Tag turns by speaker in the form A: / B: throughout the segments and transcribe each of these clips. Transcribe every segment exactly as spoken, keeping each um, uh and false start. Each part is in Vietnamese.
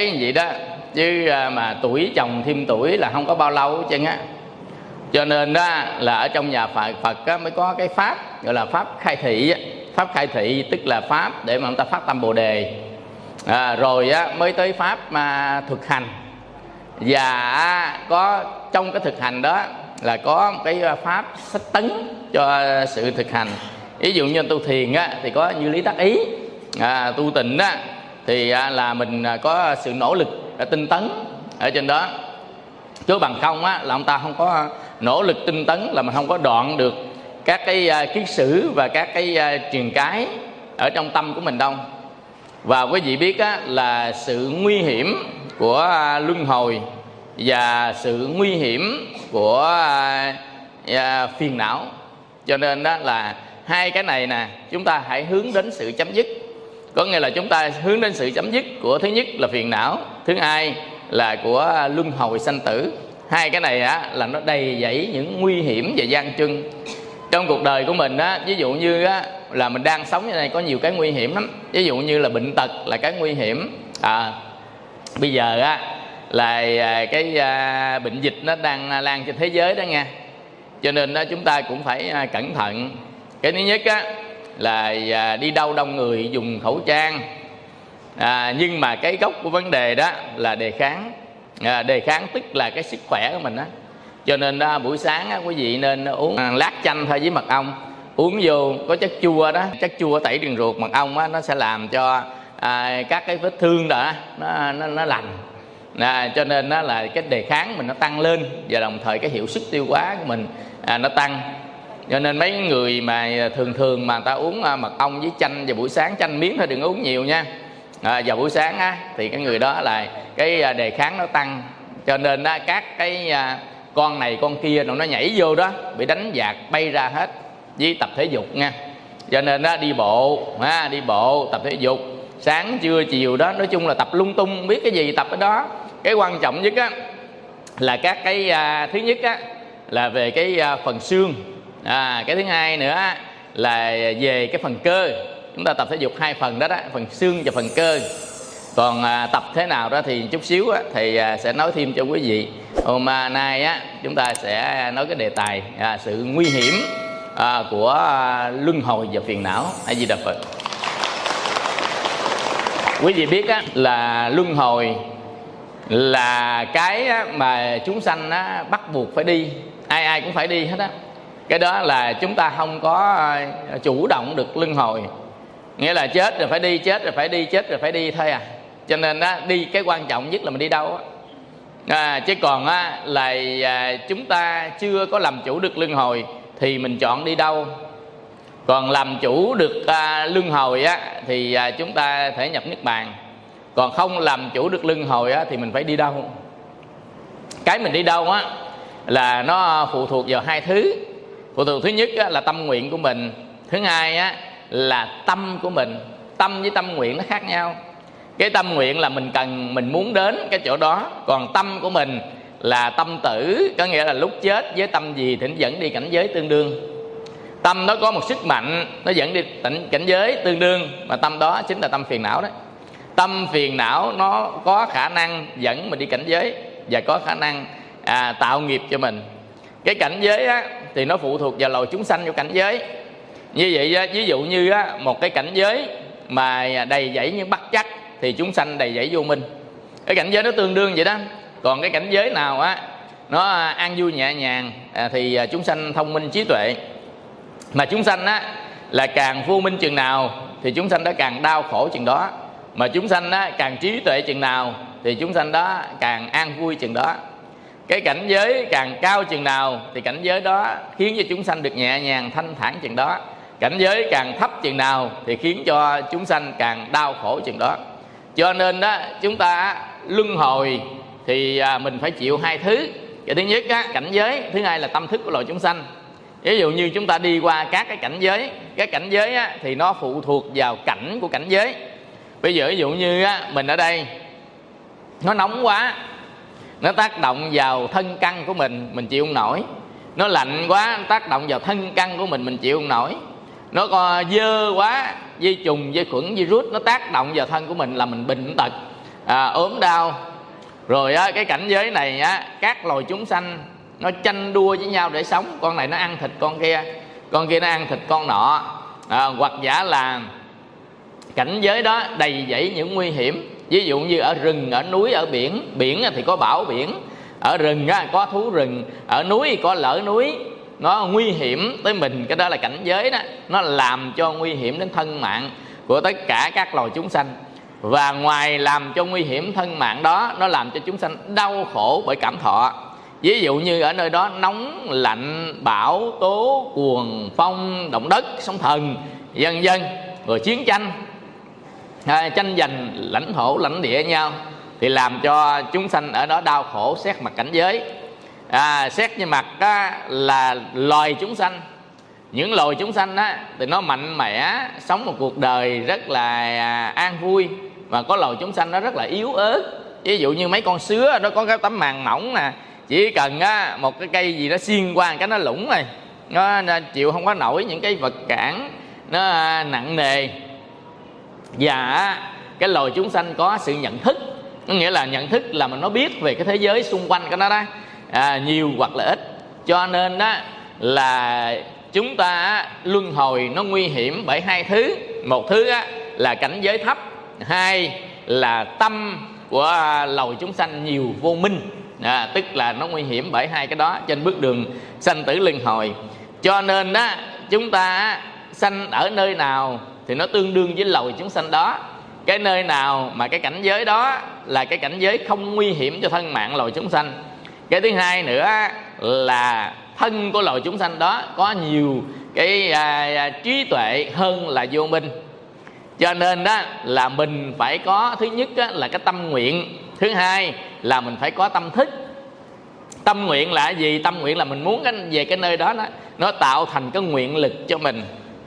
A: thấy như vậy đó, chứ mà tuổi chồng thêm tuổi là không có bao lâu hết trơn á. Cho nên đó là ở trong nhà Phật, Phật á, mới có cái pháp gọi là pháp khai thị á. Pháp khai thị tức là pháp để mà chúng ta phát tâm Bồ Đề, à, rồi á, mới tới pháp mà thực hành. Và có trong cái thực hành đó là có một cái pháp sách tấn cho sự thực hành. Ví dụ như tu thiền á, thì có như lý tác ý, à, tu tịnh á, thì à, là mình có sự nỗ lực tinh tấn ở trên đó. Chứ bằng không á, là ông ta không có nỗ lực tinh tấn, là mình không có đoạn được các cái uh, kiết sử và các cái uh, truyền cái ở trong tâm của mình đâu. Và quý vị biết á, là sự nguy hiểm của uh, luân hồi và sự nguy hiểm của uh, uh, phiền não. Cho nên đó là hai cái này nè, chúng ta hãy hướng đến sự chấm dứt. Có nghĩa là chúng ta hướng đến sự chấm dứt của thứ nhất là phiền não, thứ hai là của luân hồi sanh tử. Hai cái này á, là nó đầy dẫy những nguy hiểm và gian truân trong cuộc đời của mình á. Ví dụ như á, là mình đang sống như này có nhiều cái nguy hiểm lắm. Ví dụ như là bệnh tật là cái nguy hiểm. à, Bây giờ á, là cái à, bệnh dịch nó đang lan trên thế giới đó nha. Cho nên á, chúng ta cũng phải à, cẩn thận. Cái thứ nhất á, là à, đi đâu đông người dùng khẩu trang. à, Nhưng mà cái gốc của vấn đề đó là đề kháng. à, Đề kháng tức là cái sức khỏe của mình đó. Cho nên đó, buổi sáng đó, quý vị nên uống lát chanh thôi với mật ong. Uống vô có chất chua đó, chất chua tẩy đường ruột mật ong đó, nó sẽ làm cho à, các cái vết thương đó nó, nó, nó lành. à, Cho nên đó là cái đề kháng mình nó tăng lên, và đồng thời cái hiệu suất tiêu hóa của mình à, nó tăng. Cho nên mấy người mà thường thường mà người ta uống mật ong với chanh vào buổi sáng, chanh miếng thôi đừng uống nhiều nha. à, Vào buổi sáng á, thì cái người đó là cái đề kháng nó tăng. Cho nên á, các cái à, con này con kia nó nhảy vô đó bị đánh dạt bay ra hết. Với tập thể dục nha. Cho nên đó, đi bộ ha, đi bộ tập thể dục sáng trưa chiều đó, nói chung là tập lung tung, không biết cái gì tập ở đó. Cái quan trọng nhất á, là các cái à, thứ nhất á, là về cái à, phần xương. à, Cái thứ hai nữa á, là về cái phần cơ. Chúng ta tập thể dục hai phần đó đó, phần xương và phần cơ. Còn à, tập thế nào đó thì chút xíu á, thì à, sẽ nói thêm cho quý vị. Hôm à, nay á, chúng ta sẽ nói cái đề tài à, sự nguy hiểm à, của à, luân hồi và phiền não. A Di Đà Phật. Quý vị biết á, là luân hồi là cái á, mà chúng sanh á, bắt buộc phải đi. Ai ai cũng phải đi hết á. Cái đó là chúng ta không có à, chủ động được luân hồi. Nghĩa là chết rồi phải đi, chết rồi phải đi, chết rồi phải đi thôi à. Cho nên á, đi cái quan trọng nhất là mình đi đâu á. À, chứ còn á, là à, chúng ta chưa có làm chủ được luân hồi thì mình chọn đi đâu. Còn làm chủ được à, luân hồi á, thì à, chúng ta thể nhập niết bàn. Còn không làm chủ được luân hồi á, thì mình phải đi đâu. Cái mình đi đâu á, là nó phụ thuộc vào hai thứ. Phụ thuộc thứ nhất á, là tâm nguyện của mình. Thứ hai á, là tâm của mình. Tâm với tâm nguyện nó khác nhau. Cái tâm nguyện là mình cần, mình muốn đến cái chỗ đó. Còn tâm của mình là tâm tử, có nghĩa là lúc chết với tâm gì thì nó dẫn đi cảnh giới tương đương. Tâm nó có một sức mạnh, nó dẫn đi cảnh giới tương đương, mà tâm đó chính là tâm phiền não đó. Tâm phiền não nó có khả năng dẫn mình đi cảnh giới, và có khả năng à, tạo nghiệp cho mình. Cái cảnh giới á, thì nó phụ thuộc vào loài chúng sanh của cảnh giới. Như vậy á, ví dụ như á, một cái cảnh giới mà đầy dẫy những bất trắc thì chúng sanh đầy dẫy vô minh. Cái cảnh giới nó tương đương vậy đó. Còn cái cảnh giới nào á, nó an vui nhẹ nhàng à, thì chúng sanh thông minh trí tuệ. Mà chúng sanh á, là càng vô minh chừng nào thì chúng sanh đó càng đau khổ chừng đó. Mà chúng sanh á, càng trí tuệ chừng nào thì chúng sanh đó càng an vui chừng đó. Cái cảnh giới càng cao chừng nào thì cảnh giới đó khiến cho chúng sanh được nhẹ nhàng thanh thản chừng đó. Cảnh giới càng thấp chừng nào thì khiến cho chúng sanh càng đau khổ chừng đó. Cho nên đó, chúng ta luân hồi thì mình phải chịu hai thứ. Cái thứ nhất á, cảnh giới, thứ hai là tâm thức của loài chúng sanh. Ví dụ như chúng ta đi qua các cái cảnh giới, cái cảnh giới á, thì nó phụ thuộc vào cảnh của cảnh giới. Bây giờ ví dụ như á, mình ở đây nó nóng quá, nó tác động vào thân căn của mình, mình chịu không nổi. Nó lạnh quá, nó tác động vào thân căn của mình, mình chịu không nổi. Nó có dơ quá, vi trùng, vi khuẩn, virus nó tác động vào thân của mình là mình bệnh tật. à, ốm đau. Rồi á, cái cảnh giới này á, các loài chúng sanh nó tranh đua với nhau để sống. Con này nó ăn thịt con kia, con kia nó ăn thịt con nọ, à, hoặc giả là cảnh giới đó đầy dẫy những nguy hiểm. Ví dụ như ở rừng, ở núi, ở biển. Biển thì có bão biển, ở rừng có thú rừng, ở núi có lở núi, nó nguy hiểm tới mình. Cái đó là cảnh giới đó, nó làm cho nguy hiểm đến thân mạng của tất cả các loài chúng sanh. Và ngoài làm cho nguy hiểm thân mạng đó, nó làm cho chúng sanh đau khổ bởi cảm thọ. Ví dụ như ở nơi đó nóng, lạnh, bão tố, cuồng phong, động đất, sóng thần, vân vân. Rồi chiến tranh, à, tranh giành lãnh thổ, lãnh địa nhau, thì làm cho chúng sanh ở đó đau khổ xét mặt cảnh giới. à, Xét như mặt á, là loài chúng sanh. Những loài chúng sanh á, thì nó mạnh mẽ, sống một cuộc đời rất là an vui. Và có loài chúng sanh nó rất là yếu ớt. Ví dụ như mấy con sứa, nó có cái tấm màng mỏng nè, chỉ cần á, một cái cây gì nó xiên qua cái nó lủng rồi, nó, nó chịu không có nổi những cái vật cản nó nặng nề. Và cái loài chúng sanh có sự nhận thức, có nghĩa là nhận thức là mình nó biết về cái thế giới xung quanh của nó đó, à, nhiều hoặc là ít. Cho nên đó là chúng ta luân hồi nó nguy hiểm bởi hai thứ. Một thứ á, là cảnh giới thấp, hai là tâm của loài chúng sanh nhiều vô minh, à, tức là nó nguy hiểm bởi hai cái đó trên bước đường sanh tử luân hồi. Cho nên đó chúng ta sanh ở nơi nào thì nó tương đương với loài chúng sanh đó. Cái nơi nào mà cái cảnh giới đó là cái cảnh giới không nguy hiểm cho thân mạng loài chúng sanh. Cái thứ hai nữa là thân của loài chúng sanh đó có nhiều cái à, trí tuệ hơn là vô minh. Cho nên đó là mình phải có, thứ nhất á, là cái tâm nguyện. Thứ hai là mình phải có tâm thức. Tâm nguyện là gì? Tâm nguyện là mình muốn về cái nơi đó, đó nó tạo thành cái nguyện lực cho mình.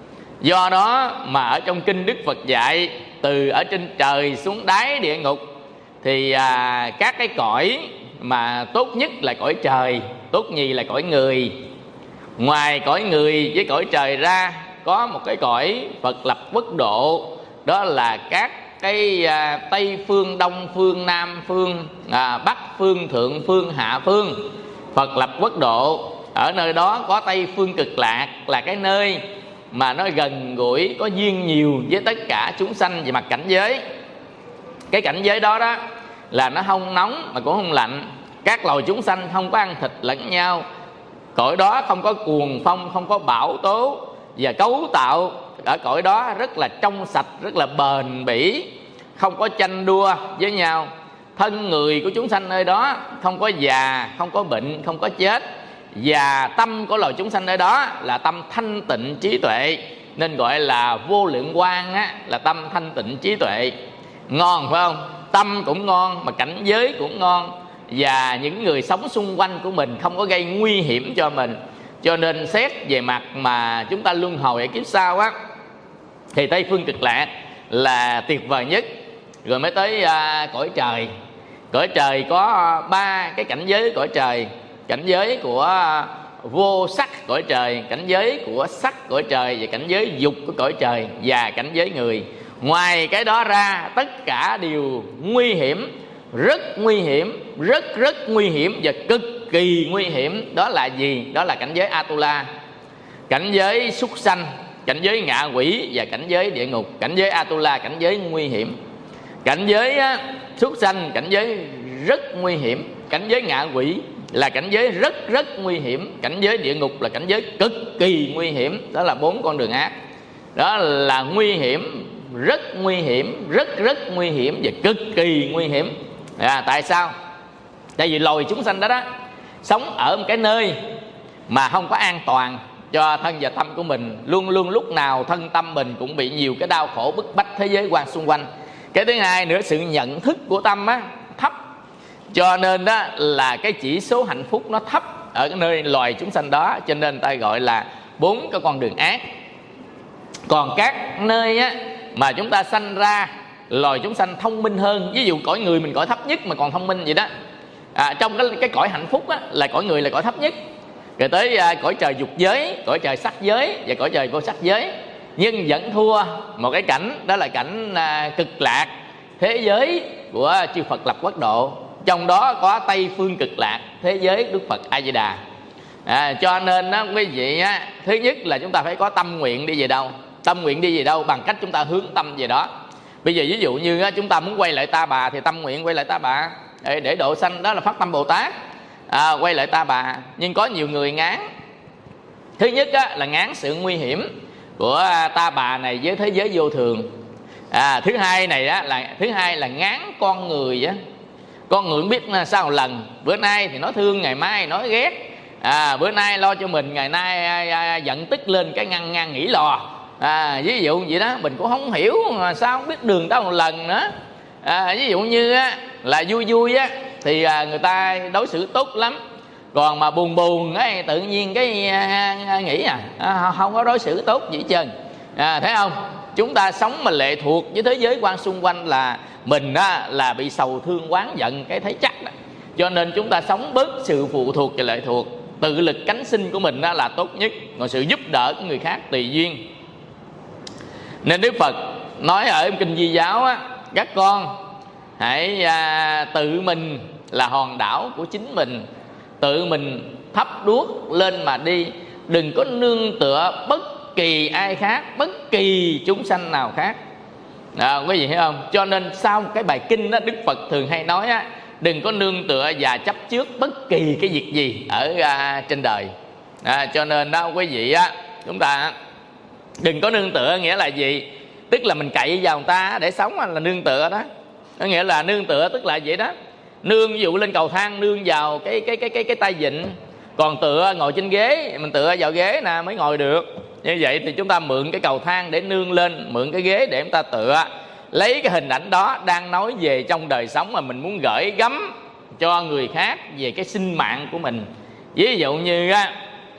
A: Do đó mà ở trong kinh Đức Phật dạy, từ ở trên trời xuống đáy địa ngục thì à, các cái cõi mà tốt nhất là cõi trời, tốt nhì là cõi người. Ngoài cõi người với cõi trời ra, có một cái cõi Phật lập quốc độ, đó là các cái à, Tây phương, Đông phương, Nam phương, à, Bắc phương, Thượng phương, Hạ phương. Phật lập quốc độ. Ở nơi đó có Tây phương Cực Lạc, là cái nơi mà nó gần gũi, có duyên nhiều với tất cả chúng sanh về mặt cảnh giới. Cái cảnh giới đó đó là nó không nóng mà cũng không lạnh. Các loài chúng sanh không có ăn thịt lẫn nhau. Cõi đó không có cuồng phong, không có bão tố. Và cấu tạo ở cõi đó rất là trong sạch, rất là bền bỉ, không có tranh đua với nhau. Thân người của chúng sanh nơi đó không có già, không có bệnh, không có chết. Và tâm của loài chúng sanh nơi đó là tâm thanh tịnh trí tuệ, nên gọi là vô lượng quang á, là tâm thanh tịnh trí tuệ. Ngon phải không? Tâm cũng ngon mà cảnh giới cũng ngon. Và những người sống xung quanh của mình không có gây nguy hiểm cho mình. Cho nên xét về mặt mà chúng ta luân hồi ở kiếp sau á, thì Tây phương Cực Lạc là tuyệt vời nhất. Rồi mới tới à, cõi trời. Cõi trời có ba cái cảnh giới cõi trời. Cảnh giới của vô sắc cõi trời, cảnh giới của sắc cõi trời, và cảnh giới dục của cõi trời, và cảnh giới người. Ngoài cái đó ra, tất cả đều nguy hiểm, rất nguy hiểm, rất rất nguy hiểm và cực kỳ nguy hiểm. Đó là gì? Đó là cảnh giới Atula, cảnh giới súc sanh, cảnh giới ngạ quỷ và cảnh giới địa ngục. Cảnh giới Atula cảnh giới nguy hiểm. Cảnh giới súc sanh cảnh giới rất nguy hiểm. Cảnh giới ngạ quỷ là cảnh giới rất rất nguy hiểm. Cảnh giới địa ngục là cảnh giới cực kỳ nguy hiểm. Đó là bốn con đường ác. Đó là nguy hiểm, rất nguy hiểm, rất rất nguy hiểm và cực kỳ nguy hiểm. À, tại sao? Tại vì loài chúng sanh đó đó sống ở một cái nơi mà không có an toàn cho thân và tâm của mình. Luôn luôn lúc nào thân tâm mình cũng bị nhiều cái đau khổ bức bách thế giới quan xung quanh. Cái thứ hai nữa, sự nhận thức của tâm á thấp. Cho nên đó là cái chỉ số hạnh phúc nó thấp ở cái nơi loài chúng sanh đó. Cho nên ta gọi là bốn cái con đường ác. Còn các nơi á mà chúng ta sanh ra, loài chúng sanh thông minh hơn. Ví dụ cõi người mình cõi thấp nhất mà còn thông minh vậy đó. à, Trong cái, cái cõi hạnh phúc á, là cõi người là cõi thấp nhất. Rồi tới à, cõi trời dục giới, cõi trời sắc giới và cõi trời vô sắc giới. Nhưng vẫn thua một cái cảnh, đó là cảnh à, cực lạc. Thế giới của chư Phật lập quốc độ, trong đó có Tây Phương Cực Lạc, thế giới Đức Phật A Di Đà. À, cho nên đó quý vị á, thứ nhất là chúng ta phải có tâm nguyện đi về đâu. Tâm nguyện đi về đâu bằng cách chúng ta hướng tâm về đó. Bây giờ ví dụ như á, chúng ta muốn quay lại Ta Bà thì tâm nguyện quay lại Ta Bà để, để độ sanh, đó là phát tâm Bồ Tát. À, quay lại Ta Bà. Nhưng có nhiều người ngán. Thứ nhất á, là ngán sự nguy hiểm của Ta Bà này với thế giới vô thường. À, thứ hai này á, là thứ hai là ngán con người á. Con người không biết sao một lần, bữa nay thì nói thương, ngày mai nói ghét. À, bữa nay lo cho mình, ngày nay à, à, giận tức lên cái ngăn ngang nghỉ lò. À, ví dụ vậy đó, mình cũng không hiểu mà sao không biết đường tao một lần nữa. À, ví dụ như á, là vui vui á thì à, người ta đối xử tốt lắm. Còn mà buồn buồn ấy, tự nhiên cái à, nghĩ à, à không có đối xử tốt gì hết trơn. À, thấy không? Chúng ta sống mà lệ thuộc với thế giới quan xung quanh là mình á, là bị sầu thương oán giận cái thấy chắc đó. Cho nên chúng ta sống bớt sự phụ thuộc và lệ thuộc. Tự lực cánh sinh của mình á, là tốt nhất. Còn sự giúp đỡ của người khác tùy duyên. Nên Đức Phật nói ở Kinh Di Giáo á, các con hãy à, tự mình là hòn đảo của chính mình, tự mình thắp đuốc lên mà đi. Đừng có nương tựa bất kỳ ai khác, bất kỳ chúng sanh nào khác. À, quý vị thấy không? Cho nên sau một cái bài kinh đó, Đức Phật thường hay nói á, đừng có nương tựa và chấp trước bất kỳ cái việc gì ở à, trên đời. À, cho nên đó quý vị á, chúng ta đừng có nương tựa. Nghĩa là gì? Tức là mình cậy vào người ta để sống là nương tựa đó. Có nghĩa là nương tựa tức là vậy đó. Nương ví dụ lên cầu thang nương vào cái cái cái cái cái tay vịn. Còn tựa ngồi trên ghế, mình tựa vào ghế nè mới ngồi được. Như vậy thì chúng ta mượn cái cầu thang để nương lên, mượn cái ghế để chúng ta tựa. Lấy cái hình ảnh đó đang nói về trong đời sống mà mình muốn gửi gắm cho người khác về cái sinh mạng của mình. Ví dụ như á,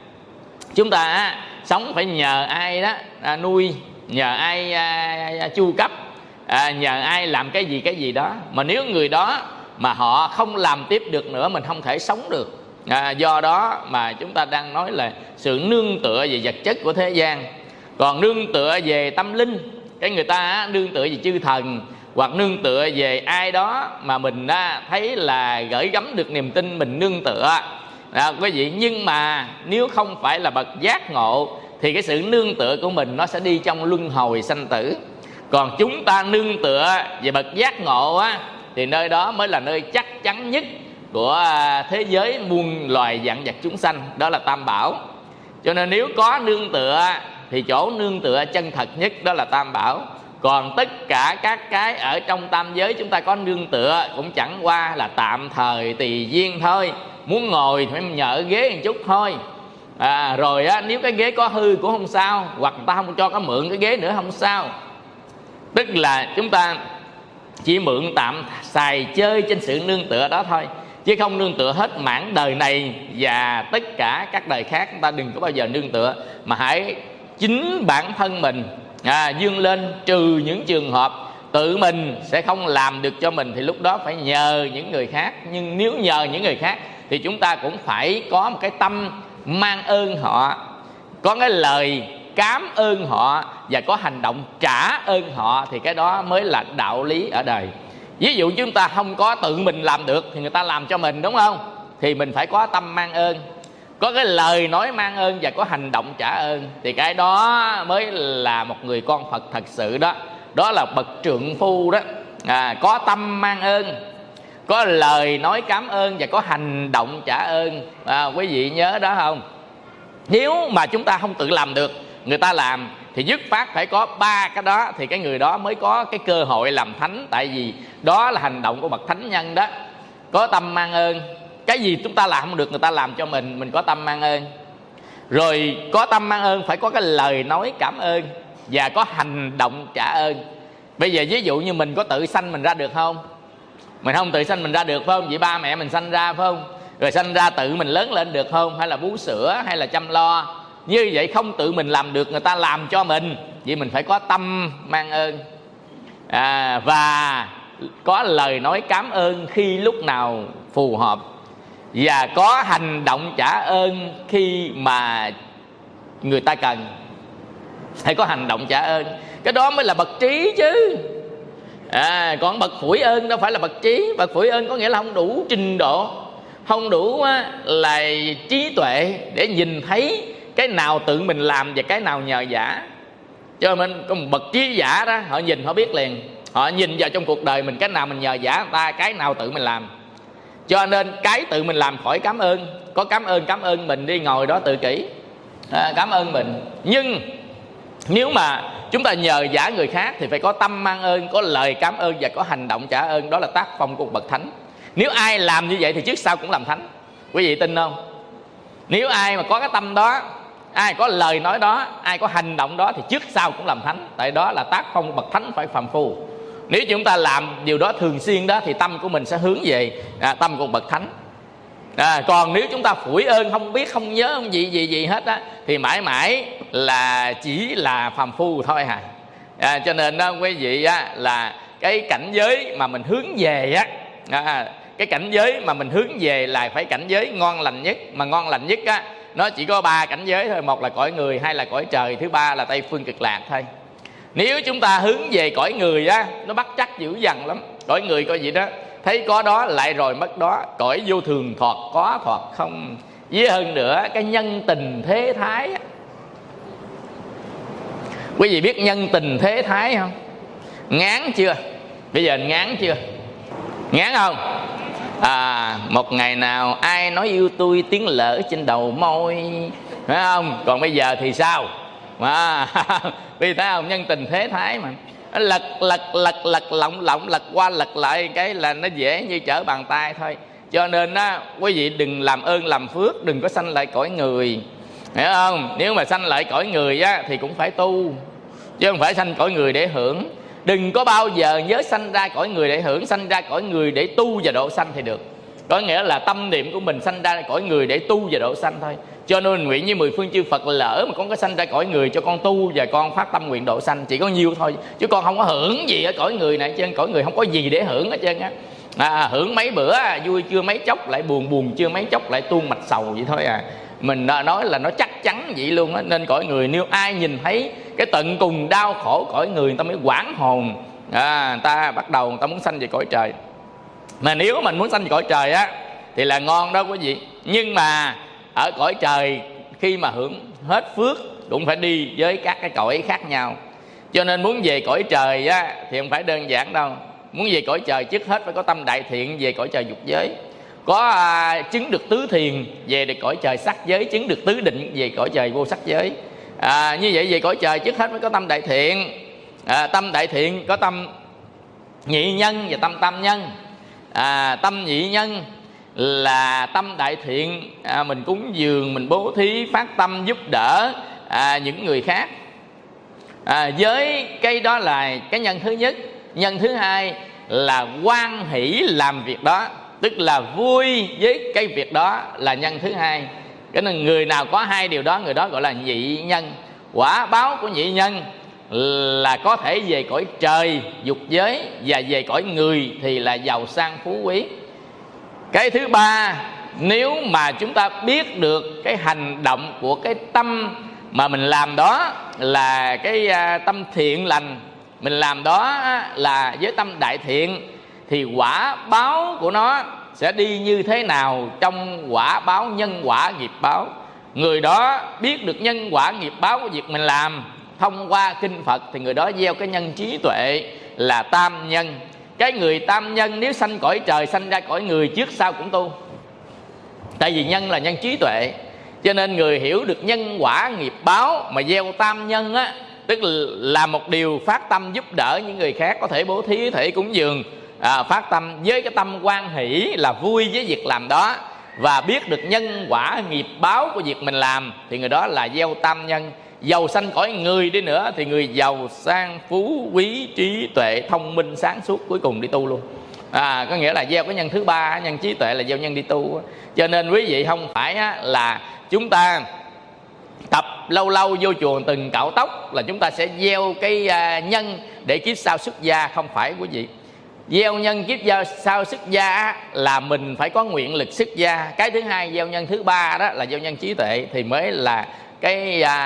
A: chúng ta á, sống phải nhờ ai đó à, nuôi, nhờ ai à, chu cấp, à, nhờ ai làm cái gì cái gì đó. Mà nếu người đó mà họ không làm tiếp được nữa, mình không thể sống được. À, do đó mà chúng ta đang nói là sự nương tựa về vật chất của thế gian. Còn nương tựa về tâm linh, cái người ta nương tựa về chư thần, hoặc nương tựa về ai đó mà mình thấy là gửi gắm được niềm tin, mình nương tựa. À, quý vị, nhưng mà nếu không phải là bậc giác ngộ thì cái sự nương tựa của mình nó sẽ đi trong luân hồi sanh tử. Còn chúng ta nương tựa về bậc giác ngộ á, thì nơi đó mới là nơi chắc chắn nhất của thế giới muôn loài vạn vật chúng sanh, đó là Tam Bảo. Cho nên nếu có nương tựa thì chỗ nương tựa chân thật nhất đó là Tam Bảo. Còn tất cả các cái ở trong tam giới chúng ta có nương tựa cũng chẳng qua là tạm thời tùy duyên thôi. Muốn ngồi thì phải nhờ ghế một chút thôi. À, rồi á, nếu cái ghế có hư cũng không sao, hoặc người ta không cho có mượn cái ghế nữa không sao. Tức là chúng ta chỉ mượn tạm xài chơi trên sự nương tựa đó thôi, chứ không nương tựa hết mảng đời này và tất cả các đời khác. Chúng ta đừng có bao giờ nương tựa, mà hãy chính bản thân mình à, vươn lên. Trừ những trường hợp tự mình sẽ không làm được cho mình thì lúc đó phải nhờ những người khác. Nhưng nếu nhờ những người khác thì chúng ta cũng phải có một cái tâm mang ơn họ, có cái lời cám ơn họ và có hành động trả ơn họ, thì cái đó mới là đạo lý ở đời. Ví dụ chúng ta không có tự mình làm được thì người ta làm cho mình, đúng không? Thì mình phải có tâm mang ơn, có cái lời nói mang ơn và có hành động trả ơn, thì cái đó mới là một người con Phật thật sự đó. Đó là bậc trượng phu đó. À, có tâm mang ơn, có lời nói cảm ơn và có hành động trả ơn. À, quý vị nhớ đó không? Nếu mà chúng ta không tự làm được, người ta làm, thì dứt phát phải có ba cái đó thì cái người đó mới có cái cơ hội làm thánh. Tại vì đó là hành động của bậc thánh nhân đó. Có tâm mang ơn, cái gì chúng ta làm không được người ta làm cho mình, mình có tâm mang ơn. Rồi có tâm mang ơn phải có cái lời nói cảm ơn và có hành động trả ơn. Bây giờ ví dụ như mình có tự sanh mình ra được không? Mình không tự sanh mình ra được, phải không? Vậy ba mẹ mình sanh ra, phải không? Rồi sanh ra tự mình lớn lên được không? Hay là bú sữa, hay là chăm lo? Như vậy không tự mình làm được, người ta làm cho mình. Vậy mình phải có tâm mang ơn à, và có lời nói cảm ơn khi lúc nào phù hợp, và có hành động trả ơn khi mà người ta cần. Phải có hành động trả ơn, cái đó mới là bậc trí chứ. À, còn bậc phủi ơn đâu phải là bậc trí. Bậc phủi ơn có nghĩa là không đủ trình độ, không đủ á, là trí tuệ để nhìn thấy cái nào tự mình làm và cái nào nhờ giả. Cho nên có một bậc trí giả đó, họ nhìn họ biết liền. Họ nhìn vào trong cuộc đời mình, cái nào mình nhờ giả người ta, cái nào tự mình làm. Cho nên cái tự mình làm khỏi cảm ơn. Có cảm ơn cảm ơn mình đi ngồi đó tự kỷ, à, cảm ơn mình. Nhưng nếu mà chúng ta nhờ giả người khác thì phải có tâm mang ơn, có lời cảm ơn và có hành động trả ơn. Đó là tác phong của bậc thánh. Nếu ai làm như vậy thì trước sau cũng làm thánh. Quý vị tin không? Nếu ai mà có cái tâm đó, ai có lời nói đó, ai có hành động đó thì trước sau cũng làm thánh. Tại đó là tác phong bậc thánh phải phàm phu. Nếu chúng ta làm điều đó thường xuyên đó thì tâm của mình sẽ hướng về à, tâm của bậc thánh. À, còn nếu chúng ta phủi ơn không biết, không nhớ, không gì gì gì hết á, thì mãi mãi là chỉ là phàm phu thôi hả. À, cho nên đó quý vị á, là cái cảnh giới mà mình hướng về á, à, cái cảnh giới mà mình hướng về là phải cảnh giới ngon lành nhất. Mà ngon lành nhất á, nó chỉ có ba cảnh giới thôi. Một là cõi người, hai là cõi trời, thứ ba là Tây Phương Cực Lạc thôi. Nếu chúng ta hướng về cõi người á, nó bắt chắc dữ dằn lắm. Cõi người coi gì đó, thấy có đó lại rồi mất đó. Cõi vô thường thoạt có thoạt không. Với hơn nữa cái nhân tình thế thái á. Quý vị biết nhân tình thế thái không? Ngán chưa? Bây giờ ngán chưa? Ngán không? À, một ngày nào ai nói yêu tôi tiếng lỡ trên đầu môi, phải không? Còn bây giờ thì sao? Mà vì thấy không, nhân tình thế thái mà lật lật lật lật lọng lọng lật qua lật lại cái là nó dễ như trở bàn tay thôi. Cho nên á, quý vị đừng làm ơn làm phước, đừng có sanh lại cõi người, hiểu không? Nếu mà sanh lại cõi người á thì cũng phải tu, chứ không phải sanh cõi người để hưởng. Đừng có bao giờ nhớ sanh ra cõi người để hưởng, sanh ra cõi người để tu và độ sanh thì được. Có nghĩa là tâm niệm của mình sanh ra cõi người để tu và độ sanh thôi. Cho nên nguyện với mười phương chư Phật, lỡ mà con có sanh ra cõi người cho con tu và con phát tâm nguyện độ sanh, chỉ có nhiêu thôi, chứ con không có hưởng gì ở cõi người này. Trên cõi người không có gì để hưởng hết trơn á. À, hưởng mấy bữa vui chưa mấy chốc, lại buồn buồn chưa mấy chốc, lại tuôn mạch sầu vậy thôi à. Mình nói là nó chắc chắn vậy luôn á. Nên cõi người nếu ai nhìn thấy cái tận cùng đau khổ cõi người, người ta mới hoảng hồn, à, người ta bắt đầu người ta muốn sanh về cõi trời. Mà nếu mình muốn sanh về cõi trời á thì là ngon đó quý vị. Nhưng mà ở cõi trời khi mà hưởng hết phước cũng phải đi với các cái cõi khác nhau. Cho nên muốn về cõi trời á thì không phải đơn giản đâu. Muốn về cõi trời trước hết phải có tâm đại thiện, về cõi trời dục giới. Có à, chứng được tứ thiền về được cõi trời sắc giới, chứng được tứ định về cõi trời vô sắc giới. À, như vậy về cõi trời trước hết phải có tâm đại thiện. À, tâm đại thiện có tâm nhị nhân và tâm tam nhân. À, tâm nhị nhân là tâm đại thiện, à, mình cúng dường, mình bố thí, phát tâm giúp đỡ à, những người khác. À, với cái đó là cái nhân thứ nhất. Nhân thứ hai là hoan hỷ làm việc đó, tức là vui với cái việc đó là nhân thứ hai. Cái nên người nào có hai điều đó, người đó gọi là nhị nhân. Quả báo của nhị nhân là có thể về cõi trời dục giới, và về cõi người thì là giàu sang phú quý. Cái thứ ba, nếu mà chúng ta biết được cái hành động của cái tâm mà mình làm đó là cái tâm thiện lành, mình làm đó là với tâm đại thiện, thì quả báo của nó sẽ đi như thế nào trong quả báo nhân quả nghiệp báo. Người đó biết được nhân quả nghiệp báo của việc mình làm thông qua kinh Phật thì người đó gieo cái nhân trí tuệ là tam nhân. Cái người tam nhân nếu sanh cõi trời, sanh ra cõi người trước sau cũng tu. Tại vì nhân là nhân trí tuệ, cho nên người hiểu được nhân quả nghiệp báo mà gieo tam nhân á, tức là một điều phát tâm giúp đỡ những người khác, có thể bố thí, có thể cúng dường, à, phát tâm với cái tâm hoan hỷ là vui với việc làm đó, và biết được nhân quả nghiệp báo của việc mình làm thì người đó là gieo tam nhân. Giàu sanh cõi người đi nữa thì người giàu sang phú quý, trí tuệ, thông minh, sáng suốt, cuối cùng đi tu luôn. À, có nghĩa là gieo cái nhân thứ ba, nhân trí tuệ là gieo nhân đi tu. Cho nên quý vị không phải là chúng ta tập lâu lâu vô chùa từng cạo tóc là chúng ta sẽ gieo cái nhân để kiếp sau xuất gia. Không phải quý vị. Gieo nhân kiếp sau xuất gia là mình phải có nguyện lực xuất gia. Cái thứ hai, gieo nhân thứ ba đó là gieo nhân trí tuệ thì mới là cái à,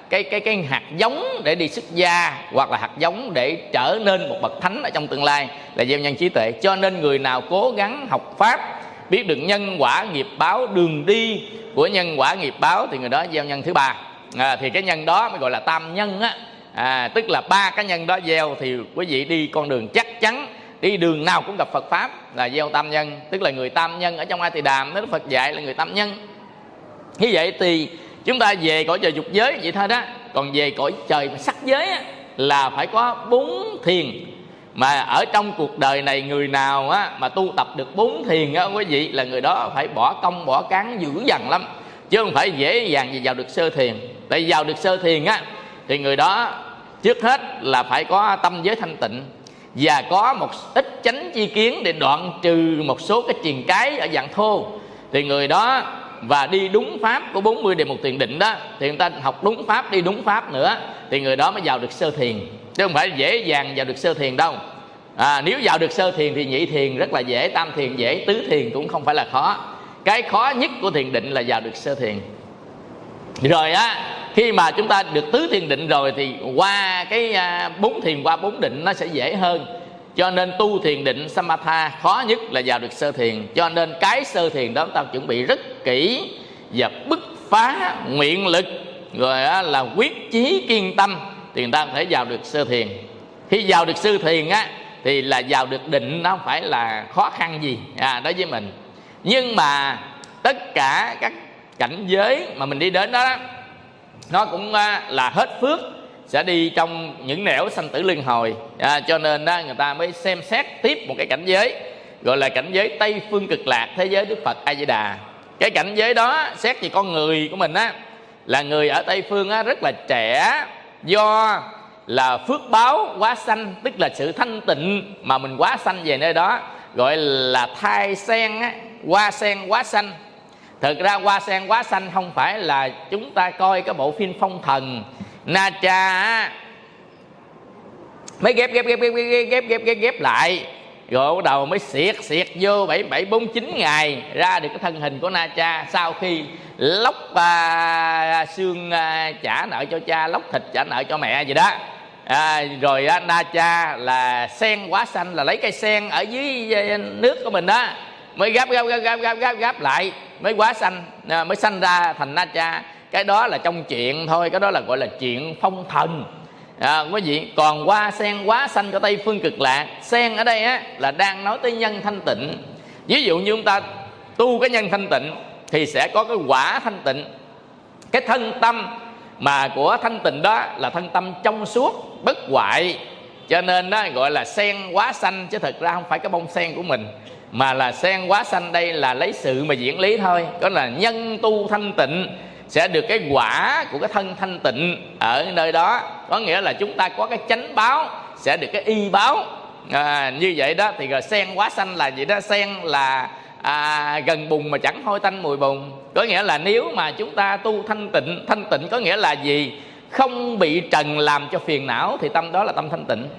A: cái cái cái hạt giống để đi xuất gia, hoặc là hạt giống để trở nên một bậc thánh ở trong tương lai, là gieo nhân trí tuệ. Cho nên người nào cố gắng học pháp, biết được nhân quả nghiệp báo, đường đi của nhân quả nghiệp báo, thì người đó gieo nhân thứ ba. À, thì cái nhân đó mới gọi là tam nhân á. À, tức là ba cái nhân đó gieo thì quý vị đi con đường chắc chắn, đi đường nào cũng gặp Phật pháp, là gieo tam nhân. Tức là người tam nhân ở trong A Tỳ Đàm Đức Phật dạy là người tam nhân. Như vậy thì chúng ta về cõi trời dục giới vậy thôi đó. Còn về cõi trời sắc giới á, là phải có bốn thiền. Mà ở trong cuộc đời này, người nào á, mà tu tập được bốn thiền á quý vị, là người đó phải bỏ công bỏ cán dữ dằn lắm, chứ không phải dễ dàng gì vào được sơ thiền. Tại vì vào được sơ thiền á, thì người đó trước hết là phải có tâm giới thanh tịnh, và có một ít chánh chi kiến để đoạn trừ một số cái triền cái ở dạng thô. Thì người đó và đi đúng pháp của bốn mươi đề mục thiền định đó, thì người ta học đúng pháp, đi đúng pháp nữa, thì người đó mới vào được sơ thiền, chứ không phải dễ dàng vào được sơ thiền đâu. À, nếu vào được sơ thiền thì nhị thiền rất là dễ, tam thiền dễ, tứ thiền cũng không phải là khó. Cái khó nhất của thiền định là vào được sơ thiền. Rồi á, khi mà chúng ta được tứ thiền định rồi thì qua cái bốn thiền, qua bốn định nó sẽ dễ hơn. Cho nên tu thiền định Samatha khó nhất là vào được sơ thiền. Cho nên cái sơ thiền đó chúng ta chuẩn bị rất kỹ, và bứt phá nguyện lực, rồi á, là quyết chí kiên tâm, thì người ta có thể vào được sơ thiền. Khi vào được sơ thiền á, thì là vào được định, nó không phải là khó khăn gì à, đối với mình. Nhưng mà tất cả các cảnh giới mà mình đi đến đó, nó cũng là hết phước, sẽ đi trong những nẻo sanh tử luân hồi. À, cho nên đó, người ta mới xem xét tiếp một cái cảnh giới gọi là cảnh giới Tây Phương Cực Lạc, thế giới Đức Phật A Di Đà. Cái cảnh giới đó xét về con người của mình á, là người ở Tây Phương á, rất là trẻ, do là phước báo quá sanh, tức là sự thanh tịnh mà mình quá sanh về nơi đó, gọi là thai sen á, hoa sen quá sanh. Thực ra hoa sen quá sanh không phải là chúng ta coi cái bộ phim Phong Thần Na Tra á, mới ghép ghép ghép ghép ghép ghép ghép ghép, ghép lại, rồi bắt đầu mới xiệt xiệt vô bảy bảy bốn chín ngày ra được cái thân hình của Na Tra. Sau khi lóc à, xương à, trả nợ cho cha, lóc thịt trả nợ cho mẹ gì đó. À, rồi á, Na Tra là sen quá xanh, là lấy cây sen ở dưới nước của mình đó, mới gáp gáp gáp gáp gáp gáp lại mới quá xanh, à, mới sanh ra thành Na Tra. Cái đó là trong chuyện thôi, cái đó là gọi là chuyện phong thần. À, quý vị, còn hoa sen quá xanh của Tây Phương Cực Lạc, sen ở đây á là đang nói tới nhân thanh tịnh. Ví dụ như chúng ta tu cái nhân thanh tịnh thì sẽ có cái quả thanh tịnh. Cái thân tâm mà của thanh tịnh đó là thân tâm trong suốt, bất hoại. Cho nên đó gọi là sen quá xanh, chứ thực ra không phải cái bông sen của mình, mà là sen quá xanh đây là lấy sự mà diễn lý thôi. Đó là nhân tu thanh tịnh sẽ được cái quả của cái thân thanh tịnh ở nơi đó. Có nghĩa là chúng ta có cái chánh báo sẽ được cái y báo. À, như vậy đó thì rồi sen quá xanh là gì đó? Sen là à, gần bùn mà chẳng hôi tanh mùi bùn. Có nghĩa là nếu mà chúng ta tu thanh tịnh, thanh tịnh có nghĩa là gì? Không bị trần làm cho phiền não thì tâm đó là tâm thanh tịnh.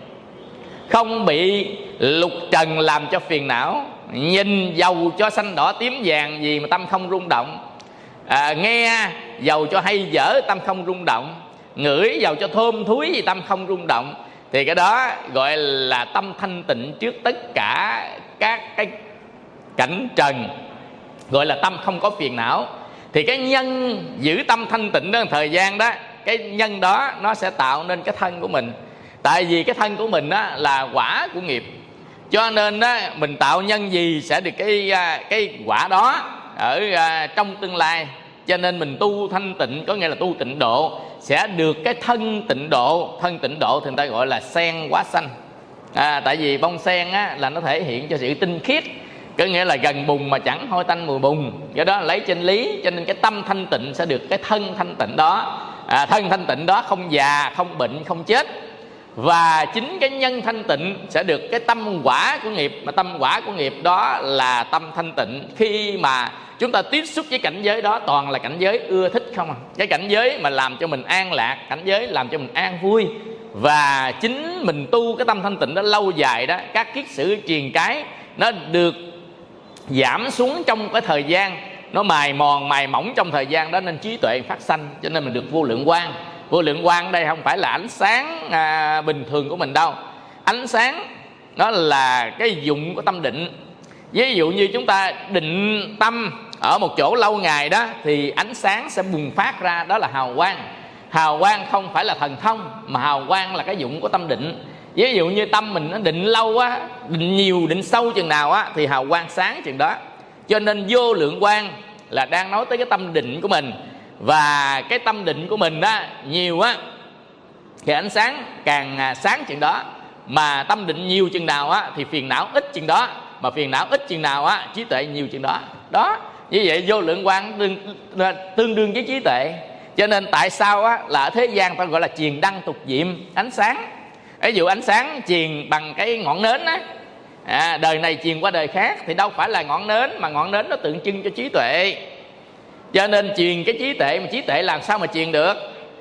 A: Không bị lục trần làm cho phiền não, nhìn dầu cho xanh đỏ tím vàng gì mà tâm không rung động, à, nghe dầu cho hay dở tâm không rung động, ngửi dầu cho thơm thúi gì tâm không rung động, thì cái đó gọi là tâm thanh tịnh trước tất cả các cái cảnh trần, gọi là tâm không có phiền não. Thì cái nhân giữ tâm thanh tịnh đó thời gian đó, cái nhân đó nó sẽ tạo nên cái thân của mình. Tại vì cái thân của mình đó là quả của nghiệp, cho nên đó, mình tạo nhân gì sẽ được cái cái quả đó ở trong tương lai. Cho nên mình tu thanh tịnh có nghĩa là tu tịnh độ, sẽ được cái thân tịnh độ. Thân tịnh độ thì người ta gọi là sen quá xanh. À, tại vì bông sen á, là nó thể hiện cho sự tinh khiết, có nghĩa là gần bùn mà chẳng hôi tanh mùi bùn. Do đó là lấy chân lý, cho nên cái tâm thanh tịnh sẽ được cái thân thanh tịnh đó. À, thân thanh tịnh đó không già, không bệnh, không chết. Và chính cái nhân thanh tịnh sẽ được cái tâm quả của nghiệp, mà tâm quả của nghiệp đó là tâm thanh tịnh. Khi mà chúng ta tiếp xúc với cảnh giới đó toàn là cảnh giới ưa thích không à. Cái cảnh giới mà làm cho mình an lạc, cảnh giới làm cho mình an vui. Và chính mình tu cái tâm thanh tịnh đó lâu dài đó, các kiết sử triền cái nó được giảm xuống trong cái thời gian, nó mài mòn mài mỏng trong thời gian đó, nên trí tuệ phát sanh, cho nên mình được vô lượng quang. Vô lượng quang đây không phải là ánh sáng à, bình thường của mình đâu. Ánh sáng đó là cái dụng của tâm định. Ví dụ như chúng ta định tâm ở một chỗ lâu ngày đó thì ánh sáng sẽ bùng phát ra, đó là hào quang. Hào quang không phải là thần thông, mà hào quang là cái dụng của tâm định. Ví dụ như tâm mình nó định lâu á, định nhiều, định sâu chừng nào á thì hào quang sáng chừng đó. Cho nên vô lượng quang là đang nói tới cái tâm định của mình. Và cái tâm định của mình á nhiều á thì ánh sáng càng sáng chừng đó. Mà tâm định nhiều chừng nào á thì phiền não ít chừng đó. Mà phiền não ít chừng nào á trí tuệ nhiều chừng đó. Đó, như vậy vô lượng quang tương, tương đương với trí tuệ. Cho nên tại sao á là ở thế gian ta gọi là truyền đăng tục diệm ánh sáng. Ví dụ ánh sáng truyền bằng cái ngọn nến á, à, đời này truyền qua đời khác thì đâu phải là ngọn nến, mà ngọn nến nó tượng trưng cho trí tuệ. Cho nên truyền cái trí tuệ, mà trí tuệ làm sao mà truyền được?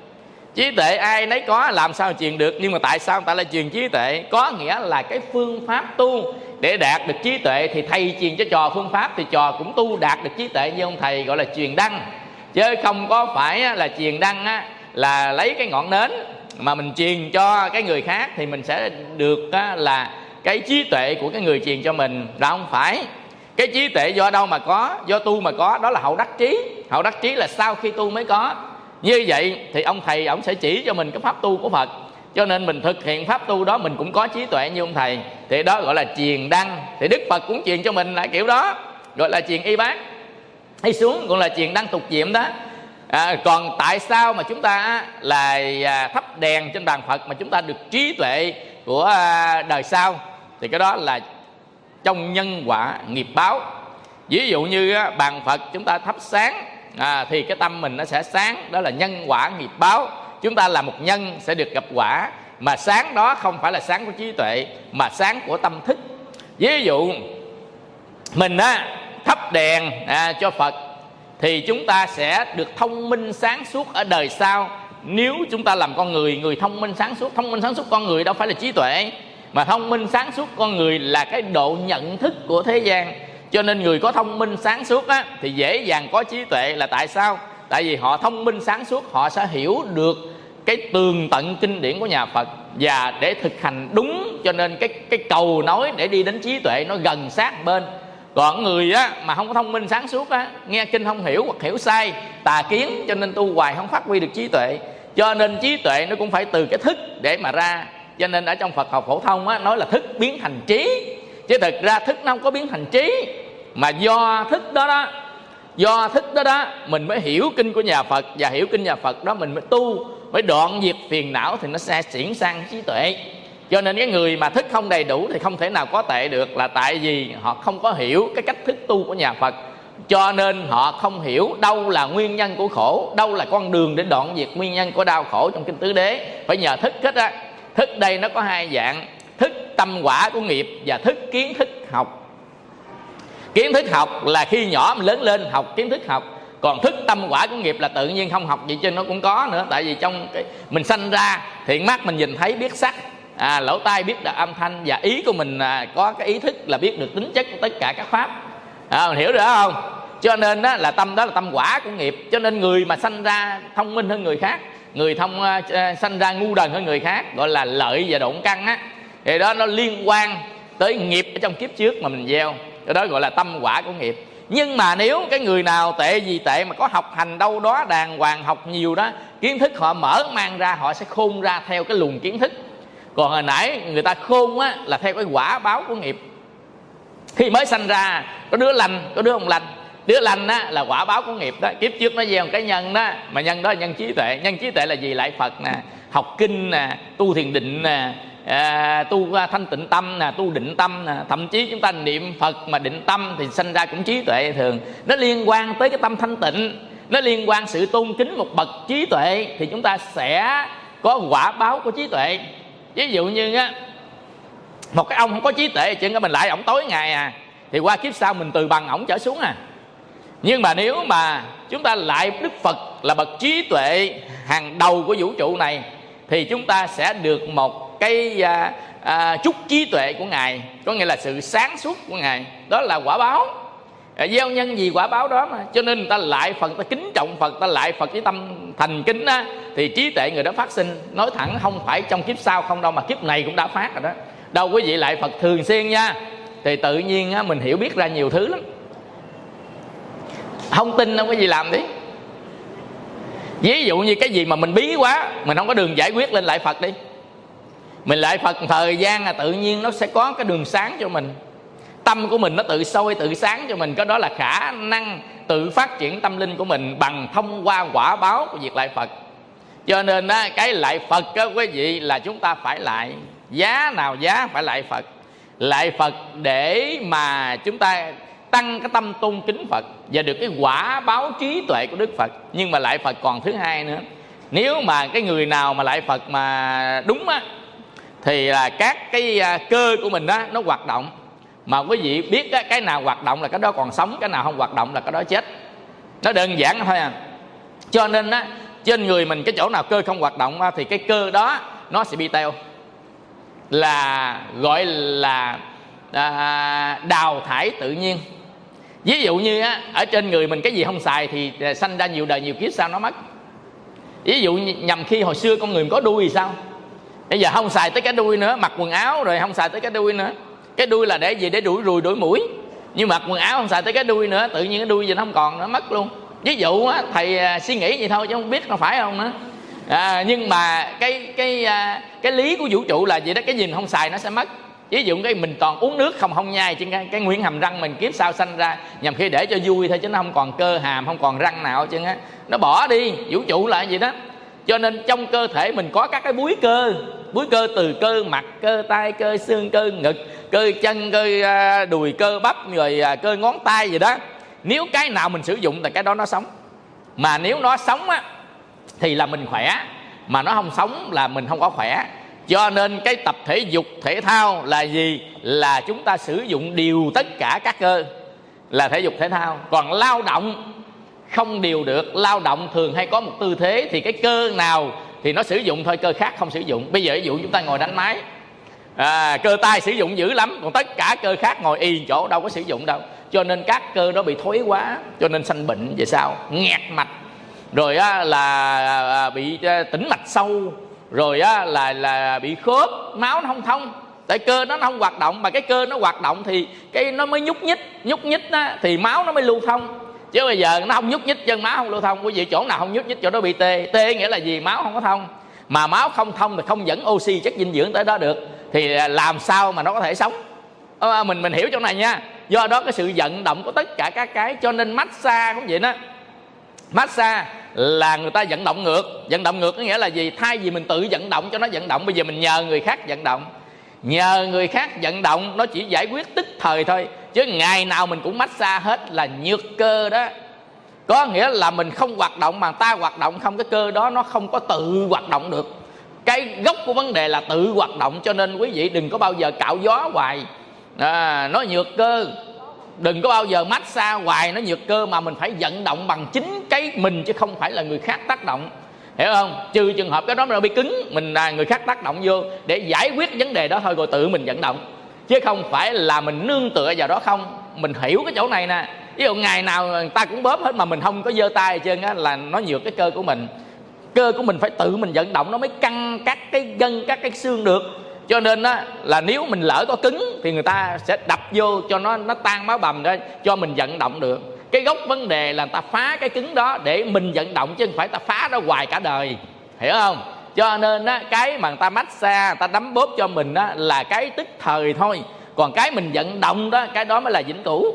A: Trí tuệ ai nấy có, làm sao mà truyền được? Nhưng mà tại sao người ta lại truyền trí tuệ? Có nghĩa là cái phương pháp tu để đạt được trí tuệ thì thầy truyền cho trò phương pháp, thì trò cũng tu đạt được trí tuệ như ông thầy, gọi là truyền đăng. Chứ không có phải là truyền đăng á, là lấy cái ngọn nến mà mình truyền cho cái người khác thì mình sẽ được á, là cái trí tuệ của cái người truyền cho mình. Đó không phải. Cái trí tuệ do đâu mà có? Do tu mà có, đó là hậu đắc trí. Hậu đắc trí là sau khi tu mới có. Như vậy thì ông thầy ông sẽ chỉ cho mình cái pháp tu của Phật. Cho nên mình thực hiện pháp tu đó mình cũng có trí tuệ như ông thầy. Thì đó gọi là truyền đăng. Thì Đức Phật cũng truyền cho mình là kiểu đó, gọi là truyền y bát. Hay xuống cũng là truyền đăng tục diệm đó. À, còn tại sao mà chúng ta là thắp đèn trên bàn Phật mà chúng ta được trí tuệ của đời sau? Thì cái đó là trong nhân quả nghiệp báo. Ví dụ như bàn Phật chúng ta thắp sáng à, thì cái tâm mình nó sẽ sáng. Đó là nhân quả nghiệp báo. Chúng ta là một nhân sẽ được gặp quả. Mà sáng đó không phải là sáng của trí tuệ, mà sáng của tâm thức. Ví dụ mình á, thắp đèn à, cho Phật thì chúng ta sẽ được thông minh sáng suốt ở đời sau. Nếu chúng ta làm con người, người thông minh sáng suốt. Thông minh sáng suốt con người đâu phải là trí tuệ, mà thông minh sáng suốt con người là cái độ nhận thức của thế gian. Cho nên người có thông minh sáng suốt á, thì dễ dàng có trí tuệ. Là tại sao? Tại vì họ thông minh sáng suốt, họ sẽ hiểu được cái tường tận kinh điển của nhà Phật và để thực hành đúng. Cho nên cái, cái cầu nối để đi đến trí tuệ nó gần sát bên. Còn người á, mà không có thông minh sáng suốt á, nghe kinh không hiểu hoặc hiểu sai, tà kiến, cho nên tu hoài không phát huy được trí tuệ. Cho nên trí tuệ nó cũng phải từ cái thức để mà ra. Cho nên ở trong Phật học phổ thông á, nói là thức biến thành trí. Chứ thực ra thức nó không có biến thành trí, mà do thức đó đó Do thức đó đó mình mới hiểu kinh của nhà Phật. Và hiểu kinh nhà Phật đó mình mới tu, mới đoạn diệt phiền não thì nó sẽ chuyển sang trí tuệ. Cho nên cái người mà thức không đầy đủ thì không thể nào có tệ được. Là tại vì họ không có hiểu cái cách thức tu của nhà Phật. Cho nên họ không hiểu đâu là nguyên nhân của khổ, đâu là con đường để đoạn diệt nguyên nhân của đau khổ trong kinh Tứ Đế. Phải nhờ thức hết á. Thức đây nó có hai dạng: thức tâm quả của nghiệp và thức kiến thức học. Kiến thức học là khi nhỏ mình lớn lên học kiến thức học. Còn thức tâm quả của nghiệp là tự nhiên không học gì trên nó cũng có nữa. Tại vì trong cái mình sanh ra thì mắt mình nhìn thấy biết sắc, à, lỗ tai biết được âm thanh, và ý của mình à, có cái ý thức là biết được tính chất của tất cả các pháp. À, mình hiểu được không? Cho nên đó là tâm đó là tâm quả của nghiệp. Cho nên người mà sanh ra thông minh hơn người khác, người thông uh, sanh ra ngu đần hơn người khác, gọi là lợi và độn căn á, thì đó nó liên quan tới nghiệp ở trong kiếp trước mà mình gieo. Cái đó gọi là tâm quả của nghiệp. Nhưng mà nếu cái người nào tệ gì tệ mà có học hành đâu đó đàng hoàng, học nhiều đó, kiến thức họ mở mang ra, họ sẽ khôn ra theo cái luồng kiến thức. Còn hồi nãy người ta khôn á là theo cái quả báo của nghiệp. Khi mới sanh ra có đứa lành, có đứa không lành. Đứa lành á là quả báo của nghiệp đó. Kiếp trước nó gieo một cái nhân đó, mà nhân đó là nhân trí tuệ. Nhân trí tuệ là gì? Lại Phật nè, học kinh nè, tu thiền định nè, à, tu thanh tịnh tâm nè, tu định tâm nè. Thậm chí chúng ta niệm Phật mà định tâm thì sanh ra cũng trí tuệ thường. Nó liên quan tới cái tâm thanh tịnh, nó liên quan sự tôn kính một bậc trí tuệ, thì chúng ta sẽ có quả báo của trí tuệ. Ví dụ như á, một cái ông không có trí tuệ, chuyện cái mình lại ổng tối ngày à, thì qua kiếp sau mình từ bằng ổng trở xuống à. Nhưng mà nếu mà chúng ta lại Đức Phật là bậc trí tuệ hàng đầu của vũ trụ này, thì chúng ta sẽ được một cái à, à, chút trí tuệ của Ngài, có nghĩa là sự sáng suốt của Ngài. Đó là quả báo. À, gieo nhân gì quả báo đó mà. Cho nên người ta lại Phật, ta kính trọng Phật, ta lại Phật với tâm thành kính á, thì thì trí tuệ người đó phát sinh. Nói thẳng không phải trong kiếp sau không đâu, mà kiếp này cũng đã phát rồi đó. Đâu quý vị lại Phật thường xuyên nha, thì tự nhiên á, mình hiểu biết ra nhiều thứ lắm. Không tin đâu quý vị làm đi. Ví dụ như cái gì mà mình bí quá, mình không có đường giải quyết, lên lại Phật đi. Mình lại Phật thời gian là tự nhiên nó sẽ có cái đường sáng cho mình. Tâm của mình nó tự soi tự sáng cho mình. Cái đó là khả năng tự phát triển tâm linh của mình bằng thông qua quả báo của việc lại Phật. Cho nên á, cái lại Phật á, quý vị là chúng ta phải lại. Giá nào giá phải lại Phật. Lại Phật để mà chúng ta tăng cái tâm tôn kính Phật và được cái quả báo trí tuệ của Đức Phật. Nhưng mà lại Phật còn thứ hai nữa. Nếu mà cái người nào mà lại Phật mà đúng á, thì là các cái cơ của mình á, nó hoạt động. Mà quý vị biết á, cái nào hoạt động là cái đó còn sống, cái nào không hoạt động là cái đó chết. Nó đơn giản thôi à. Cho nên á, trên người mình cái chỗ nào cơ không hoạt động á, thì cái cơ đó nó sẽ bị teo. Là gọi là à, đào thải tự nhiên. Ví dụ như á, ở trên người mình cái gì không xài thì sanh ra nhiều đời nhiều kiếp sau nó mất. Ví dụ nhằm khi hồi xưa con người có đuôi thì sao? Bây giờ không xài tới cái đuôi nữa, mặc quần áo rồi không xài tới cái đuôi nữa. Cái đuôi là để gì? Để đuổi ruồi đuổi mũi. Nhưng mặc quần áo không xài tới cái đuôi nữa, tự nhiên cái đuôi gì nó không còn, nó mất luôn. Ví dụ á, thầy suy nghĩ vậy thôi chứ không biết nó phải không nữa. À, nhưng mà cái cái cái lý của vũ trụ là gì đó, cái gì không xài nó sẽ mất. Ví dụ cái mình toàn uống nước không không nhai, trên cái, cái nguyên hàm răng mình kiếp sau sanh ra nhằm khi để cho vui thôi, chứ nó không còn cơ hàm, không còn răng nào chứ á, nó bỏ đi. Vũ trụ là gì đó. Cho nên trong cơ thể mình có các cái búi cơ. Búi cơ từ cơ mặt, cơ tay, cơ xương, cơ ngực, cơ chân, cơ đùi, cơ bắp, rồi cơ ngón tay gì đó. Nếu cái nào mình sử dụng thì cái đó nó sống. Mà nếu nó sống á thì là mình khỏe, mà nó không sống là mình không có khỏe. Cho nên cái tập thể dục thể thao là gì? Là chúng ta sử dụng điều tất cả các cơ là thể dục thể thao. Còn lao động không điều được. Lao động thường hay có một tư thế, thì cái cơ nào thì nó sử dụng thôi, cơ khác không sử dụng. Bây giờ ví dụ chúng ta ngồi đánh máy, à, cơ tay sử dụng dữ lắm, còn tất cả cơ khác ngồi y chỗ đâu có sử dụng đâu. Cho nên các cơ đó bị thối quá, cho nên sanh bệnh về sau, nghẹt mạch, rồi á, là bị tĩnh mạch sâu, rồi á, là là bị khớp, máu nó không thông. Tại cơ nó không hoạt động, mà cái cơ nó hoạt động thì cái nó mới nhúc nhích, nhúc nhích á, thì máu nó mới lưu thông. Chứ bây giờ nó không nhúc nhích, chân máu không lưu thông. Quý vị chỗ nào không nhúc nhích chỗ đó bị tê. Tê nghĩa là gì? Máu không có thông. Mà máu không thông thì không dẫn oxy, chất dinh dưỡng tới đó được, thì làm sao mà nó có thể sống? à, mình mình hiểu chỗ này nha. Do đó cái sự vận động của tất cả các cái, cho nên massage cũng vậy đó. Massage là người ta vận động ngược. Vận động ngược có nghĩa là gì? Thay vì mình tự vận động cho nó vận động, bây giờ mình nhờ người khác vận động. Nhờ người khác vận động nó chỉ giải quyết tức thời thôi, chứ ngày nào mình cũng massage hết là nhược cơ đó. Có nghĩa là mình không hoạt động mà ta hoạt động không, cái cơ đó nó không có tự hoạt động được. Cái gốc của vấn đề là tự hoạt động. Cho nên quý vị đừng có bao giờ cạo gió hoài, à, nó nhược cơ. Đừng có bao giờ massage hoài, nó nhược cơ. Mà mình phải vận động bằng chính cái mình, chứ không phải là người khác tác động. Hiểu không? Trừ trường hợp cái đó nó bị cứng, mình là người khác tác động vô để giải quyết vấn đề đó thôi, rồi tự mình vận động, chứ không phải là mình nương tựa vào đó không. Mình hiểu cái chỗ này nè. Ví dụ ngày nào người ta cũng bóp hết mà mình không có giơ tay hết trơn á, là nó nhược cái cơ của mình. Cơ của mình phải tự mình vận động nó mới căng các cái gân, các cái xương được. Cho nên á, là nếu mình lỡ có cứng thì người ta sẽ đập vô cho nó nó tan máu bầm ra, cho mình vận động được. Cái gốc vấn đề là người ta phá cái cứng đó để mình vận động, chứ không phải ta phá nó hoài cả đời. Hiểu không? Cho nên á, cái mà người ta massage, người ta đấm bóp cho mình á, là cái tức thời thôi. Còn cái mình vận động đó, cái đó mới là vĩnh cửu.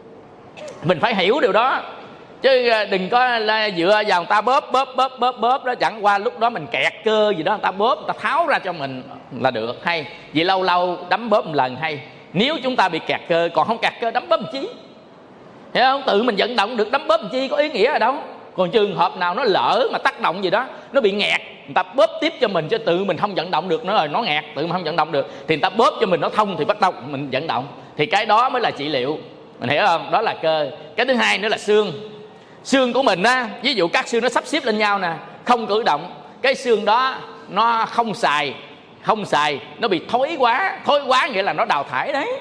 A: Mình phải hiểu điều đó. Chứ đừng có là dựa vào người ta bóp bóp bóp bóp bóp đó, chẳng qua lúc đó mình kẹt cơ gì đó, người ta bóp, người ta tháo ra cho mình là được, hay. Vì lâu lâu đấm bóp một lần hay. Nếu chúng ta bị kẹt cơ, còn không kẹt cơ đấm bóp làm chi? Hiểu không? Tự mình vận động được, đấm bóp làm chi có ý nghĩa ở đâu. Còn trường hợp nào nó lỡ mà tác động gì đó, nó bị nghẹt, người ta bóp tiếp cho mình, chứ tự mình không vận động được nữa rồi, nó nghẹt, tự mình không vận động được, thì người ta bóp cho mình nó thông thì bắt đầu mình vận động. Thì cái đó mới là trị liệu. Mình hiểu không? Đó là cơ. Cái thứ hai nữa là xương. Xương của mình á, ví dụ các xương nó sắp xếp lên nhau nè, không cử động, cái xương đó nó không xài, không xài, nó bị thối quá. Thối quá nghĩa là nó đào thải đấy.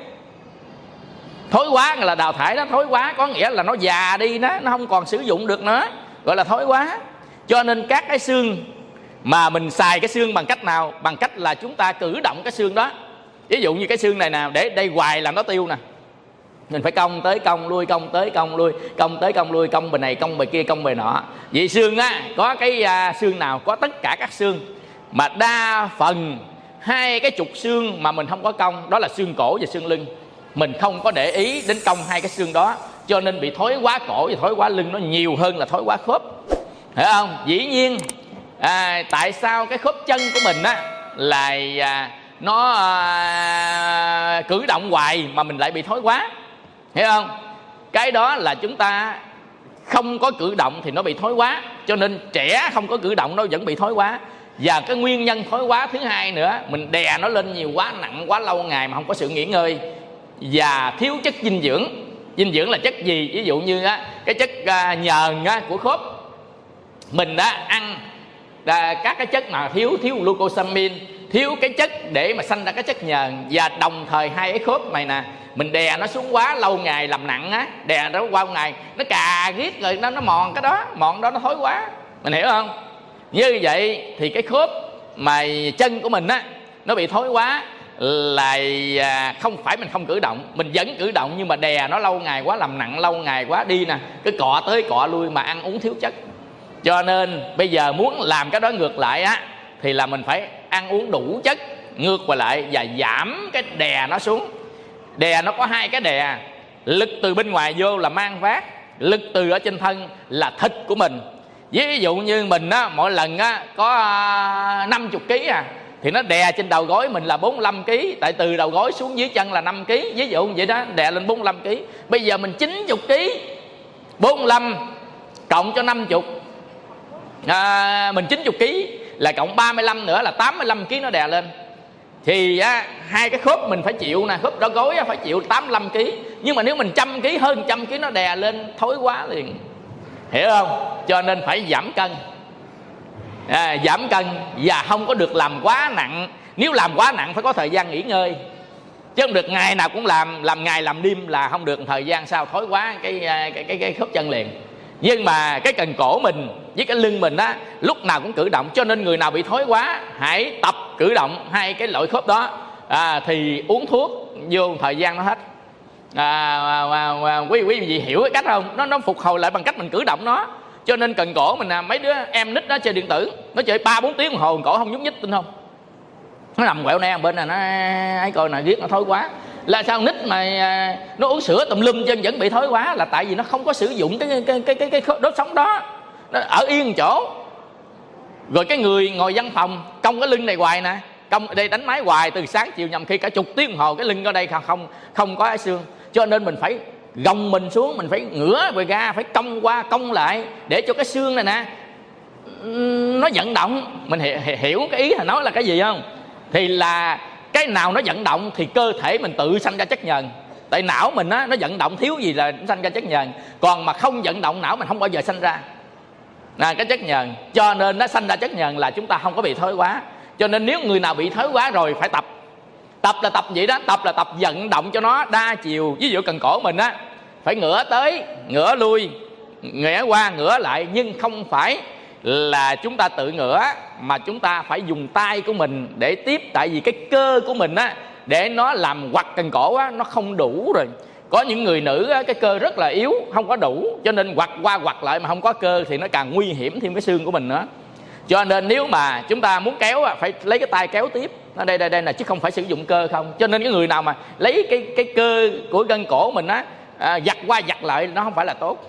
A: Thối quá là đào thải đó. Thối quá có nghĩa là nó già đi đó, nó không còn sử dụng được nữa, gọi là thối quá. Cho nên các cái xương Mà mình xài cái xương bằng cách nào? Bằng cách là chúng ta cử động cái xương đó. Ví dụ như cái xương này nè, để đây hoài làm nó tiêu nè, mình phải cong tới cong lui, cong tới cong lui, cong tới cong lui, cong bề này cong bề kia, cong bề nọ. Vậy xương á, có cái à, xương nào? Có tất cả các xương. Mà đa phần hai cái trục xương mà mình không có cong, đó là xương cổ và xương lưng. Mình không có để ý đến cong hai cái xương đó, cho nên bị thói quá cổ và thói quá lưng nó nhiều hơn là thói quá khớp. Hiểu không? Dĩ nhiên à, tại sao cái khớp chân của mình á là à, nó à, cử động hoài mà mình lại bị thói quá? Hiểu không? Cái đó là chúng ta không có cử động thì nó bị thói quá. Cho nên trẻ không có cử động nó vẫn bị thói quá. Và cái nguyên nhân thói quá thứ hai nữa, mình đè nó lên nhiều quá, nặng quá, lâu ngày mà không có sự nghỉ ngơi, và thiếu chất dinh dưỡng. Dinh dưỡng là chất gì? Ví dụ như á, cái chất à, nhờn á, của khớp. Mình đã ăn à, các cái chất mà thiếu thiếu glucosamine, thiếu cái chất để mà sanh ra cái chất nhờn. Và đồng thời hai cái khớp này nè, mình đè nó xuống quá lâu ngày làm nặng á, đè nó qua ngày nó cà riết rồi nó nó mòn cái đó, mòn đó nó thối quá. Mình hiểu không? Như vậy thì cái khớp mà chân của mình á nó bị thối quá là không phải mình không cử động, mình vẫn cử động, nhưng mà đè nó lâu ngày quá, làm nặng lâu ngày quá, đi nè cứ cọ tới cọ lui mà ăn uống thiếu chất. Cho nên bây giờ muốn làm cái đó ngược lại á thì là mình phải ăn uống đủ chất ngược qua lại và giảm cái đè nó xuống. Đè nó có hai cái đè, lực từ bên ngoài vô là mang vác, lực từ ở trên thân là thịt của mình. Ví dụ như mình á, mỗi lần á có năm mươi ký à, thì nó đè trên đầu gối mình là bốn mươi lăm ký, tại từ đầu gối xuống dưới chân là năm ký, ví dụ vậy đó, đè lên bốn mươi lăm ký. Bây giờ mình chín mươi ký, bốn mươi lăm cộng cho năm mươi, à, mình chín mươi ký là cộng ba mươi lăm nữa là tám mươi lăm ký nó đè lên. Thì á, hai cái khớp mình phải chịu nè, khớp đó gối á, phải chịu tám mươi lăm ký. Nhưng mà nếu mình trăm ký, hơn trăm ký nó đè lên thối quá liền. Hiểu không? Cho nên phải giảm cân, à, giảm cân và không có được làm quá nặng. Nếu làm quá nặng phải có thời gian nghỉ ngơi, chứ không được ngày nào cũng làm, làm ngày làm đêm là không được. Thời gian sau thối quá cái cái cái, cái khớp chân liền. Nhưng mà cái cần cổ mình với cái lưng mình á lúc nào cũng cử động. Cho nên người nào bị thối quá hãy tập cử động hai cái loại khớp đó, à, thì uống thuốc vô thời gian nó hết. À, à, à, quý quý vị hiểu cái cách không? Nó nó phục hồi lại bằng cách mình cử động nó. Cho nên cần cổ mình là mấy đứa em nít nó chơi điện tử, nó chơi ba bốn tiếng đồng hồ cổ không nhúc nhích, tin không? Nó nằm quẹo này bên này nó ấy coi nè, riết nó thối quá. Là sao nít mà nó uống sữa tùm lum chân vẫn bị thối quá? Là tại vì nó không có sử dụng cái cái cái cái, cái đốt sống đó, nó ở yên một chỗ. Rồi cái người ngồi văn phòng cong cái lưng này hoài nè, cong đây đánh máy hoài từ sáng chiều, nhầm khi cả chục tiếng đồng hồ cái lưng ở đây không không có cái xương. Cho nên mình phải gồng mình xuống, mình phải ngửa về ga, phải cong qua cong lại để cho cái xương này nè nó vận động. Mình hiểu cái ý là nói là cái gì không? Thì là cái nào nó vận động thì cơ thể mình tự sanh ra chất nhờn. Tại não mình á, nó vận động thiếu gì là nó sanh ra chất nhờn. Còn mà không vận động não mình không bao giờ sanh ra là cái chất nhờn. Cho nên nó sanh ra chất nhờn là chúng ta không có bị thói quá. Cho nên nếu người nào bị thói quá rồi phải tập. Tập là tập gì đó? Tập là tập vận động cho nó đa chiều. Ví dụ cần cổ mình á, phải ngửa tới, ngửa lui, ngửa qua, ngửa lại. Nhưng không phải là chúng ta tự ngửa, mà chúng ta phải dùng tay của mình để tiếp. Tại vì cái cơ của mình á, để nó làm quặt cần cổ á, nó không đủ rồi. Có những người nữ á, cái cơ rất là yếu, không có đủ, cho nên quặt qua quặt lại mà không có cơ thì nó càng nguy hiểm thêm cái xương của mình nữa. Cho nên nếu mà chúng ta muốn kéo á, phải lấy cái tay kéo tiếp. Nó đây đây đây là chứ không phải sử dụng cơ không. Cho nên cái người nào mà lấy cái cái cơ của gân cổ mình á, à, giặt qua giặt lại, nó không phải là tốt.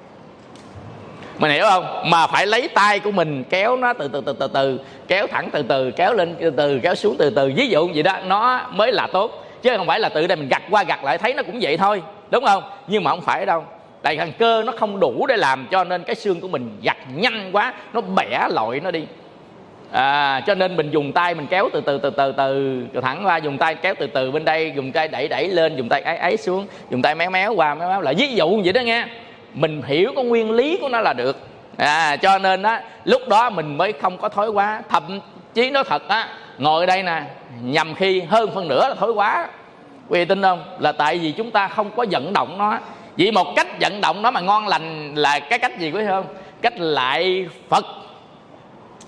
A: Mình hiểu không? Mà phải lấy tay của mình kéo nó từ từ từ từ từ, kéo thẳng từ từ, kéo lên từ từ, kéo xuống từ từ, ví dụ vậy đó, nó mới là tốt. Chứ không phải là từ đây mình gặt qua gặt lại, thấy nó cũng vậy thôi, đúng không? Nhưng mà không phải đâu. Tại thằng cơ nó không đủ để làm, cho nên cái xương của mình giặt nhanh quá, nó bẻ lội nó đi. À, cho nên mình dùng tay mình kéo từ từ từ từ từ thẳng qua, dùng tay kéo từ từ bên đây, dùng tay đẩy đẩy lên, dùng tay ấy ấy xuống, dùng tay méo méo qua méo méo lại, ví dụ vậy đó nghe. Mình hiểu có nguyên lý của nó là được. À, cho nên á lúc đó mình mới không có thói quá. Thậm chí nói thật á, ngồi đây nè, nhầm khi hơn phân nửa là thói quá. Quý vị tin không? Là tại vì chúng ta không có vận động nó. Vì một cách vận động nó mà ngon lành là cái cách gì quý vị không? Cách lại Phật.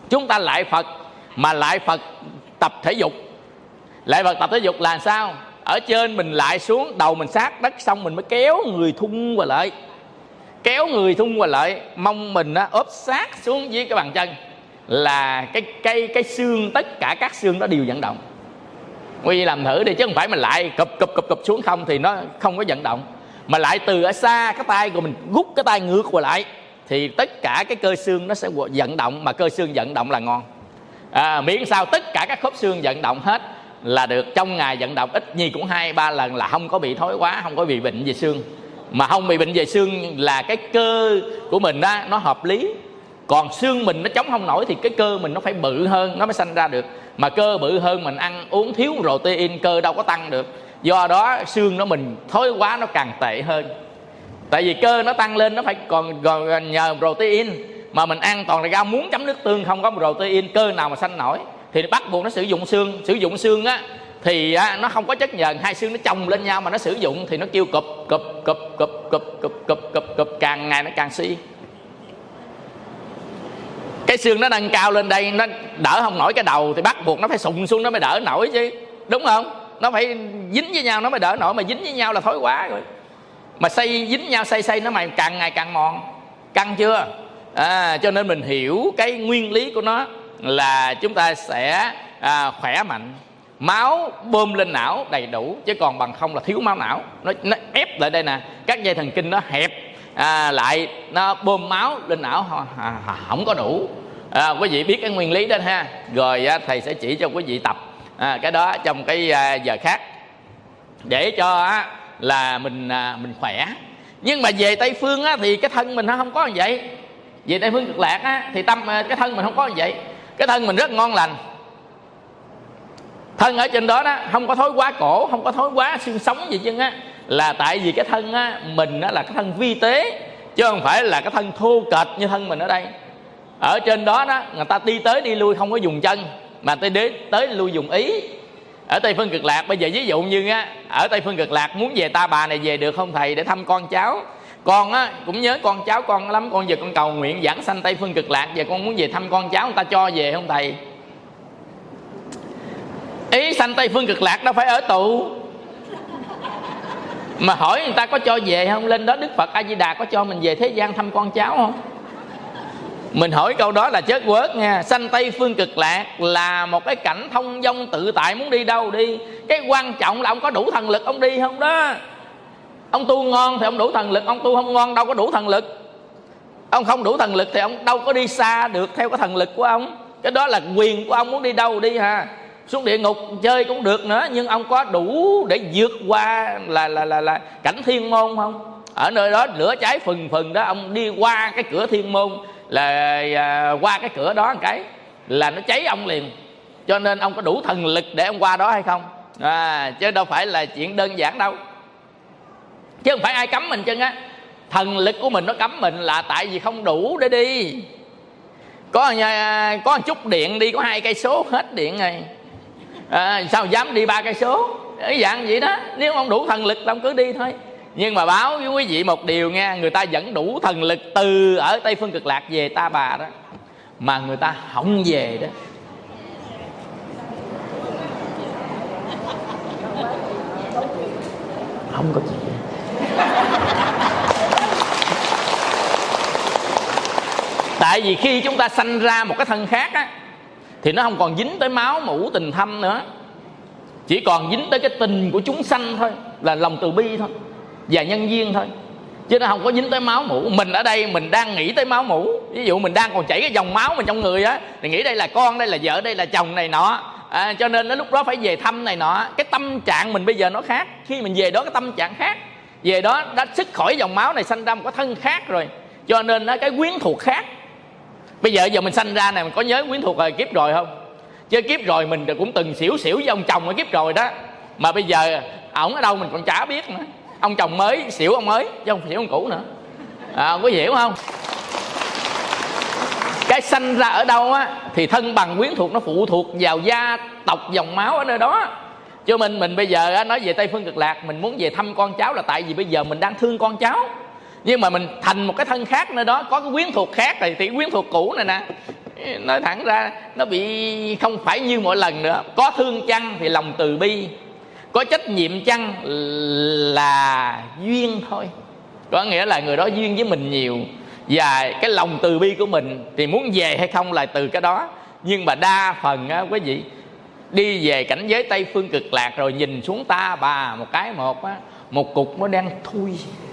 A: Chúng ta lại Phật, mà lại Phật tập thể dục. Lại Phật tập thể dục là sao? Ở trên mình lại xuống, đầu mình sát đất, xong mình mới kéo người thung qua lại, kéo người thung qua lại, mông mình á, ốp sát xuống dưới cái bàn chân, là cái cái cái xương, tất cả các xương đó đều vận động. Quý vị làm thử đi, chứ không phải mình lại cụp cụp cụp cụp xuống không thì nó không có vận động. Mà lại từ ở xa cái tay của mình rút cái tay ngược qua lại thì tất cả cái cơ xương nó sẽ vận động. Mà cơ xương vận động là ngon, à, miễn sao tất cả các khớp xương vận động hết là được. Trong ngày vận động ít nhiều cũng hai ba lần là không có bị thói quá, không có bị bệnh về xương. Mà không bị bệnh về xương là cái cơ của mình á, nó hợp lý. Còn xương mình nó chống không nổi thì cái cơ mình nó phải bự hơn nó mới sanh ra được. Mà cơ bự hơn mình ăn uống thiếu protein, cơ đâu có tăng được. Do đó xương nó mình thói quá nó càng tệ hơn. Tại vì cơ nó tăng lên nó phải còn, còn nhờ protein. Mà mình ăn toàn là rau muống chấm nước tương, không có protein, cơ nào mà sanh nổi. Thì bắt buộc nó sử dụng xương. Sử dụng xương á thì á, nó không có chất nhờn, hai xương nó chồng lên nhau mà nó sử dụng thì nó kêu cụp cụp cụp cụp cụp cụp cụp cụp cụp, càng ngày nó càng suy. Cái xương nó nâng cao lên đây, nó đỡ không nổi cái đầu thì bắt buộc nó phải sụn xuống nó mới đỡ nổi chứ, đúng không? Nó phải dính với nhau nó mới đỡ nổi, mà dính với nhau là thói quá rồi. Mà xây dính nhau xây xây nó mày càng ngày càng mòn, căng chưa? À, cho nên mình hiểu cái nguyên lý của nó là chúng ta sẽ à, khỏe mạnh, máu bơm lên não đầy đủ, chứ còn bằng không là thiếu máu não. Nó, nó ép lại đây nè, các dây thần kinh nó hẹp à, lại, nó bơm máu lên não à, không có đủ. À, quý vị biết cái nguyên lý đó ha, rồi à, thầy sẽ chỉ cho quý vị tập à, cái đó trong cái à, giờ khác để cho à, là mình à, mình khỏe. Nhưng mà về Tây Phương á, thì cái thân mình nó không có như vậy. Về Tây Phương Cực Lạc á, thì tâm cái thân mình không có như vậy. Cái thân mình rất ngon lành. Thân ở trên đó đó không có thói quá cổ, không có thói quá xương sống gì chứ á, là tại vì cái thân á, mình á, là cái thân vi tế, chứ không phải là cái thân thô kệch như thân mình ở đây. Ở trên đó đó người ta đi tới đi lui không có dùng chân, mà tới đến tới lui dùng ý. Ở Tây Phương Cực Lạc bây giờ ví dụ như á, ở Tây Phương Cực Lạc muốn về Ta Bà này về được không thầy, để thăm con cháu. Con á cũng nhớ con cháu con lắm, con giờ con cầu nguyện giảng sanh Tây Phương Cực Lạc, giờ con muốn về thăm con cháu, người ta cho về không thầy? Ý sanh Tây Phương Cực Lạc đâu phải ở tù. Mà hỏi người ta có cho về không, lên đó Đức Phật A Di Đà có cho mình về thế gian thăm con cháu không? Mình hỏi câu đó là chết quớt nha. Sanh Tây Phương Cực Lạc là một cái cảnh thông dong tự tại, muốn đi đâu đi. Cái quan trọng là ông có đủ thần lực ông đi không đó. Ông tu ngon thì ông đủ thần lực, ông tu không ngon đâu có đủ thần lực. Ông không đủ thần lực thì ông đâu có đi xa được theo cái thần lực của ông. Cái đó là quyền của ông, muốn đi đâu đi ha. Xuống địa ngục chơi cũng được nữa, nhưng ông có đủ để vượt qua là là là, là cảnh thiên môn không? Ở nơi đó lửa cháy phừng phừng đó, ông đi qua cái cửa thiên môn là à, qua cái cửa đó một cái là nó cháy ông liền. Cho nên ông có đủ thần lực để ông qua đó hay không? À, chứ đâu phải là chuyện đơn giản đâu. Chứ không phải ai cấm mình chân á. Thần lực của mình nó cấm mình là tại vì không đủ để đi. Có nhà, có một chút điện đi có hai cây số hết điện rồi. À, sao dám đi ba cây số? Cái dạng vậy đó. Nếu ông đủ thần lực thì ông cứ đi thôi. Nhưng mà báo với quý vị một điều nha, người ta vẫn đủ thần lực từ ở Tây Phương Cực Lạc về Ta Bà đó, mà người ta không về đó. Không có gì. Tại vì khi chúng ta sanh ra một cái thân khác á, thì nó không còn dính tới máu mủ tình thâm nữa, chỉ còn dính tới cái tình của chúng sanh thôi, là lòng từ bi thôi và nhân duyên thôi, chứ nó không có dính tới máu mủ. Mình ở đây mình đang nghĩ tới máu mủ. Ví dụ mình đang còn chảy cái dòng máu mình trong người á, thì nghĩ đây là con, đây là vợ, đây là chồng này nọ. À, cho nên đến lúc đó phải về thăm này nọ. Cái tâm trạng mình bây giờ nó khác. Khi mình về đó cái tâm trạng khác. Về đó đã xuất khỏi dòng máu này, sanh ra một cái thân khác rồi. Cho nên cái quyến thuộc khác. Bây giờ giờ mình sanh ra này, mình có nhớ quyến thuộc rồi kiếp rồi không? Chứ kiếp rồi mình cũng từng xỉu xỉu với ông chồng ở kiếp rồi đó. Mà bây giờ ổng ở đâu mình còn chả biết nữa. Ông chồng mới xỉu ông mới, chứ không xỉu ông cũ nữa. À, có hiểu không? Cái sanh ra ở đâu á thì thân bằng quyến thuộc nó phụ thuộc vào gia tộc dòng máu ở nơi đó. Chứ mình mình bây giờ á, nói về Tây Phương Cực Lạc, mình muốn về thăm con cháu là tại vì bây giờ mình đang thương con cháu. Nhưng mà mình thành một cái thân khác nơi đó, có cái quyến thuộc khác rồi, thì quyến thuộc cũ này nè Nói thẳng ra nó bị không phải như mọi lần nữa. Có thương chăng thì lòng từ bi, có trách nhiệm chăng là duyên thôi. Có nghĩa là người đó duyên với mình nhiều, và cái lòng từ bi của mình thì muốn về hay không là từ cái đó. Nhưng mà đa phần á quý vị, đi về cảnh giới Tây Phương Cực Lạc rồi nhìn xuống ta bà một cái một á, một cục nó đang thui.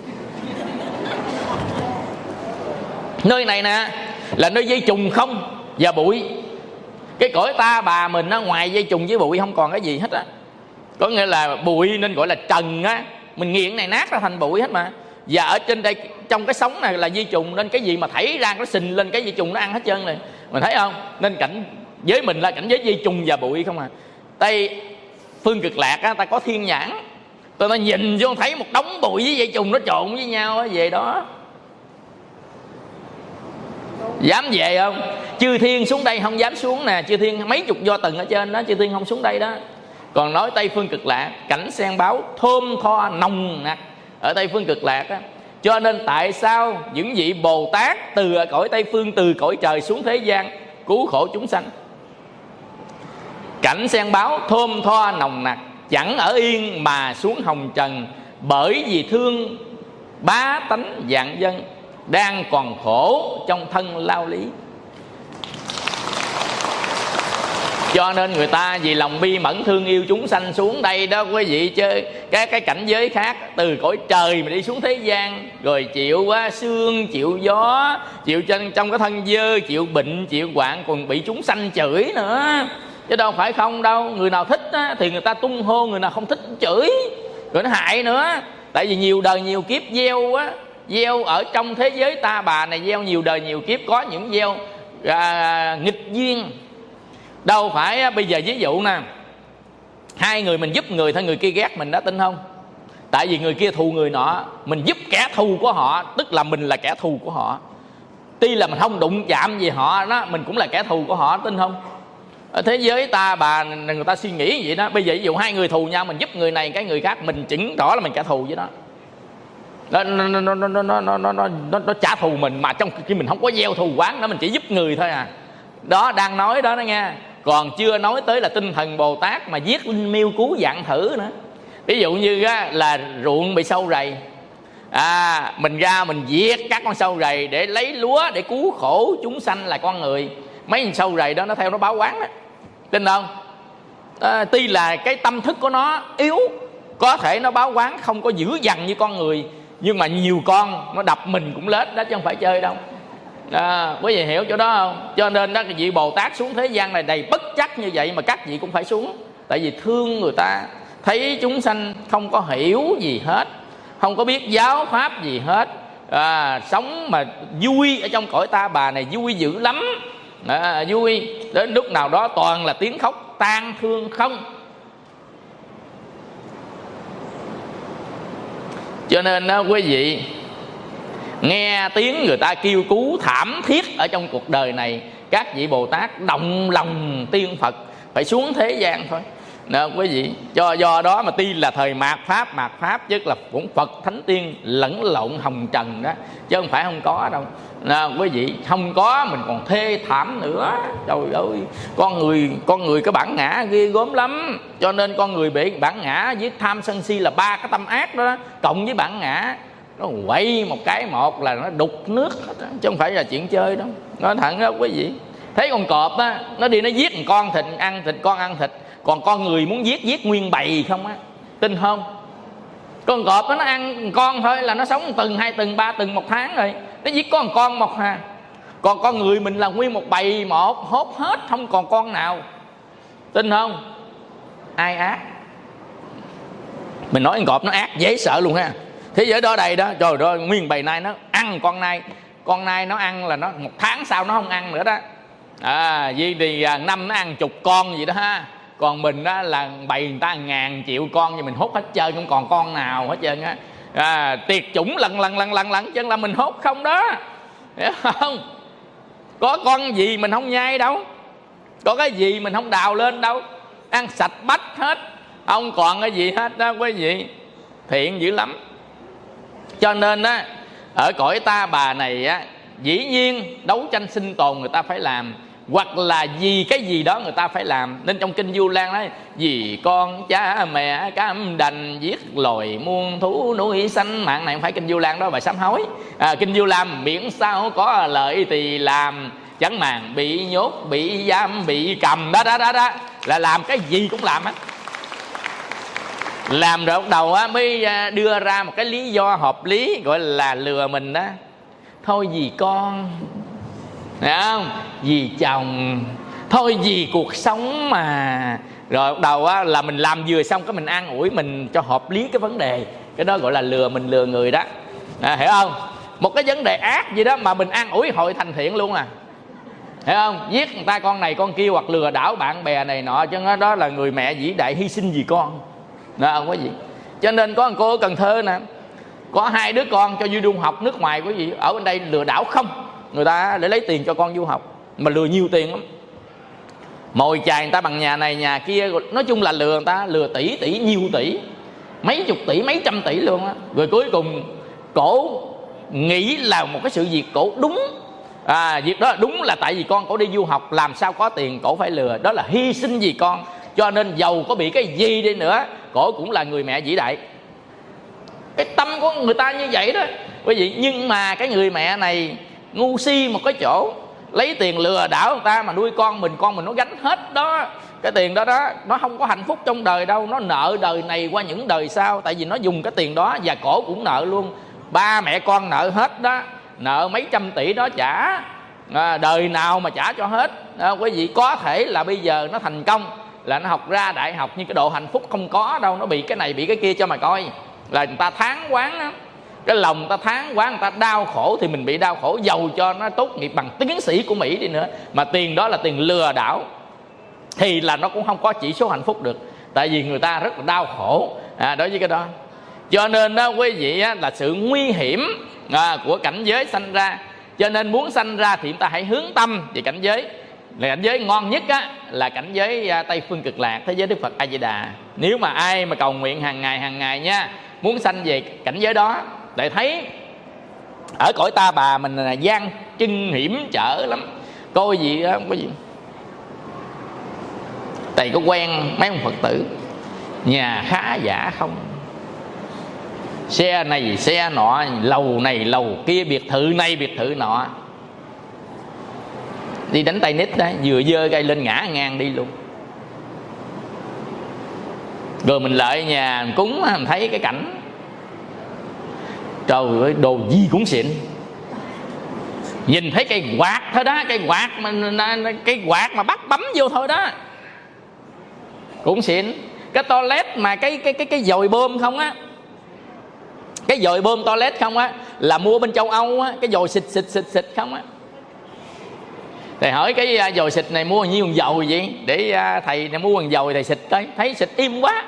A: Nơi này nè là nơi dây trùng không và bụi. Cái cõi ta bà mình á, ngoài dây trùng với bụi không còn cái gì hết á. Có nghĩa là bụi nên gọi là trần á, mình nghiện này nát ra thành bụi hết mà. Và ở trên đây trong cái sống này là dây trùng, nên cái gì mà thảy ra nó sình lên cái dây trùng nó ăn hết trơn này, mình thấy không? Nên cảnh với mình là cảnh giới dây trùng và bụi không à. Tây Phương Cực Lạc á, ta có thiên nhãn, tôi ta nhìn vô thấy một đống bụi với dây trùng nó trộn với nhau á, về đó dám về không? Chư thiên xuống đây không dám xuống nè, chư thiên mấy chục do tầng ở trên đó, chư thiên không xuống đây đó. Còn nói Tây Phương Cực Lạc, cảnh sen báo thơm tho nồng nặc ở Tây Phương Cực Lạc á. Cho nên tại sao những vị Bồ Tát từ cõi Tây Phương, từ cõi trời xuống thế gian cứu khổ chúng sanh? Cảnh sen báo thơm tho nồng nặc, chẳng ở yên mà xuống hồng trần, bởi vì thương bá tánh vạn dân, đang còn khổ trong thân lao lý. Cho nên người ta vì lòng bi mẫn thương yêu chúng sanh xuống đây đó quý vị, chơi các cái cảnh giới khác từ cõi trời mà đi xuống thế gian, rồi chịu quá sương, chịu gió, chịu trên trong cái thân dơ, chịu bệnh, chịu hoạn, còn bị chúng sanh chửi nữa. Chứ đâu phải không đâu. Người nào thích á, thì người ta tung hô, người nào không thích chửi, rồi nó hại nữa. Tại vì nhiều đời nhiều kiếp gieo á, gieo ở trong thế giới ta bà này, gieo nhiều đời nhiều kiếp, có những gieo à, nghịch duyên. Đâu phải bây giờ ví dụ nè, hai người mình giúp người thôi, người kia ghét mình đó, tin không? Tại vì người kia thù người nọ, mình giúp kẻ thù của họ, tức là mình là kẻ thù của họ. Tuy là mình không đụng chạm gì họ đó, mình cũng là kẻ thù của họ, tin không? Ở thế giới ta bà người ta suy nghĩ vậy đó. Bây giờ ví dụ hai người thù nhau, mình giúp người này cái người khác, mình chứng tỏ là mình kẻ thù với đó. Nó nó nó nó nó nó nó nó nó nó trả thù mình, mà trong khi mình không có gieo thù oán đó, mình chỉ giúp người thôi à. Đó đang nói đó đó nha. Còn chưa nói tới là tinh thần Bồ Tát mà giết linh miêu cứu vạn thử nữa. Ví dụ như á, là ruộng bị sâu rầy, à, mình ra mình giết các con sâu rầy để lấy lúa, để cứu khổ chúng sanh là con người. Mấy con sâu rầy đó nó theo nó báo oán đó, tin không? À, tuy là cái tâm thức của nó yếu, có thể nó báo oán không có dữ dằn như con người, nhưng mà nhiều con nó đập mình cũng lết đó, chứ không phải chơi đâu. À, quý vị hiểu chỗ đó không? Cho nên đó, cái vị Bồ Tát xuống thế gian này đầy bất trắc như vậy mà các vị cũng phải xuống. Tại vì thương người ta, thấy chúng sanh không có hiểu gì hết, không có biết giáo pháp gì hết, à, sống mà vui ở trong cõi ta bà này vui dữ lắm, à, vui đến lúc nào đó toàn là tiếng khóc tan thương không. Cho nên đó, quý vị nghe tiếng người ta kêu cứu thảm thiết ở trong cuộc đời này, các vị Bồ Tát động lòng tiên Phật phải xuống thế gian thôi. Đó, quý vị, cho do đó mà tuy là thời mạt pháp, mạt pháp chứ là cũng Phật Thánh Tiên lẫn lộn hồng trần đó, chứ không phải không có đâu. Đó, quý vị, không có mình còn thê thảm nữa. Trời ơi, con người con người cái bản ngã ghê gớm lắm. Cho nên con người bị bản ngã với tham sân si là ba cái tâm ác đó, cộng với bản ngã, nó quậy một cái một là nó đục nước hết đó, chứ không phải là chuyện chơi đâu. Nói thẳng đó quý vị, thấy con cọp á, nó đi nó giết một con thịt, ăn thịt con ăn thịt, còn con người muốn giết giết nguyên bầy không á, tin không? Con cọp đó, nó ăn con thôi là nó sống từng hai tuần ba tuần một tháng rồi, nó giết có một con một hà. Còn con người mình là nguyên một bầy một, hốt hết không còn con nào, tin không? Ai ác? Mình nói con cọp nó ác dễ sợ luôn ha. Thế giới đó đây đó, trời ơi, nguyên bầy nai nó ăn con nai, con nai nó ăn là nó một tháng sau nó không ăn nữa đó. À, vì thì à, năm nó ăn chục con gì đó ha. Còn mình đó là bầy người ta ngàn triệu con, thì mình hút hết trơn, không còn con nào hết trơn á. À, tiệt chủng lần lần lần lần lần chân là mình hút không đó, hiểu không? Có con gì mình không nhai đâu, có cái gì mình không đào lên đâu, ăn sạch bách hết, không còn cái gì hết đó quý vị. Thiện dữ lắm. Cho nên á, ở cõi ta bà này á, dĩ nhiên đấu tranh sinh tồn người ta phải làm, hoặc là vì cái gì đó người ta phải làm. Nên trong kinh Vu Lan nói vì con cha mẹ cam đành, giết loài muôn thú nuôi sanh. Mạng này không phải kinh Vu Lan đó, bài sám hối. à, Kinh Vu Lan miễn sao có lợi thì làm, chẳng màng bị nhốt, bị giam, bị cầm. Đó đó đó đó là làm cái gì cũng làm á. Làm rồi bắt đầu á mới đưa ra một cái lý do hợp lý, gọi là lừa mình đó. Thôi vì con, thấy không? Vì chồng, thôi vì cuộc sống mà. Rồi bắt đầu á là mình làm vừa xong cái mình an ủi mình cho hợp lý cái vấn đề. Cái đó gọi là lừa mình, lừa người đó. À, hiểu không? Một cái vấn đề ác gì đó mà mình an ủi hội thành thiện luôn à. Hiểu không? Giết người ta con này con kia, hoặc lừa đảo bạn bè này nọ, chứ đó là người mẹ vĩ đại hy sinh vì con. Đó không có gì. Cho nên có một cô ở Cần Thơ nè, có hai đứa con cho du học nước ngoài, quý vị. Ở bên đây lừa đảo không, người ta để lấy tiền cho con du học, mà lừa nhiều tiền lắm. Mồi chài người ta bằng nhà này nhà kia, nói chung là lừa người ta, lừa tỷ tỷ nhiều tỷ, mấy chục tỷ, mấy trăm tỷ luôn á. Rồi cuối cùng cổ nghĩ là một cái sự việc cổ đúng. À, việc đó đúng là tại vì con cổ đi du học, làm sao có tiền cổ phải lừa. Đó là hy sinh vì con. Cho nên giàu có bị cái gì đi nữa, cổ cũng là người mẹ vĩ đại. Cái tâm của người ta như vậy đó quý vị. Nhưng mà cái người mẹ này ngu si một cái chỗ, lấy tiền lừa đảo người ta mà nuôi con mình, con mình nó gánh hết đó. Cái tiền đó đó, nó không có hạnh phúc trong đời đâu. Nó nợ đời này qua những đời sau. Tại vì nó dùng cái tiền đó, và cổ cũng nợ luôn. Ba mẹ con nợ hết đó, nợ mấy trăm tỷ đó trả. à, Đời nào mà trả cho hết. à, Quý vị, có thể là bây giờ nó thành công, là nó học ra đại học, nhưng cái độ hạnh phúc không có đâu. Nó bị cái này bị cái kia cho mà coi. Là người ta than quán á, cái lòng người ta than quán, người ta đau khổ thì mình bị đau khổ. Giàu cho nó tốt nghiệp bằng tiến sĩ của Mỹ đi nữa, mà tiền đó là tiền lừa đảo, thì là nó cũng không có chỉ số hạnh phúc được. Tại vì người ta rất là đau khổ à, đối với cái đó. Cho nên đó quý vị á, là sự nguy hiểm à, của cảnh giới sanh ra. Cho nên muốn sanh ra thì chúng ta hãy hướng tâm về cảnh giới. Là cảnh giới ngon nhất á, là cảnh giới Tây Phương Cực Lạc, thế giới Đức Phật A Di Đà. Nếu mà ai mà cầu nguyện hàng ngày hàng ngày nha, muốn sanh về cảnh giới đó, để thấy ở cõi Ta Bà mình là gian chân hiểm trở lắm. Coi gì đó không có gì. Thầy có quen mấy ông Phật tử, nhà khá giả không, xe này xe nọ, lầu này lầu kia, biệt thự này biệt thự nọ. Đi đánh tay nít đó, vừa dơ cây lên ngã ngang đi luôn. Rồi mình lại nhà mình cúng, mình thấy cái cảnh trời ơi, đồ gì cũng xịn. Nhìn thấy cây quạt thôi đó, cây quạt mà cây quạt mà bắt bấm vô thôi đó cũng xịn. Cái toilet mà cái cái cái cái dòi bơm không á, cái dòi bơm toilet không á, là mua bên châu Âu á, cái dòi xịt xịt xịt xịt không á. Thầy hỏi cái dòi xịt này mua bao nhiêu dầu vậy, để thầy này mua bằng dầu thầy xịt coi, thấy xịt im quá.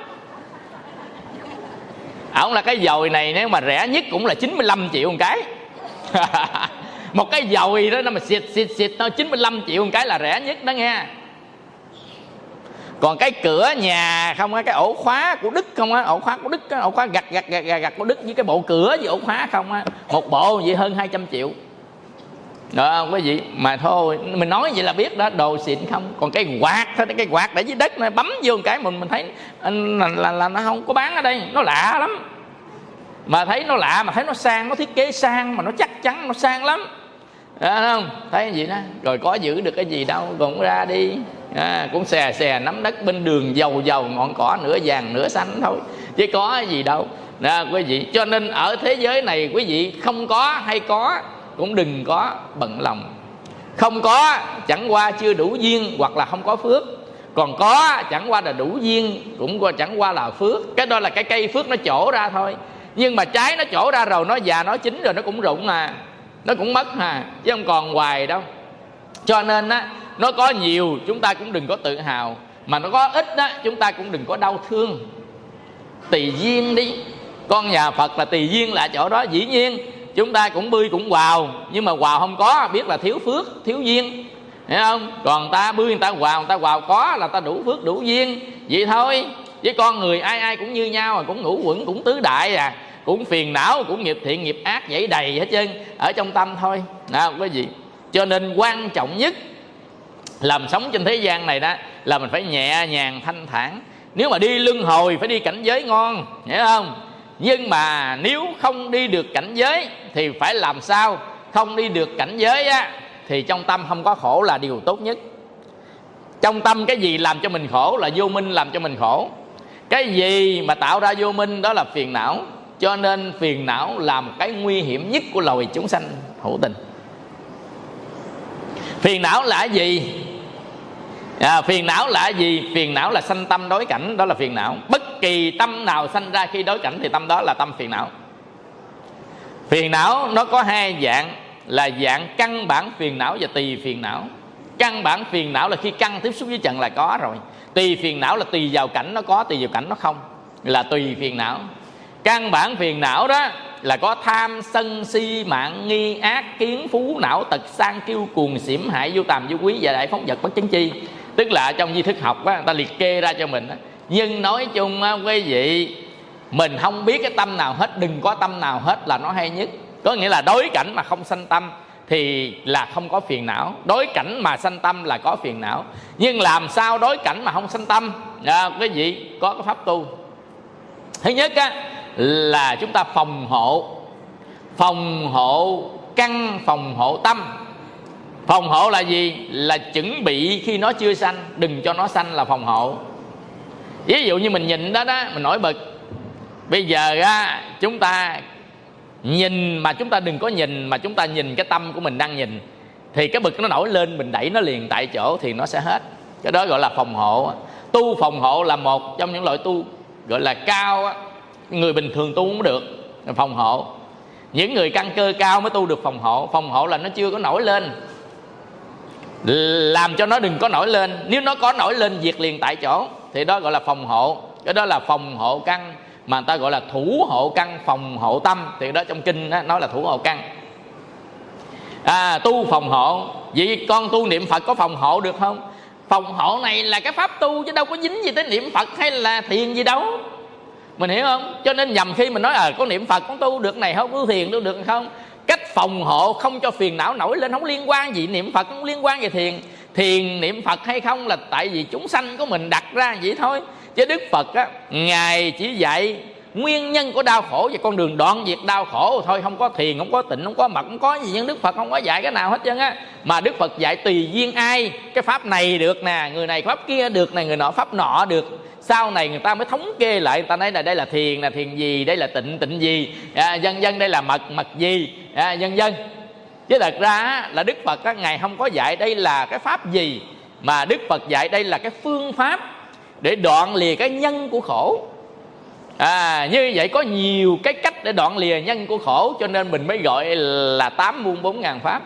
A: Ổng là cái dòi này nếu mà rẻ nhất cũng là chín mươi lăm triệu một cái. Một cái dòi đó mà xịt xịt xịt thôi chín mươi lăm triệu một cái là rẻ nhất đó nghe. Còn cái cửa nhà không á, cái ổ khóa của Đức không á, ổ khóa của Đức á, ổ khóa gặt gặt gặt gặt của Đức với cái bộ cửa với ổ khóa không á, một bộ vậy hơn hai trăm triệu. Đó quý vị, mà thôi mình nói vậy là biết đó, đồ xịn không. Còn cái quạt thôi, cái quạt để dưới đất nó bấm vô một cái mình mình thấy là, là, là nó không có bán ở đây, nó lạ lắm. Mà thấy nó lạ, mà thấy nó sang, nó thiết kế sang, mà nó chắc chắn, nó sang lắm. Đó không? Thấy cái gì đó, rồi có giữ được cái gì đâu, còn ra đi à, cũng xè xè nắm đất bên đường, dầu dầu ngọn cỏ nửa vàng nửa xanh thôi, chứ có cái gì đâu. Đó quý vị, cho nên ở thế giới này quý vị không có hay có cũng đừng có bận lòng. Không có chẳng qua chưa đủ duyên hoặc là không có phước, còn có chẳng qua là đủ duyên, cũng chẳng qua là phước. Cái đó là cái cây phước nó trổ ra thôi. Nhưng mà trái nó trổ ra rồi, nó già nó chín rồi nó cũng rụng à, nó cũng mất à, chứ không còn hoài đâu. Cho nên á, nó có nhiều chúng ta cũng đừng có tự hào, mà nó có ít á chúng ta cũng đừng có đau thương. Tùy duyên đi. Con nhà Phật là tùy duyên là chỗ đó. Dĩ nhiên chúng ta cũng bươi cũng quào, nhưng mà quào không có biết là thiếu phước, thiếu duyên, hiểu không? Còn ta bươi người ta quào, người ta quào có là ta đủ phước đủ duyên, vậy thôi. Với con người ai ai cũng như nhau à, cũng ngũ quẩn, cũng tứ đại à, cũng phiền não, cũng nghiệp thiện nghiệp ác dãy đầy hết trơn ở trong tâm thôi. Nào quý vị, cho nên quan trọng nhất làm sống trên thế gian này đó là mình phải nhẹ nhàng thanh thản. Nếu mà đi luân hồi phải đi cảnh giới ngon, hiểu không? Nhưng mà nếu không đi được cảnh giới thì phải làm sao? Không đi được cảnh giới á, thì trong tâm không có khổ là điều tốt nhất. Trong tâm cái gì làm cho mình khổ? Là vô minh làm cho mình khổ. Cái gì mà tạo ra vô minh? Đó là phiền não. Cho nên phiền não là một cái nguy hiểm nhất của loài chúng sanh hữu tình. Phiền não là gì? À, phiền não là gì? Phiền não là sanh tâm đối cảnh, đó là phiền não. Bất kỳ tâm nào sanh ra khi đối cảnh thì tâm đó là tâm phiền não. Phiền não nó có hai dạng, là dạng căn bản phiền não và tùy phiền não. Căn bản phiền não là khi căn tiếp xúc với trần là có rồi. Tùy phiền não là tùy vào cảnh nó có, tùy vào cảnh nó không, là tùy phiền não. Căn bản phiền não đó là có tham sân si mạng nghi ác kiến phú não tật sang kiêu cuồng xỉm hại vô tàm vô quý và đại phóng vật bất chánh chi. Tức là trong di thức học á, người ta liệt kê ra cho mình á. Nhưng nói chung á, quý vị, mình không biết cái tâm nào hết, đừng có tâm nào hết là nó hay nhất. Có nghĩa là đối cảnh mà không sanh tâm thì là không có phiền não, đối cảnh mà sanh tâm là có phiền não. Nhưng làm sao đối cảnh mà không sanh tâm? À, quý vị có cái pháp tu. Thứ nhất á, là chúng ta phòng hộ. Phòng hộ căn, phòng hộ tâm. Phòng hộ là gì? Là chuẩn bị khi nó chưa sanh, đừng cho nó sanh là phòng hộ. Ví dụ như mình nhìn đó đó, mình nổi bực. Bây giờ á, chúng ta nhìn mà chúng ta đừng có nhìn, mà chúng ta nhìn cái tâm của mình đang nhìn, thì cái bực nó nổi lên, mình đẩy nó liền tại chỗ thì nó sẽ hết. Cái đó gọi là phòng hộ. Tu phòng hộ là một trong những loại tu gọi là cao á. Người bình thường tu không được phòng hộ. Những người căn cơ cao mới tu được phòng hộ. Phòng hộ là nó chưa có nổi lên, làm cho nó đừng có nổi lên. Nếu nó có nổi lên diệt liền tại chỗ thì đó gọi là phòng hộ. Cái đó là phòng hộ căn, mà người ta gọi là thủ hộ căn, phòng hộ tâm. Thì đó trong kinh đó, nói là thủ hộ căn. À, tu phòng hộ. Vậy con tu niệm Phật có phòng hộ được không? Phòng hộ này là cái pháp tu chứ đâu có dính gì tới niệm Phật hay là thiền gì đâu. Mình hiểu không? Cho nên nhầm khi mình nói à, có niệm Phật, con tu được này không, có thiền tu được không? Cách phòng hộ không cho phiền não nổi lên không liên quan gì niệm Phật, không liên quan gì thiền. Thiền niệm Phật hay không là tại vì chúng sanh của mình đặt ra vậy thôi. Chứ Đức Phật á, Ngài chỉ dạy nguyên nhân của đau khổ và con đường đoạn diệt đau khổ thôi. Không có thiền, không có tịnh, không có mật, không có gì. Nhưng Đức Phật không có dạy cái nào hết trơn á. Mà Đức Phật dạy tùy duyên ai. Cái pháp này được nè, người này pháp kia được nè, người nọ pháp nọ được. Sau này người ta mới thống kê lại, người ta nói là đây là thiền, là thiền gì, đây là tịnh, tịnh gì, à, dân dân đây là mật, mật gì, à, dân dân. Chứ thật ra á, là Đức Phật á, Ngài không có dạy đây là cái pháp gì, mà Đức Phật dạy đây là cái phương pháp để đoạn lìa cái nhân của khổ. À, như vậy có nhiều cái cách để đoạn lìa nhân của khổ, cho nên mình mới gọi là tám muôn bốn ngàn pháp.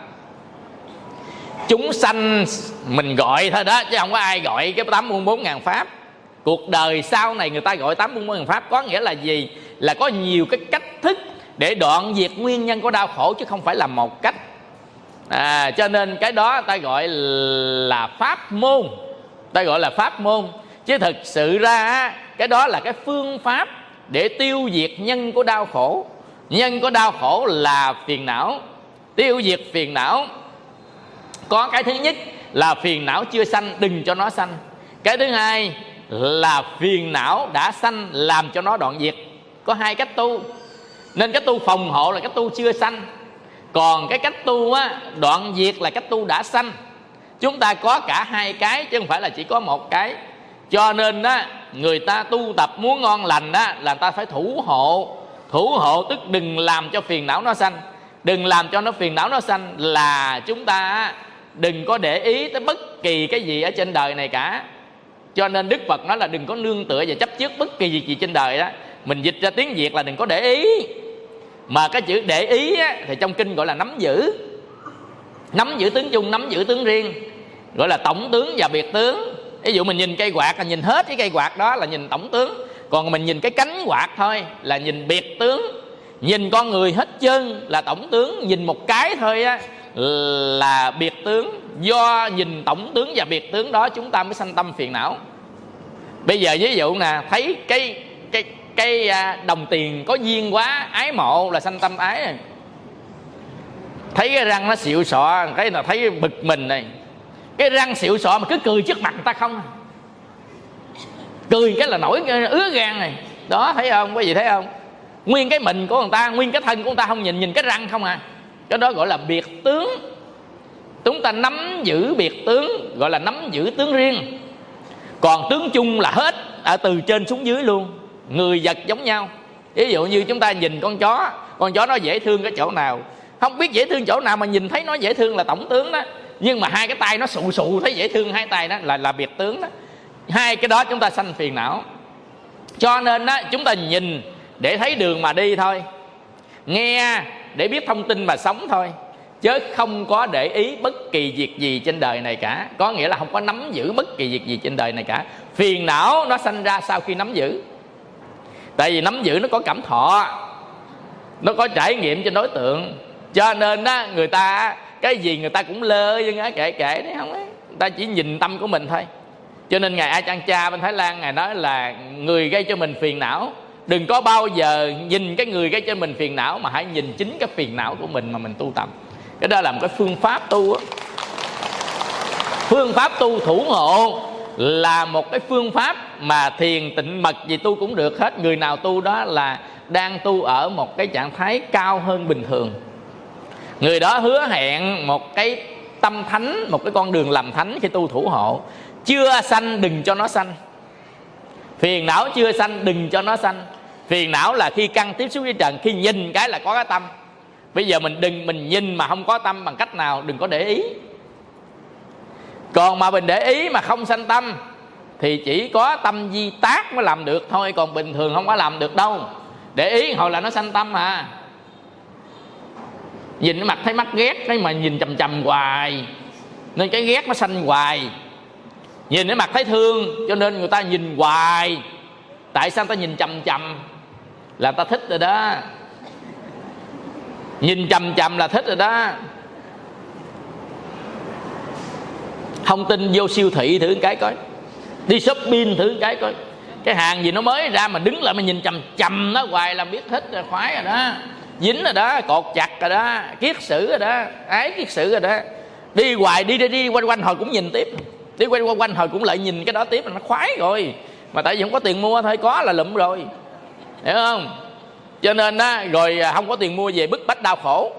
A: Chúng sanh mình gọi thôi đó, chứ không có ai gọi cái tám muôn bốn ngàn pháp. Cuộc đời sau này người ta gọi tám muôn bốn ngàn pháp có nghĩa là gì? Là có nhiều cái cách thức để đoạn diệt nguyên nhân của đau khổ, chứ không phải là một cách. À, cho nên cái đó ta gọi là pháp môn. Ta gọi là pháp môn. Chứ thực sự ra cái đó là cái phương pháp để tiêu diệt nhân của đau khổ. Nhân của đau khổ là phiền não. Tiêu diệt phiền não có cái thứ nhất là phiền não chưa sanh, đừng cho nó sanh. Cái thứ hai là phiền não đã sanh, làm cho nó đoạn diệt. Có hai cách tu. Nên cái tu phòng hộ là cách tu chưa sanh. Còn cái cách tu á, đoạn diệt là cách tu đã sanh. Chúng ta có cả hai cái chứ không phải là chỉ có một cái. Cho nên đó, người ta tu tập muốn ngon lành đó, là người ta phải thủ hộ. Thủ hộ tức đừng làm cho phiền não nó sanh. Đừng làm cho nó phiền não nó sanh là chúng ta đừng có để ý tới bất kỳ cái gì ở trên đời này cả. Cho nên Đức Phật nói là đừng có nương tựa và chấp trước bất kỳ gì, gì trên đời đó. Mình dịch ra tiếng Việt là đừng có để ý. Mà cái chữ để ý á, thì trong kinh gọi là nắm giữ. Nắm giữ tướng chung, nắm giữ tướng riêng, gọi là tổng tướng và biệt tướng. Ví dụ mình nhìn cây quạt là nhìn hết cái cây quạt đó là nhìn tổng tướng. Còn mình nhìn cái cánh quạt thôi là nhìn biệt tướng. Nhìn con người hết trơn là tổng tướng. Nhìn một cái thôi á là biệt tướng. Do nhìn tổng tướng và biệt tướng đó chúng ta mới sanh tâm phiền não. Bây giờ ví dụ nè, thấy cái cái cái đồng tiền có duyên quá, ái mộ là sanh tâm ái. Thấy cái răng nó xịu xọ, cái là thấy bực mình này. cái răng xịu sọ mà cứ cười trước mặt người ta không, cười cái là nổi ứa gan này đó, thấy không? Quý vị thấy không? Nguyên cái mình của người ta, nguyên cái thân của người ta không nhìn, nhìn cái răng không à. Cái đó gọi là biệt tướng. Chúng ta nắm giữ biệt tướng, gọi là nắm giữ tướng riêng. Còn tướng chung là hết, ở từ trên xuống dưới luôn, người vật giống nhau. Ví dụ như chúng ta nhìn con chó, con chó nó dễ thương cái chỗ nào, không biết dễ thương chỗ nào mà nhìn thấy nó dễ thương là tổng tướng đó. Nhưng mà hai cái tay nó sụ sụ thấy dễ thương hai tay đó là là biệt tướng đó. Hai cái đó chúng ta sanh phiền não. Cho nên đó, chúng ta nhìn để thấy đường mà đi thôi, nghe để biết thông tin mà sống thôi, chứ không có để ý bất kỳ việc gì trên đời này cả. Có nghĩa là không có nắm giữ bất kỳ việc gì trên đời này cả. Phiền não nó sanh ra sau khi nắm giữ. Tại vì nắm giữ nó có cảm thọ, nó có trải nghiệm trên đối tượng. Cho nên đó, người ta cái gì người ta cũng lơ nhưng á, kệ kệ đấy không ấy. Người ta chỉ nhìn tâm của mình thôi. Cho nên ngài Ajahn Chah bên Thái Lan, ngài nói là người gây cho mình phiền não, đừng có bao giờ nhìn cái người gây cho mình phiền não, mà hãy nhìn chính cái phiền não của mình mà mình tu tập. Cái đó là một cái phương pháp tu á. Phương pháp tu thủ ngộ là một cái phương pháp mà thiền tịnh mật gì tu cũng được hết. Người nào tu đó là đang tu ở một cái trạng thái cao hơn bình thường. Người đó hứa hẹn một cái tâm thánh, một cái con đường làm thánh khi tu thủ hộ. Chưa sanh đừng cho nó sanh. Phiền não chưa sanh đừng cho nó sanh. Phiền não là khi căn tiếp xúc với trần, khi nhìn cái là có cái tâm. Bây giờ mình đừng mình nhìn mà không có tâm bằng cách nào, đừng có để ý. Còn mà mình để ý mà không sanh tâm thì chỉ có tâm di tác mới làm được thôi, còn bình thường không có làm được đâu. Để ý hồi là nó sanh tâm à. Nhìn cái mặt thấy mắt ghét, cái mà nhìn chầm chầm hoài nên cái ghét nó sanh hoài. Nhìn cái mặt thấy thương cho nên người ta nhìn hoài. Tại sao người ta nhìn chầm chầm? Là ta thích rồi đó. Nhìn chầm chầm là thích rồi đó. Không tin vô siêu thị thử cái coi, đi shopping thử cái coi, cái hàng gì nó mới ra mà đứng lại mà nhìn chầm chầm nó hoài là biết thích rồi, khoái rồi đó, dính rồi đó, cột chặt rồi đó, kiết sử rồi đó, ái kiết sử rồi đó. Đi hoài, đi đi đi quanh quanh hồi cũng nhìn tiếp, đi quanh quanh quanh hồi cũng lại nhìn cái đó tiếp là nó khoái rồi. Mà tại vì không có tiền mua thôi, có là lụm rồi, hiểu không? Cho nên đó, rồi không có tiền mua về bức bách đau khổ.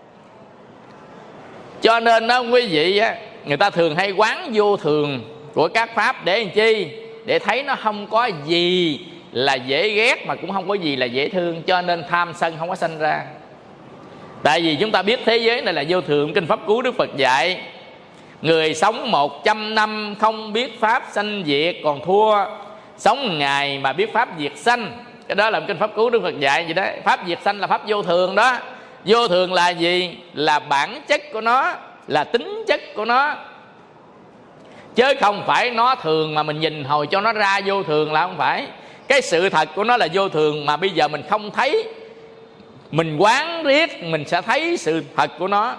A: Cho nên đó quý vị á, người ta thường hay quán vô thường của các pháp để làm chi? Để thấy nó không có gì là dễ ghét mà cũng không có gì là dễ thương, cho nên tham sân không có sanh ra. Tại vì chúng ta biết thế giới này là vô thường. Kinh Pháp Cú Đức Phật dạy người sống một trăm năm không biết pháp sanh diệt còn thua sống ngày mà biết pháp diệt sanh. Cái đó là Kinh Pháp Cú Đức Phật dạy gì đó. Pháp diệt sanh là pháp vô thường đó. Vô thường là gì? Là bản chất của nó, là tính chất của nó, chứ không phải nó thường mà mình nhìn hồi cho nó ra vô thường là không phải. Cái sự thật của nó là vô thường mà bây giờ mình không thấy, mình quán riết mình sẽ thấy sự thật của nó.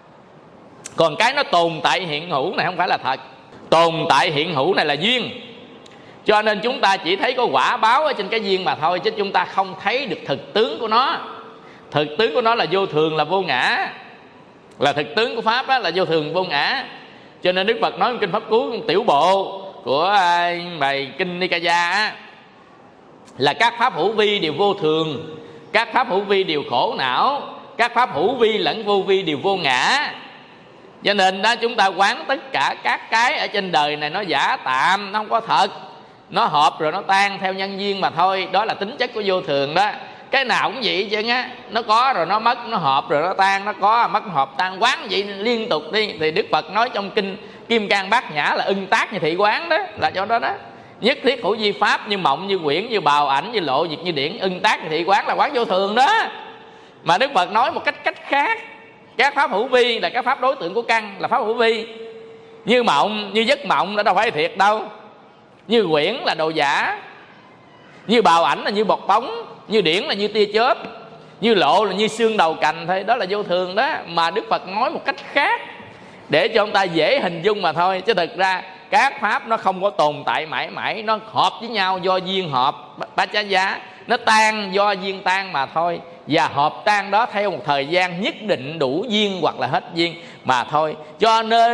A: Còn cái nó tồn tại hiện hữu này không phải là thật. Tồn tại hiện hữu này là duyên. Cho nên chúng ta chỉ thấy có quả báo ở trên cái duyên mà thôi, chứ chúng ta không thấy được thực tướng của nó. Thực tướng của nó là vô thường, là vô ngã. Là thực tướng của Pháp đó, là vô thường vô ngã. Cho nên Đức Phật nói trong Kinh Pháp Cú tiểu bộ của bài Kinh Nikaya á, là các pháp hữu vi đều vô thường, các pháp hữu vi đều khổ não, các pháp hữu vi lẫn vô vi đều vô ngã. Cho nên đó chúng ta quán tất cả các cái ở trên đời này nó giả tạm, nó không có thật. Nó hợp rồi nó tan theo nhân duyên mà thôi. Đó là tính chất của vô thường đó. Cái nào cũng vậy chứ á, nó có rồi nó mất, nó hợp rồi nó tan, nó có mất hợp tan, quán vậy liên tục đi. Thì Đức Phật nói trong Kinh Kim Cang Bát Nhã là ưng tác như thị quán đó, là chỗ đó đó. Nhất thiết hữu vi pháp, như mộng, như quyển, như bào ảnh, như lộ, diệt, như điển. Ưng tác như thị quán là quán vô thường đó. Mà Đức Phật nói một cách cách khác, các pháp hữu vi là các pháp đối tượng của căn, là pháp hữu vi. Như mộng, như giấc mộng là đâu phải thiệt đâu. Như quyển là đồ giả. Như bào ảnh là như bọt bóng. Như điển là như tia chớp. Như lộ là như xương đầu cành thôi. Đó là vô thường đó. Mà Đức Phật nói một cách khác để cho ông ta dễ hình dung mà thôi. Chứ thực ra các pháp nó không có tồn tại mãi mãi. Nó hợp với nhau do duyên hợp Bachaya. Nó tan do duyên tan mà thôi. Và hợp tan đó theo một thời gian nhất định đủ duyên hoặc là hết duyên mà thôi. Cho nên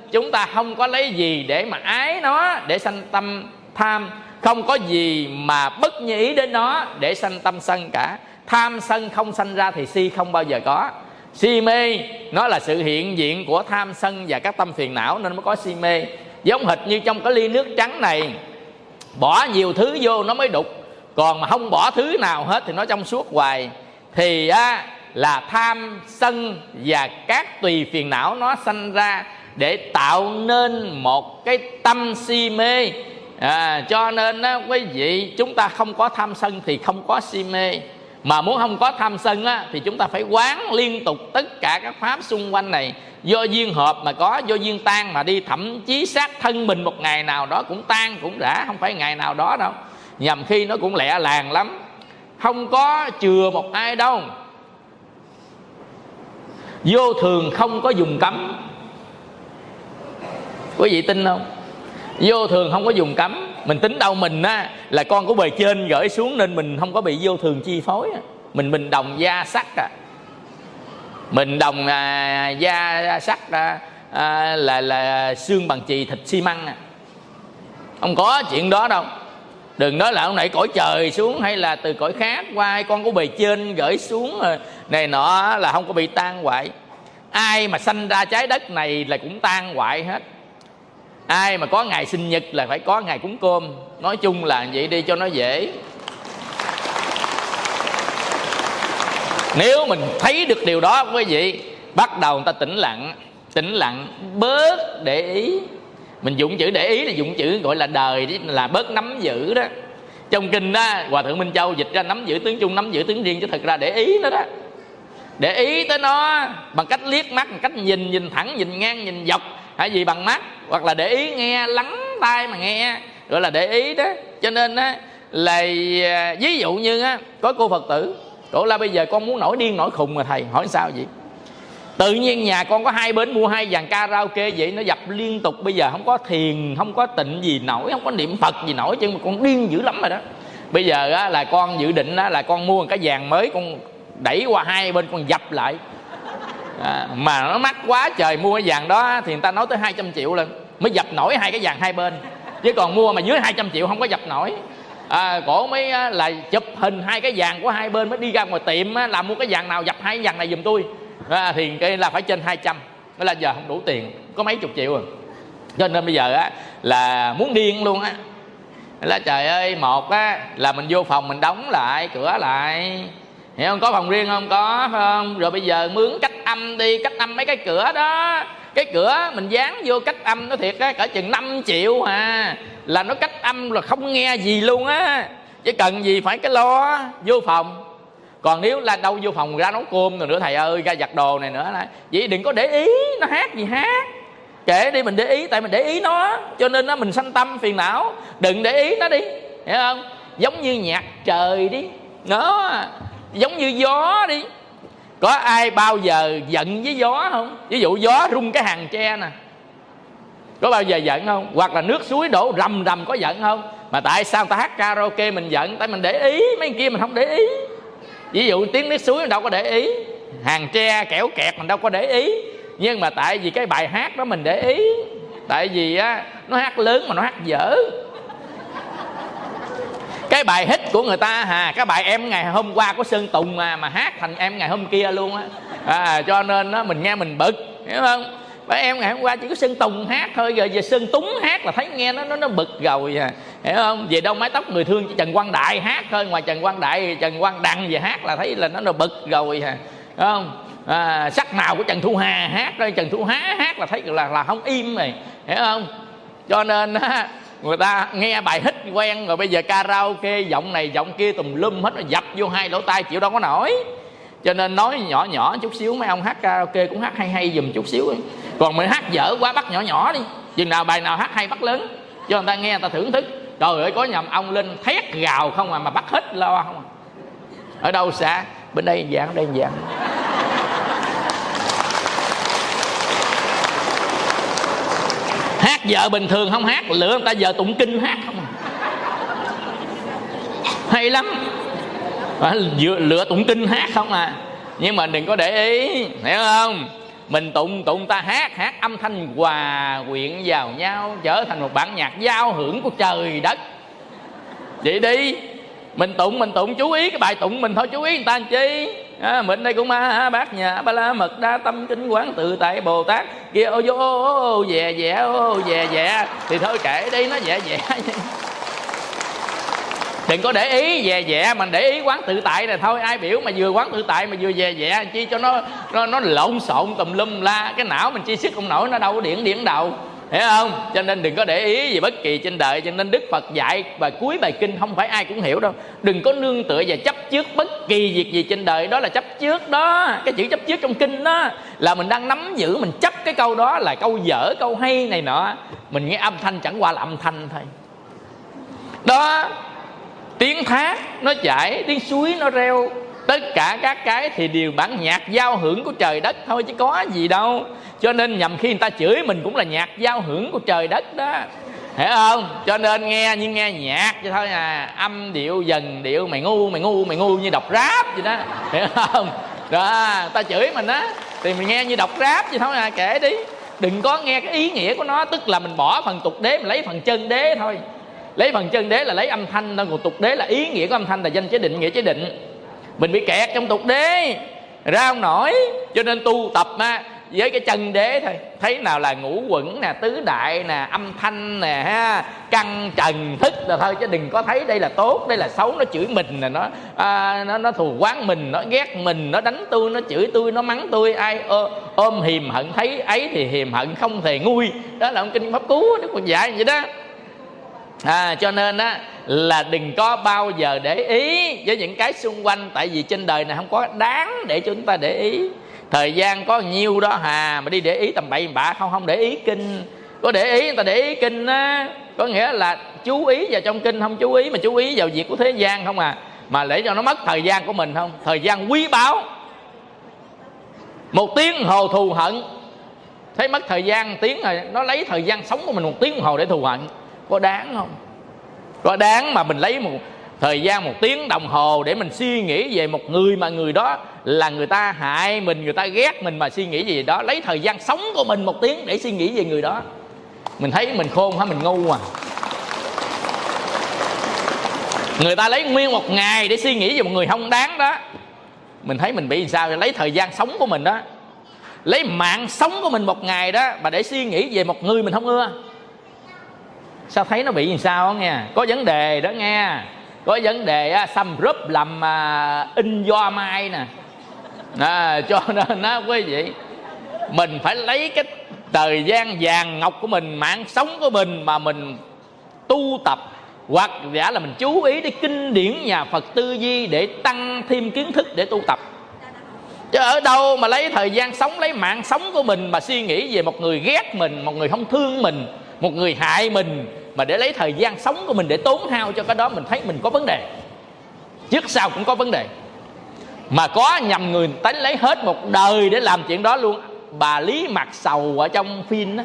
A: chúng ta không có lấy gì để mà ái nó, để sanh tâm tham. Không có gì mà bất như ý đến nó để sanh tâm sân cả. Tham sân không sanh ra thì si không bao giờ có. Si mê nó là sự hiện diện của tham sân và các tâm phiền não nên mới có si mê. Giống hệt như trong cái ly nước trắng này, bỏ nhiều thứ vô nó mới đục, còn mà không bỏ thứ nào hết thì nó trong suốt hoài. Thì á, là tham sân và các tùy phiền não nó sanh ra để tạo nên một cái tâm si mê. à, Cho nên á, quý vị, chúng ta không có tham sân thì không có si mê. Mà muốn không có tham sân á, thì chúng ta phải quán liên tục tất cả các pháp xung quanh này. Do duyên hợp mà có, do duyên tan mà đi. Thậm chí xác thân mình một ngày nào đó cũng tan cũng rã, không phải ngày nào đó đâu. Nhằm khi nó cũng lẹ làng lắm, không có chừa một ai đâu. Vô thường không có dùng cấm. Quý vị tin không? Vô thường không có dùng cấm. Mình tính đâu mình á, là con của bề trên gửi xuống nên mình không có bị vô thường chi phối. Mình bình đồng da sắc à. Mình đồng à, da sắc à, à, là là xương bằng chì thịt xi măng à. Không có chuyện đó đâu. Đừng nói là ông này cõi trời xuống hay là từ cõi khác qua, hay con của bề trên gửi xuống này nọ là không có bị tan hoại. Ai mà sanh ra trái đất này là cũng tan hoại hết. Ai mà có ngày sinh nhật là phải có ngày cúng cơm. Nói chung là vậy đi cho nó dễ. Nếu mình thấy được điều đó quý vị, bắt đầu người ta tĩnh lặng. Tĩnh lặng, bớt để ý. Mình dùng chữ để ý là dùng chữ gọi là đời, là bớt nắm giữ đó. Trong kinh đó, Hòa Thượng Minh Châu dịch ra nắm giữ tướng chung, nắm giữ tướng riêng, chứ thật ra để ý nó đó. Để ý tới nó bằng cách liếc mắt, bằng cách nhìn, nhìn thẳng, nhìn ngang, nhìn dọc, hay gì bằng mắt, hoặc là để ý nghe, lắng tai mà nghe, gọi là để ý đó. Cho nên á, là ví dụ như á, có cô Phật tử, cổ là bây giờ con muốn nổi điên nổi khùng mà thầy, hỏi sao vậy? Tự nhiên nhà con có hai bên mua hai dàn karaoke vậy, nó dập liên tục. Bây giờ không có thiền, không có tịnh gì nổi, không có niệm Phật gì nổi, chứ mà con điên dữ lắm rồi đó. Bây giờ á, là con dự định á, là con mua một cái dàn mới, con đẩy qua hai bên con dập lại. à, Mà nó mắc quá trời, mua cái dàn đó thì người ta nói tới hai trăm triệu lần mới dập nổi hai cái dàn hai bên. Chứ còn mua mà dưới hai trăm triệu không có dập nổi. à, Cổ mới á, là chụp hình hai cái dàn của hai bên, mới đi ra ngoài tiệm á, là mua cái dàn nào dập hai dàn này giùm tôi. À, thì cái là phải trên hai trăm. Nó là giờ không đủ tiền, có mấy chục triệu rồi. Cho nên bây giờ á, là muốn điên luôn á. Là trời ơi, một á, là mình vô phòng mình đóng lại, cửa lại, hiểu không? Có phòng riêng không? Có, phải không? Rồi bây giờ mướn cách âm đi, cách âm mấy cái cửa đó. Cái cửa mình dán vô cách âm nó thiệt á, cỡ chừng năm triệu à. Là nó cách âm là không nghe gì luôn á. Chứ cần gì phải cái lo vô phòng. Còn nếu là đâu vô phòng ra nấu cơm rồi nữa thầy ơi, ra giặt đồ này nữa là vậy. Đừng có để ý nó hát gì hát, kệ đi, mình để ý tại mình để ý nó, cho nên nó mình sanh tâm phiền não. Đừng để ý nó đi, hiểu không? Giống như nhạc trời đi, nó giống như gió đi. Có ai bao giờ giận với gió không? Ví dụ gió rung cái hàng tre nè, có bao giờ giận không? Hoặc là nước suối đổ rầm rầm, có giận không? Mà tại sao người ta hát karaoke mình giận? Tại mình để ý, mấy người kia mình không để ý. Ví dụ tiếng nước suối mình đâu có để ý, hàng tre kẻo kẹt mình đâu có để ý. Nhưng mà tại vì cái bài hát đó mình để ý. Tại vì á, nó hát lớn mà nó hát dở. Cái bài hit của người ta hà, cái bài Em Ngày Hôm Qua của Sơn Tùng mà mà hát thành Em Ngày Hôm Kia luôn á. à, Cho nên á, mình nghe mình bực, hiểu không? Bởi Em Ngày Hôm Qua chỉ có Sơn Tùng hát thôi, giờ giờ Sơn Túng hát là thấy nghe nó nó, nó bực rồi à, hiểu không? Về Đâu Mái Tóc Người Thương Trần Quang Đại hát thôi, ngoài Trần Quang Đại Trần Quang Đăng về hát là thấy là nó nó bực rồi à, hiểu không? À, Sắc Màu của Trần Thu Hà hát thôi, Trần Thu Hà hát là thấy là là không im rồi, hiểu không? Cho nên á, người ta nghe bài hit quen rồi, bây giờ karaoke giọng này giọng kia tùm lum hết, nó dập vô hai lỗ tai chịu đâu có nổi. Cho nên nói nhỏ nhỏ chút xíu, mấy ông hát karaoke cũng hát hay hay dùm chút xíu ấy. Còn mình hát dở quá bắt nhỏ nhỏ đi, chừng nào bài nào hát hay bắt lớn cho người ta nghe, người ta thưởng thức. Trời ơi, có nhầm ông lên thét gào không à, mà bắt hết lo không à. Ở đâu xa? Bên đây dạng, đây dạng. Hát vợ bình thường không hát, lựa người ta vợ tụng kinh hát không à. Hay lắm, lựa tụng kinh hát không à. Nhưng mà đừng có để ý, hiểu không? Mình tụng tụng ta hát, hát âm thanh hòa quyện vào nhau, trở thành một bản nhạc giao hưởng của trời đất. Vậy đi, mình tụng mình tụng chú ý cái bài tụng mình thôi, chú ý người ta làm chi. À, mình đây cũng ma bát nhà ba la mật đa tâm kinh quán tự tại Bồ Tát kia ô vô ô dè dè ô dè dè thì thôi kệ đi, nó dè dè. Đừng có để ý dè dè, mình để ý quán tự tại này thôi. Ai biểu mà vừa quán tự tại mà vừa dè dè chi cho nó nó nó lộn xộn tùm lum la, cái não mình chi sức không nổi, nó đâu có điển điển đầu, hiểu không? Cho nên đừng có để ý gì bất kỳ trên đời. Cho nên Đức Phật dạy bài cuối bài kinh không phải ai cũng hiểu đâu. Đừng có nương tựa và chấp trước bất kỳ việc gì trên đời, đó là chấp trước đó. Cái chữ chấp trước trong kinh đó là mình đang nắm giữ, mình chấp cái câu đó là câu dở, câu hay này nọ. Mình nghe âm thanh chẳng qua là âm thanh thôi đó. Tiếng thác nó chảy, tiếng suối nó reo, tất cả các cái thì đều bản nhạc giao hưởng của trời đất thôi, chứ có gì đâu. Cho nên nhầm khi người ta chửi mình cũng là nhạc giao hưởng của trời đất đó, hiểu không? Cho nên nghe như nghe nhạc chứ thôi à, âm điệu dần điệu, mày ngu mày ngu mày ngu như đọc rap vậy đó, hiểu không? Đó, ta chửi mình á thì mình nghe như đọc rap chứ thôi à, kệ đi. Đừng có nghe cái ý nghĩa của nó, tức là mình bỏ phần tục đế, mình lấy phần chân đế thôi. Lấy phần chân đế là lấy âm thanh thôi, còn tục đế là ý nghĩa của âm thanh, là danh chế định, nghĩa chế định. Mình bị kẹt trong tục đế ra không nổi. Cho nên tu tập á, với cái chân đế thôi, thấy nào là ngũ quẩn nè, tứ đại nè, âm thanh nè, ha, căn trần thức là thôi, chứ đừng có thấy đây là tốt, đây là xấu. Nó chửi mình nè, nó à, nó nó thù oán mình, nó ghét mình, nó đánh tôi, nó chửi tôi, nó mắng tôi. Ai ơ, ôm hiềm hận thấy ấy thì hiềm hận không thể nguôi. Đó là ông kinh pháp cú Đức Phật dạy vậy đó. À, cho nên á là đừng có bao giờ để ý với những cái xung quanh, tại vì trên đời này không có đáng để cho chúng ta để ý. Thời gian có nhiêu đó hà mà đi để ý tầm bậy bạ, không không để ý kinh. Có để ý người ta để ý kinh á, có nghĩa là chú ý vào trong kinh, không chú ý mà chú ý vào việc của thế gian không à, mà để cho nó mất thời gian của mình không. Thời gian quý báu, một tiếng hồ thù hận, thấy mất thời gian tiếng rồi, nó lấy thời gian sống của mình một tiếng hồ để thù hận, có đáng không? Có đáng mà mình lấy một thời gian một tiếng đồng hồ để mình suy nghĩ về một người mà người đó là người ta hại mình, người ta ghét mình mà suy nghĩ gì đó, lấy thời gian sống của mình một tiếng để suy nghĩ về người đó. Mình thấy mình khôn hả, mình ngu à. Người ta lấy nguyên một ngày để suy nghĩ về một người không đáng đó, mình thấy mình bị sao? Lấy thời gian sống của mình đó, lấy mạng sống của mình một ngày đó mà để suy nghĩ về một người mình không ưa. Sao thấy nó bị làm sao đó nghe. Có vấn đề đó nghe. Có vấn đề á, xăm rúp làm à, in do mai nè à, cho nên á quý vị, mình phải lấy cái thời gian vàng ngọc của mình, mạng sống của mình mà mình tu tập, hoặc giả là mình chú ý đến kinh điển nhà Phật tư duy để tăng thêm kiến thức để tu tập. Chứ ở đâu mà lấy thời gian sống, lấy mạng sống của mình mà suy nghĩ về một người ghét mình, một người không thương mình, một người hại mình, mà để lấy thời gian sống của mình để tốn hao cho cái đó, mình thấy mình có vấn đề. Trước sau cũng có vấn đề. Mà có nhầm người ta lấy hết một đời để làm chuyện đó luôn. Bà Lý Mặt Sầu ở trong phim đó,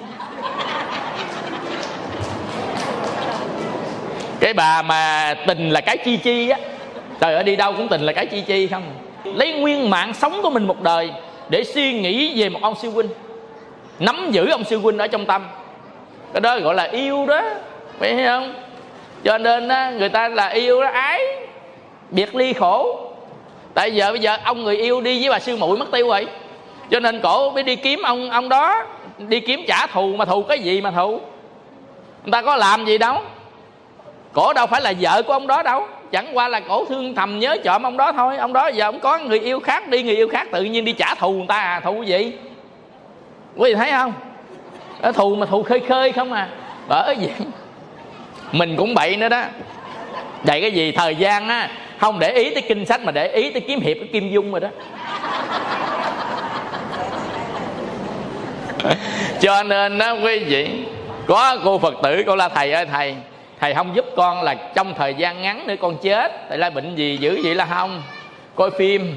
A: cái bà mà tình là cái chi chi á, trời ơi đi đâu cũng tình là cái chi chi không. Lấy nguyên mạng sống của mình một đời để suy nghĩ về một ông sư huynh, nắm giữ ông sư huynh ở trong tâm. Cái đó gọi là yêu đó, phải không? Cho nên á, người ta là yêu đó, ái biệt ly khổ. Tại giờ bây giờ ông người yêu đi với bà sư muội mất tiêu rồi, cho nên cổ mới đi kiếm ông ông đó, đi kiếm trả thù. Mà thù cái gì mà thù? Người ta có làm gì đâu, cổ đâu phải là vợ của ông đó đâu, chẳng qua là cổ thương thầm nhớ trộm ông đó thôi. Ông đó giờ ông có người yêu khác, đi người yêu khác tự nhiên đi trả thù người ta à, thù cái gì? Quý vị thấy không? Ở thù mà thù khơi khơi không à. Bởi vậy mình cũng bậy nữa đó. Vậy cái gì thời gian á, không để ý tới kinh sách mà để ý tới kiếm hiệp cái Kim Dung rồi đó. Cho nên đó quý vị, có cô Phật tử cô la thầy ơi thầy, thầy không giúp con là trong thời gian ngắn nữa con chết. Tại là bệnh gì dữ vậy là không? Coi phim.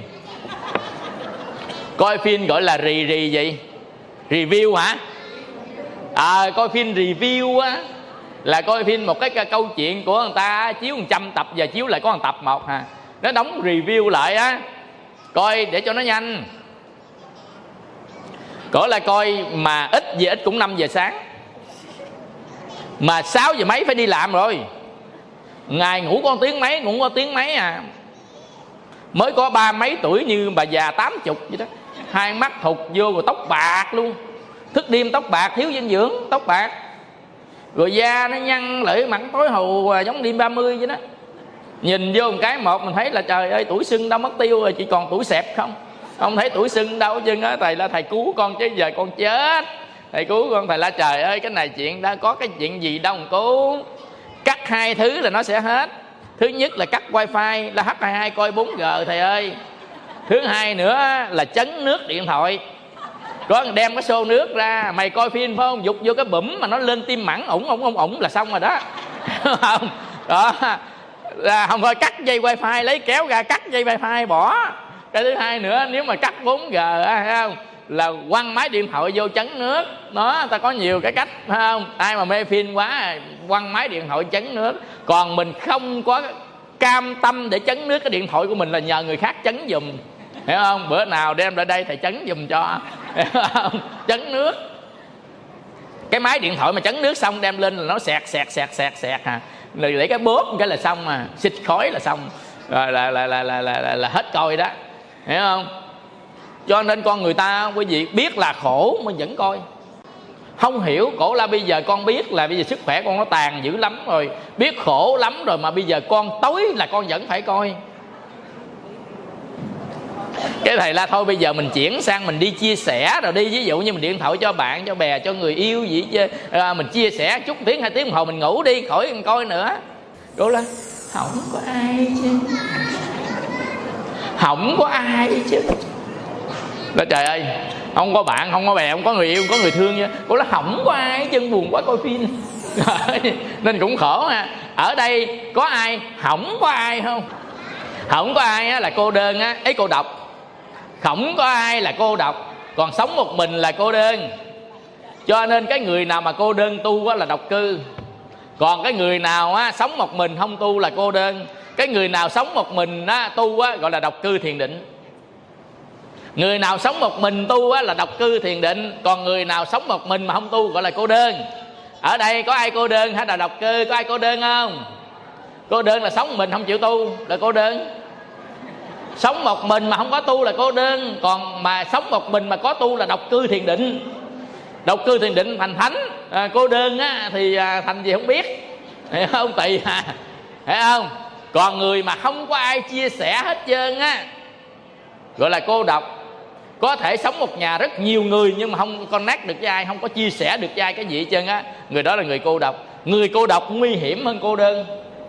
A: Coi phim gọi là rì rì gì? Review hả? À, coi phim review á, là coi phim một cái, cái câu chuyện của người ta chiếu một trăm tập, giờ chiếu lại có một tập một ha. Nó đóng review lại á, coi để cho nó nhanh. Cổ lại coi mà ít gì ít cũng năm giờ sáng, mà sáu giờ mấy phải đi làm rồi. Ngày ngủ con tiếng mấy, ngủ có tiếng mấy à. Mới có ba mấy tuổi như bà già tám chục vậy đó. Hai mắt thụt vô rồi tóc bạc luôn. Thức đêm tóc bạc, thiếu dinh dưỡng, tóc bạc. Rồi da nó nhăn lại, mặt tối hù giống đêm ba mươi vậy đó. Nhìn vô một cái một mình thấy là trời ơi, tuổi xuân đâu mất tiêu rồi, chỉ còn tuổi xẹp không. Không thấy tuổi xuân đâu chứ á. Thầy là thầy cứu con chứ giờ con chết. Thầy cứu con, thầy la trời ơi cái này chuyện đã có cái chuyện gì đâu mà cứu. Cắt hai thứ là nó sẽ hết. Thứ nhất là cắt wifi, là H hai mươi hai coi bốn G thầy ơi. Thứ hai nữa là chấn nước điện thoại. Có đem cái xô nước ra, mày coi phim phải không, dục vô cái bủm mà nó lên tim mẳng ủng ủng ủng ủng là xong rồi đó. Không đó là không thôi, cắt dây wifi, lấy kéo ra cắt dây wifi bỏ. Cái thứ hai nữa, nếu mà cắt bốn G á, thấy không, là quăng máy điện thoại vô chấn nước. Đó, ta có nhiều cái cách, phải không? Ai mà mê phim quá, quăng máy điện thoại chấn nước. Còn mình không có cam tâm để chấn nước cái điện thoại của mình là nhờ người khác chấn giùm, hiểu không? Bữa nào đem lại đây thầy chấn giùm cho, hiểu không? Chấn nước. Cái máy điện thoại mà chấn nước xong đem lên là nó sẹt sẹt sẹt sẹt sẹt à. Rồi để cái bóp cái là xong à, xịt khói là xong. Rồi là là là là là, là, là hết coi đó, hiểu không? Cho nên con người ta quý vị biết là khổ mà vẫn coi. Không hiểu khổ là bây giờ con biết là bây giờ sức khỏe con nó tàn dữ lắm rồi, biết khổ lắm rồi, mà bây giờ con tối là con vẫn phải coi. Cái thầy la thôi bây giờ mình chuyển sang mình đi chia sẻ rồi đi. Ví dụ như mình điện thoại cho bạn, cho bè, cho người yêu gì chứ, à, mình chia sẻ chút tiếng hai tiếng đồng hồ mình ngủ đi, khỏi coi nữa. Rồi là không có ai chứ, không có ai chứ. Đó trời ơi, không có bạn, không có bè, không có người yêu, không có người thương nha. Cô nói không có ai, chân buồn quá coi phim. Nên cũng khổ ha. Ở đây có ai không có ai không? Không có ai á, là cô đơn á, ấy cô độc. Không có ai là cô độc. Còn sống một mình là cô đơn. Cho nên cái người nào mà cô đơn tu á, là độc cư. Còn cái người nào á, sống một mình không tu là cô đơn. Cái người nào sống một mình á, tu á, gọi là độc cư thiền định. Người nào sống một mình tu á, là độc cư thiền định. Còn người nào sống một mình mà không tu gọi là cô đơn. Ở đây có ai cô đơn hay là độc cư? Có ai cô đơn không? Cô đơn là sống một mình không chịu tu là cô đơn. Sống một mình mà không có tu là cô đơn. Còn mà sống một mình mà có tu là độc cư thiền định. Độc cư thiền định thành thánh. à, Cô đơn á, thì à, thành gì không biết, hiểu không? Tùy à, hiểu không? Còn người mà không có ai chia sẻ hết trơn á, gọi là cô độc. Có thể sống một nhà rất nhiều người nhưng mà không connect được với ai, không có chia sẻ được với ai cái gì hết trơn á, người đó là người cô độc. Người cô độc nguy hiểm hơn cô đơn.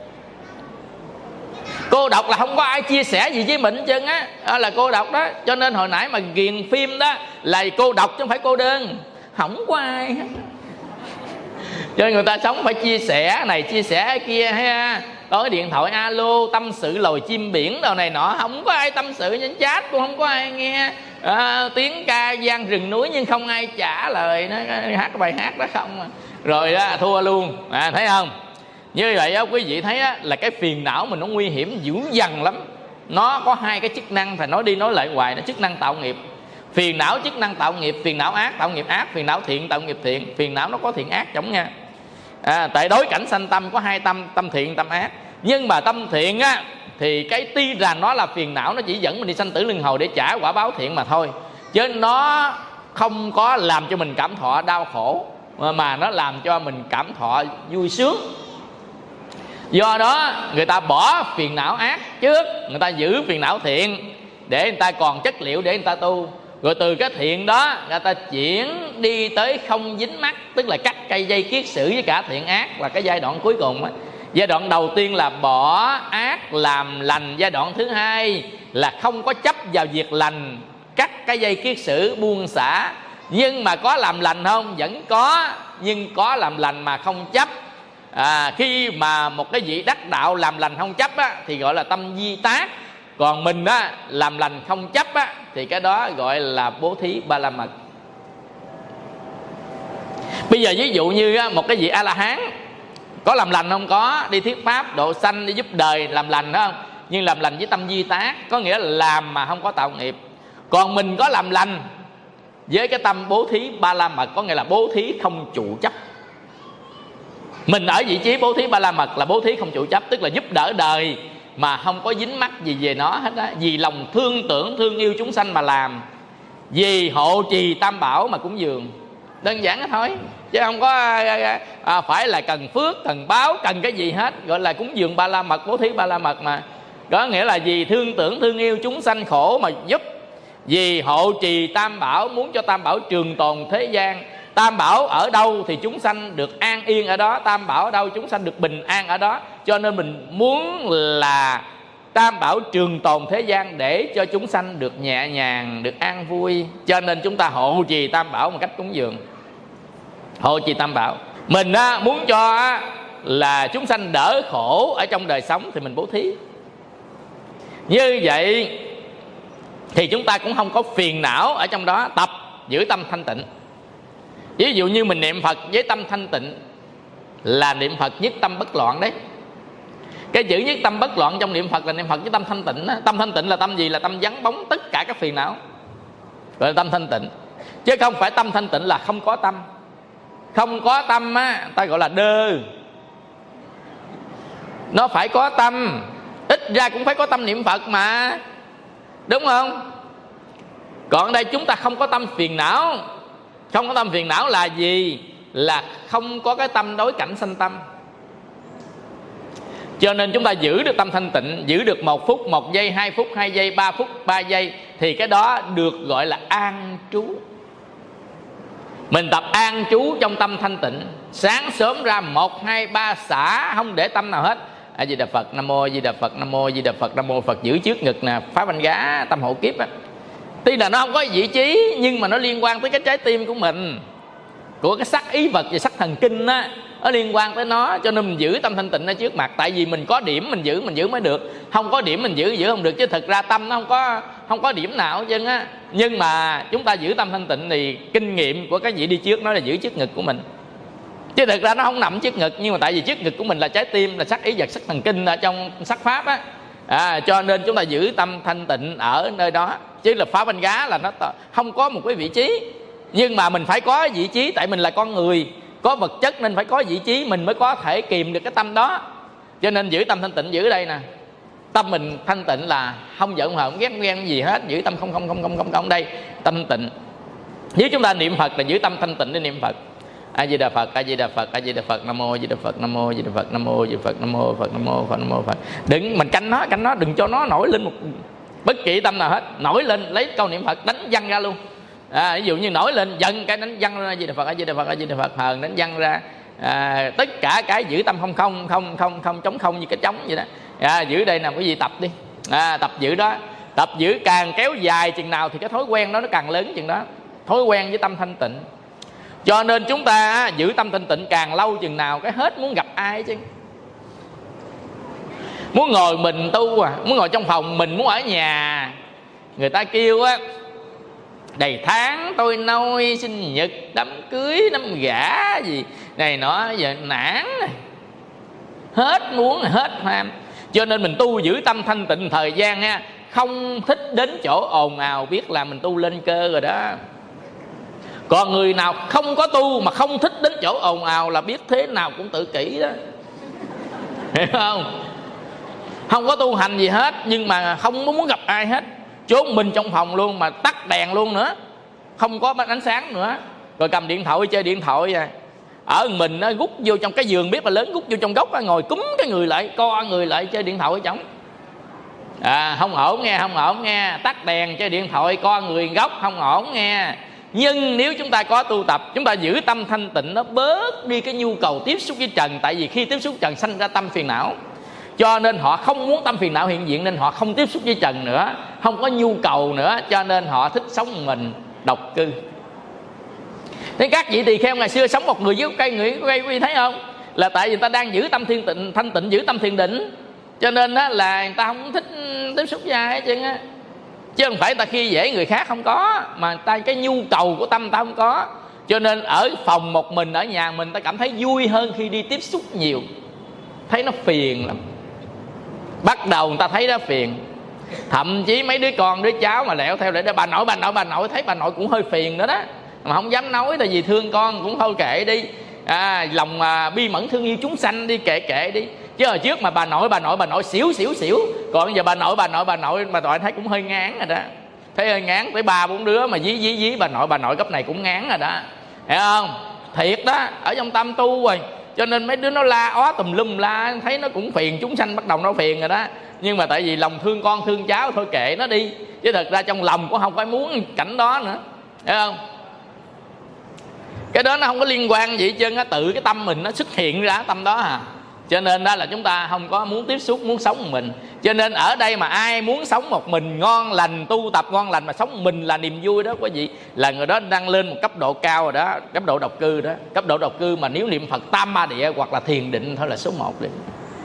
A: Cô độc là không có ai chia sẻ gì với mình hết trơn á, đó là cô độc đó. Cho nên hồi nãy mà ghiền phim đó là cô độc chứ không phải cô đơn. Không có ai hết. Cho nên người ta sống phải chia sẻ này chia sẻ kia ha. Đó, cái điện thoại alo tâm sự lồi chim biển đồ này nọ, không có ai tâm sự, trên chat cũng không có ai nghe. à, Tiếng ca gian rừng núi nhưng không ai trả lời. Nó hát bài hát đó không à. Rồi đó thua luôn, à, thấy không? Như vậy đó, quý vị thấy đó, là cái phiền não mình nó nguy hiểm dữ dằn lắm. Nó có hai cái chức năng, phải nói đi nói lại hoài, nó chức năng tạo nghiệp. Phiền não chức năng tạo nghiệp, phiền não ác tạo nghiệp ác, phiền não thiện tạo nghiệp thiện. Phiền não nó có thiện ác giống nha. à, Tại đối cảnh sanh tâm có hai tâm, tâm thiện tâm ác. Nhưng mà tâm thiện á, thì cái tuy rằng nó là phiền não, nó chỉ dẫn mình đi sanh tử luân hồi để trả quả báo thiện mà thôi, chứ nó không có làm cho mình cảm thọ đau khổ, mà nó làm cho mình cảm thọ vui sướng. Do đó người ta bỏ phiền não ác trước, người ta giữ phiền não thiện để người ta còn chất liệu để người ta tu. Rồi từ cái thiện đó người ta chuyển đi tới không dính mắc, tức là cắt cây dây kiết sử với cả thiện ác, là cái giai đoạn cuối cùng á. Giai đoạn đầu tiên là bỏ ác làm lành. Giai đoạn thứ hai là không có chấp vào việc lành, cắt cái dây kiết sử buông xả. Nhưng mà có làm lành không? Vẫn có, nhưng có làm lành mà không chấp. à, Khi mà một cái vị đắc đạo làm lành không chấp á, thì gọi là tâm di tác. Còn mình á, làm lành không chấp á, thì cái đó gọi là bố thí ba la mật. Bây giờ ví dụ như á, một cái vị A-la-hán có làm lành không? Có. Đi thuyết pháp, độ sanh, đi giúp đời, làm lành đó không? Nhưng làm lành với tâm di tác, có nghĩa là làm mà không có tạo nghiệp. Còn mình có làm lành với cái tâm bố thí ba la mật, có nghĩa là bố thí không trụ chấp. Mình ở vị trí bố thí ba la mật là bố thí không trụ chấp, tức là giúp đỡ đời mà không có dính mắc gì về nó hết á, vì lòng thương tưởng thương yêu chúng sanh mà làm, vì hộ trì tam bảo mà cúng dường. Đơn giản đó thôi, chứ không có à, phải là cần phước, cần báo, cần cái gì hết. Gọi là cúng dường ba la mật, bố thí ba la mật mà. Có nghĩa là vì thương tưởng thương yêu chúng sanh khổ mà giúp, vì hộ trì tam bảo, muốn cho tam bảo trường tồn thế gian. Tam bảo ở đâu thì chúng sanh được an yên ở đó, tam bảo ở đâu chúng sanh được bình an ở đó. Cho nên mình muốn là tam bảo trường tồn thế gian để cho chúng sanh được nhẹ nhàng, được an vui. Cho nên chúng ta hộ trì tam bảo một cách cúng dường. Hộ trì tam bảo, mình á, muốn cho á, là chúng sanh đỡ khổ ở trong đời sống thì mình bố thí. Như vậy thì chúng ta cũng không có phiền não ở trong đó, tập giữ tâm thanh tịnh. Ví dụ như mình niệm Phật với tâm thanh tịnh là niệm Phật nhất tâm bất loạn đấy. Cái chữ nhất tâm bất loạn trong niệm Phật là niệm Phật với tâm thanh tịnh đó. Tâm thanh tịnh là tâm gì? Là tâm vắng bóng tất cả các phiền não, gọi là tâm thanh tịnh. Chứ không phải tâm thanh tịnh là không có tâm. Không có tâm á, ta gọi là đơ. Nó phải có tâm, ít ra cũng phải có tâm niệm Phật mà, đúng không? Còn đây chúng ta không có tâm phiền não. Không có tâm phiền não là gì? Là không có cái tâm đối cảnh sanh tâm. Cho nên chúng ta giữ được tâm thanh tịnh, giữ được một phút, một giây, hai phút, hai giây, ba phút, ba giây, thì cái đó được gọi là an trú. Mình tập an trú trong tâm thanh tịnh. Sáng sớm ra một, hai, ba xả, không để tâm nào hết. A Di Đà Phật, Nam Mô A Di Đà Phật, Nam Mô A Di Đà Phật, Nam Mô Phật. Giữ trước ngực nè, phá banh gá, tâm hộ kiếp á. Tuy là nó không có vị trí, nhưng mà nó liên quan tới cái trái tim của mình, của cái sắc ý vật và sắc thần kinh á, nó liên quan tới nó. Cho nên mình giữ tâm thanh tịnh ở trước mặt. Tại vì mình có điểm mình giữ, mình giữ mới được. Không có điểm mình giữ, giữ không được. Chứ thực ra tâm nó không có không có điểm nào hết trơn á. Nhưng mà chúng ta giữ tâm thanh tịnh thì kinh nghiệm của các vị đi trước nói là giữ trước ngực của mình. Chứ thực ra nó không nằm trước ngực. Nhưng mà tại vì trước ngực của mình là trái tim, là sắc ý vật, sắc thần kinh ở trong sắc pháp á, à, cho nên chúng ta giữ tâm thanh tịnh ở nơi đó. Chứ là phá banh gá là nó không có một cái vị trí. Nhưng mà mình phải có vị trí, tại mình là con người, có vật chất nên phải có vị trí, mình mới có thể kìm được cái tâm đó. Cho nên giữ tâm thanh tịnh giữ đây nè. Tâm mình thanh tịnh là không giận hờn, không ghét ghen gì hết. Giữ tâm không không không không không không đây, tâm thanh tịnh. Nếu chúng ta niệm Phật là giữ tâm thanh tịnh để niệm Phật. A Di Đà Phật, A Di Đà Phật, A Di Đà Phật, Nam Mô A Di Đà Phật, Nam Mô A Di Đà Phật, Nam Mô A Di Đà Phật, Nam Mô Phật, Nam Mô Phật, Nam Mô Phật. Đừng mình canh nó, canh nó, đừng cho nó nổi lên một bất kỳ tâm nào hết. Nổi lên lấy câu niệm Phật đánh văng ra luôn. À, ví dụ như nổi lên giận cái đánh văng ra A Di Đà Phật, A Di Đà Phật, A Di Đà Phật, hờn đánh văng ra. À, tất cả cái giữ tâm không không không không không trống không như cái trống vậy đó. À, giữ đây nè quý vị tập đi. À, tập giữ đó. Tập giữ càng kéo dài chừng nào thì cái thói quen đó nó càng lớn chừng đó. Thói quen với tâm thanh tịnh. Cho nên chúng ta giữ tâm thanh tịnh càng lâu chừng nào cái hết muốn gặp ai chứ. Muốn ngồi mình tu à, muốn ngồi trong phòng mình, muốn ở nhà. Người ta kêu á, đầy tháng tôi nôi, sinh nhật, đám cưới, đám gả gì này nọ, giờ nản này. Hết muốn, hết ham. Cho nên mình tu giữ tâm thanh tịnh thời gian ha, không thích đến chỗ ồn ào, biết là mình tu lên cơ rồi đó. Còn người nào không có tu mà không thích đến chỗ ồn ào là biết thế nào cũng tự kỷ đó. Hiểu không? Không có tu hành gì hết, nhưng mà không muốn gặp ai hết. Trốn mình trong phòng luôn, mà tắt đèn luôn nữa, không có ánh sáng nữa. Rồi cầm điện thoại chơi điện thoại à. Ở mình nó rút vô trong cái giường biết là lớn, rút vô trong góc, ngồi cúm cái người lại, co người lại chơi điện thoại ở trống. À, không ổn nghe, không ổn nghe. Tắt đèn chơi điện thoại, co người góc, không ổn nghe. Nhưng nếu chúng ta có tu tập, chúng ta giữ tâm thanh tịnh, nó bớt đi cái nhu cầu tiếp xúc với trần. Tại vì khi tiếp xúc trần sanh ra tâm phiền não. Cho nên họ không muốn tâm phiền não hiện diện, nên họ không tiếp xúc với trần nữa, không có nhu cầu nữa. Cho nên họ thích sống một mình, độc cư. Thế các vị tỳ kheo ngày xưa sống một người với cây, người có cây quý vị thấy không? Là tại vì người ta đang giữ tâm thiên tịnh, thanh tịnh, giữ tâm thiền định. Cho nên đó là người ta không thích tiếp xúc với ai hết trơn á. Chứ không phải người ta khi dễ người khác, không có. Mà người ta cái nhu cầu của tâm người ta không có. Cho nên ở phòng một mình, ở nhà mình, ta cảm thấy vui hơn khi đi tiếp xúc nhiều. Thấy nó phiền lắm. Bắt đầu người ta thấy nó phiền. Thậm chí mấy đứa con đứa cháu mà lẻo theo để, để bà nội bà nội bà nội thấy bà nội cũng hơi phiền đó đó, mà không dám nói, tại vì thương con cũng thôi kệ đi, à, lòng à, bi mẫn thương yêu chúng sanh đi, kệ kệ đi. Chứ hồi trước mà bà nội bà nội bà nội xỉu xỉu xỉu, còn giờ bà nội bà nội bà nội bà nội thấy cũng hơi ngán rồi đó, thấy hơi ngán, tới ba bốn đứa mà dí dí dí bà nội bà nội cấp này cũng ngán rồi đó, hiểu không? Thiệt đó, ở trong tâm tu rồi, cho nên mấy đứa nó la ó tùm lum la, thấy nó cũng phiền, chúng sanh bắt đầu nó phiền rồi đó. Nhưng mà tại vì lòng thương con thương cháu thôi kệ nó đi, chứ thật ra trong lòng cũng không phải muốn cảnh đó nữa, hiểu không? Cái đó nó không có liên quan gì hết trơn á, tự cái tâm mình nó xuất hiện ra tâm đó à. Cho nên đó là chúng ta không có muốn tiếp xúc, muốn sống một mình. Cho nên ở đây mà ai muốn sống một mình ngon lành, tu tập ngon lành mà sống một mình là niềm vui đó quý vị, là người đó đang lên một cấp độ cao rồi đó, cấp độ độc cư đó. Cấp độ độc cư mà nếu niệm Phật tam ma địa hoặc là thiền định thôi là số một đi,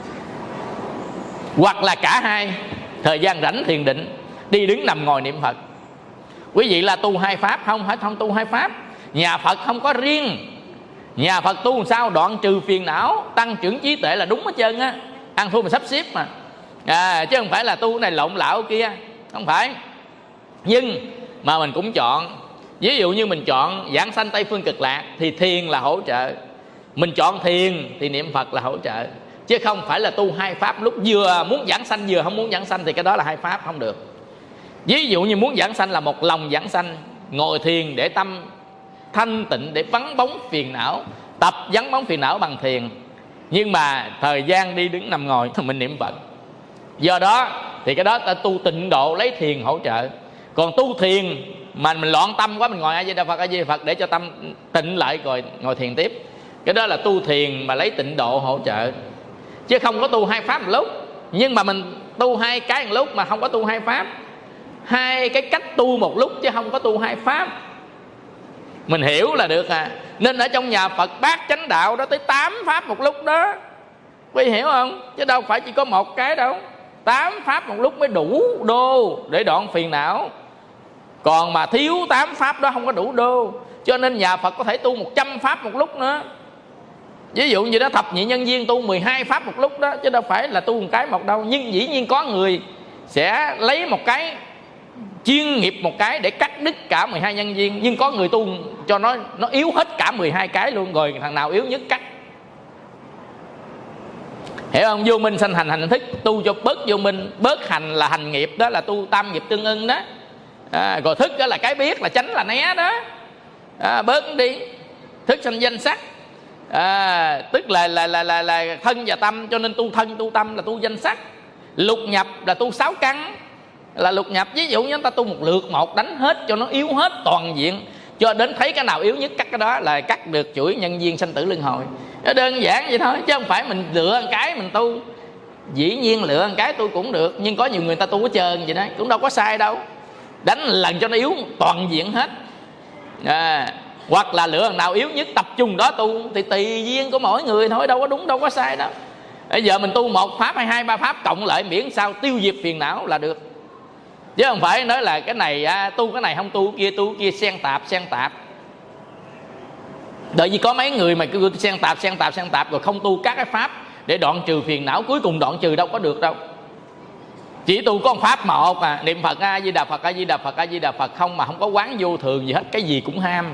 A: hoặc là cả hai, thời gian rảnh thiền định, đi đứng nằm ngồi niệm Phật. Quý vị là tu hai pháp không? Phải không tu hai pháp. Nhà Phật không có riêng. Nhà Phật tu làm sao? Đoạn trừ phiền não, tăng trưởng trí tuệ là đúng hết trơn á. Ăn thua mà sắp xếp mà, à, chứ không phải là tu này lộn lạo kia, không phải. Nhưng mà mình cũng chọn, ví dụ như mình chọn giảng sanh Tây Phương Cực Lạc thì thiền là hỗ trợ, mình chọn thiền thì niệm Phật là hỗ trợ, chứ không phải là tu hai pháp lúc vừa muốn giảng sanh vừa không muốn giảng sanh, thì cái đó là hai pháp không được. Ví dụ như muốn giảng sanh là một lòng giảng sanh, ngồi thiền để tâm thanh tịnh, để vắng bóng phiền não, tập vắng bóng phiền não bằng thiền. Nhưng mà thời gian đi đứng nằm ngồi thì mình niệm Phật. Do đó thì cái đó ta tu tịnh độ lấy thiền hỗ trợ. Còn tu thiền mà mình loạn tâm quá, mình ngồi A Di Đà Phật A Di Đà Phật để cho tâm tịnh lại rồi ngồi thiền tiếp, cái đó là tu thiền mà lấy tịnh độ hỗ trợ, chứ không có tu hai pháp một lúc. Nhưng mà mình tu hai cái một lúc mà không có tu hai pháp, hai cái cách tu một lúc chứ không có tu hai pháp, mình hiểu là được à. Nên ở trong nhà Phật bát chánh đạo đó tới tám pháp một lúc đó, quý vị hiểu không? Chứ đâu phải chỉ có một cái đâu, tám pháp một lúc mới đủ đô để đoạn phiền não. Còn mà thiếu tám pháp đó không có đủ đô. Cho nên nhà Phật có thể tu một trăm pháp một lúc nữa. Ví dụ như đó thập nhị nhân duyên tu mười hai pháp một lúc đó, chứ đâu phải là tu một cái một đâu. Nhưng dĩ nhiên có người sẽ lấy một cái chuyên nghiệp một cái để cắt đứt cả mười hai nhân duyên, nhưng có người tu cho nó nó yếu hết cả mười hai cái luôn, rồi thằng nào yếu nhất cắt. Hiểu không? Vô minh sanh hành, hành thức, tu cho bớt vô minh, bớt hành là hành nghiệp, đó là tu tam nghiệp tương ưng đó. À, rồi thức đó là cái biết, là tránh là né đó, à, bớt đi. Thức sanh danh sắc, à, tức là là, là là là thân và tâm, cho nên tu thân tu tâm là tu danh sắc. Lục nhập là tu sáu căn, là lục nhập. Ví dụ như chúng ta tu một lượt một, đánh hết cho nó yếu hết toàn diện, cho đến thấy cái nào yếu nhất cắt cái đó, là cắt được chuỗi nhân duyên sanh tử luân hồi. Nó đơn giản vậy thôi, chứ không phải mình lựa một cái mình tu. Dĩ nhiên lựa một cái tu cũng được, nhưng có nhiều người ta tu có trơn vậy đó, cũng đâu có sai đâu. Đánh lần cho nó yếu toàn diện hết, à, hoặc là lựa nào yếu nhất tập trung đó tu, thì tùy duyên của mỗi người thôi, đâu có đúng đâu có sai đâu. Bây giờ mình tu một pháp hay hai ba pháp cộng lại, miễn sao tiêu diệt phiền não là được, chứ không phải nói là cái này à, tu cái này không tu cái kia, tu cái kia xen tạp xen tạp. Đợi vì có mấy người mà cứ xen tạp xen tạp xen tạp rồi không tu các cái pháp để đoạn trừ phiền não, cuối cùng đoạn trừ đâu có được đâu. Chỉ tu có một pháp một mà niệm Phật A Di Đà Phật A Di Đà Phật A Di Đà Phật không, mà không có quán vô thường gì hết, cái gì cũng ham.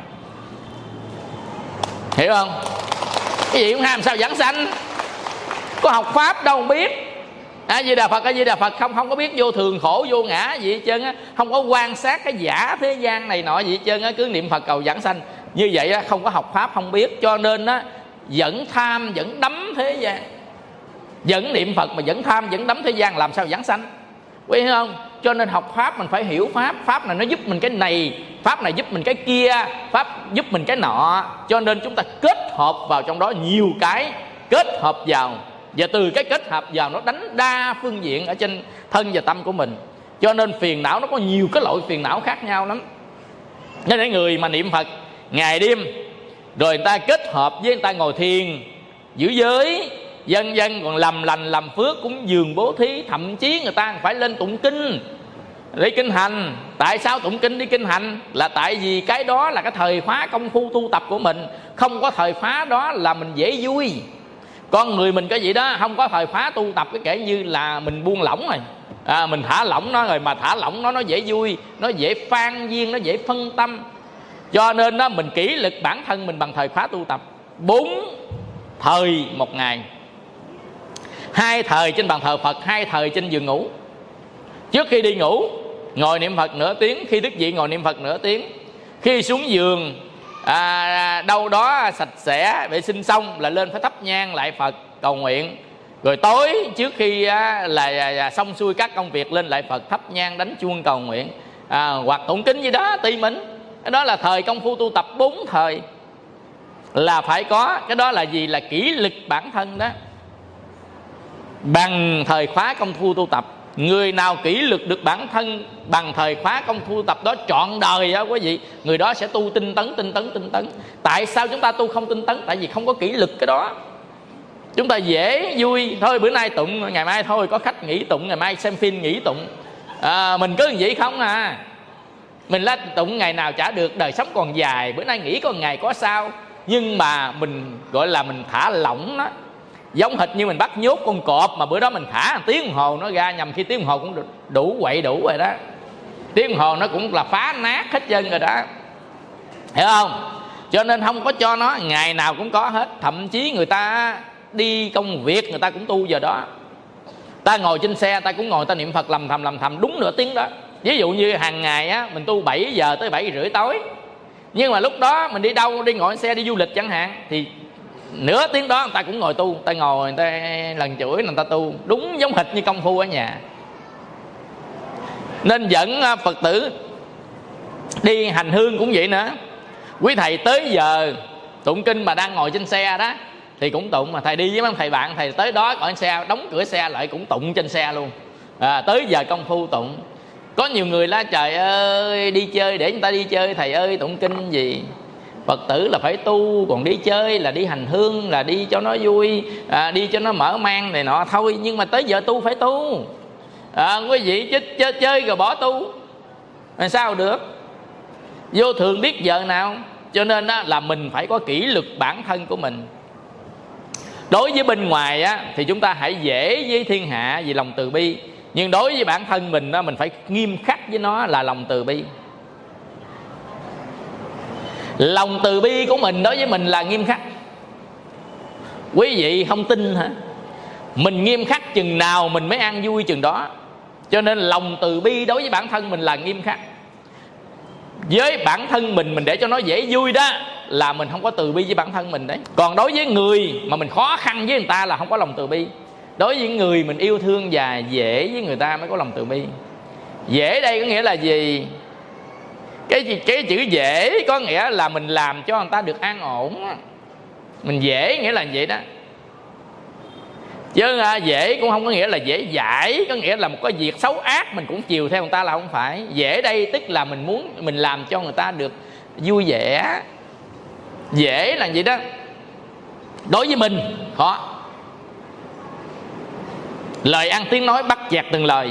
A: Hiểu không? Cái gì cũng ham sao giảng sanh? Có học pháp đâu không biết. A Di Đà Phật A Di Đà Phật không, không có biết vô thường khổ vô ngã gì hết trơn á, không có quan sát cái giả thế gian này nọ gì hết trơn á, cứ niệm Phật cầu giảng sanh. Như vậy á, không có học pháp không biết, cho nên á vẫn tham vẫn đắm thế gian. Vẫn niệm Phật mà vẫn tham vẫn đắm thế gian, làm sao giảng sanh? Quý hiểu không? Cho nên học pháp mình phải hiểu pháp. Pháp này nó giúp mình cái này, pháp này giúp mình cái kia, pháp giúp mình cái nọ. Cho nên chúng ta kết hợp vào trong đó nhiều cái, kết hợp vào, và từ cái kết hợp vào nó đánh đa phương diện ở trên thân và tâm của mình. Cho nên phiền não nó có nhiều cái loại phiền não khác nhau lắm. Nên để người mà niệm Phật ngày đêm, rồi người ta kết hợp với người ta ngồi thiền, giữ giới, dân dân còn làm lành làm phước, cúng dường bố thí, thậm chí người ta phải lên tụng kinh đi kinh hành. Tại sao tụng kinh đi kinh hành? Là tại vì cái đó là cái thời khóa công phu tu tập của mình. Không có thời khóa đó là mình dễ vui. Con người mình cái gì đó không có thời khóa tu tập, cái kể như là mình buông lỏng rồi, à, mình thả lỏng nó rồi, mà thả lỏng nó nó dễ vui, nó dễ phan duyên, nó dễ phân tâm. Cho nên đó mình kỷ luật bản thân mình bằng thời khóa tu tập. Bốn thời một ngày, hai thời trên bàn thờ Phật, hai thời trên giường ngủ. Trước khi đi ngủ ngồi niệm Phật nửa tiếng, khi thức dậy ngồi niệm Phật nửa tiếng, khi xuống giường à, đâu đó sạch sẽ vệ sinh xong là lên phải thắp nhang lại Phật cầu nguyện. Rồi tối trước khi á, là, là xong xuôi các công việc lên lại Phật thắp nhang đánh chuông cầu nguyện, à, hoặc tụng kinh gì đó tùy mình. Cái đó là thời công phu tu tập. Bốn thời là phải có. Cái đó là gì? Là kỷ luật bản thân đó, bằng thời khóa công phu tu tập. Người nào kỷ luật được bản thân bằng thời khóa công phu tu tập đó trọn đời đó quý vị, người đó sẽ tu tinh tấn, tinh tấn, tinh tấn. Tại sao chúng ta tu không tinh tấn? Tại vì không có kỷ luật cái đó. Chúng ta dễ vui thôi, bữa nay tụng, ngày mai thôi có khách nghỉ tụng, ngày mai xem phim nghỉ tụng, à, mình cứ như vậy không à. Mình lá tụng ngày nào chả được, đời sống còn dài, bữa nay nghỉ còn ngày có sao. Nhưng mà mình gọi là mình thả lỏng đó, giống hệt như mình bắt nhốt con cọp mà bữa đó mình thả một tiếng đồng hồ nó ra, nhầm khi tiếng đồng hồ cũng đủ quậy đủ rồi đó, tiếng đồng hồ nó cũng là phá nát hết chân rồi đó, hiểu không? Cho nên không có cho nó ngày nào cũng có hết. Thậm chí người ta đi công việc người ta cũng tu giờ đó, ta ngồi trên xe ta cũng ngồi ta niệm Phật lầm thầm lầm thầm đúng nửa tiếng đó. Ví dụ như hàng ngày á mình tu bảy giờ tới bảy rưỡi tối, nhưng mà lúc đó mình đi đâu, đi ngồi xe đi du lịch chẳng hạn, thì nửa tiếng đó người ta cũng ngồi tu, người ta ngồi người ta lần chuỗi người ta tu đúng giống hệt như công phu ở nhà. Nên dẫn Phật tử đi hành hương cũng vậy nữa. Quý thầy tới giờ tụng kinh mà đang ngồi trên xe đó thì cũng tụng, mà thầy đi với mấy thầy bạn thầy tới đó ở xe đóng cửa xe lại cũng tụng trên xe luôn, à, tới giờ công phu tụng. Có nhiều người la trời ơi đi chơi để người ta đi chơi, thầy ơi tụng kinh gì? Phật tử là phải tu, còn đi chơi là đi hành hương, là đi cho nó vui, à, đi cho nó mở mang này nọ thôi. Nhưng mà tới giờ tu phải tu, à, quý vị chứ chơi, chơi rồi bỏ tu làm sao được? Vô thường biết giờ nào. Cho nên đó là mình phải có kỷ luật bản thân của mình. Đối với bên ngoài á, thì chúng ta hãy dễ với thiên hạ vì lòng từ bi, nhưng đối với bản thân mình đó, mình phải nghiêm khắc với nó là lòng từ bi. Lòng từ bi của mình đối với mình là nghiêm khắc. Quý vị không tin hả? Mình nghiêm khắc chừng nào mình mới ăn vui chừng đó. Cho nên lòng từ bi đối với bản thân mình là nghiêm khắc. Với bản thân mình, mình để cho nó dễ vui đó là mình không có từ bi với bản thân mình đấy. Còn đối với người mà mình khó khăn với người ta là không có lòng từ bi. Đối với những người mình yêu thương và dễ với người ta mới có lòng từ bi. Dễ đây có nghĩa là gì? Cái, cái chữ dễ có nghĩa là mình làm cho người ta được an ổn. Mình dễ nghĩa là vậy đó. Chứ à, dễ cũng không có nghĩa là dễ dãi, có nghĩa là một cái việc xấu ác mình cũng chiều theo người ta là không phải. Dễ đây tức là mình muốn mình làm cho người ta được vui vẻ. Dễ là vậy đó. Đối với mình khó. Lời ăn tiếng nói bắt chẹt từng lời.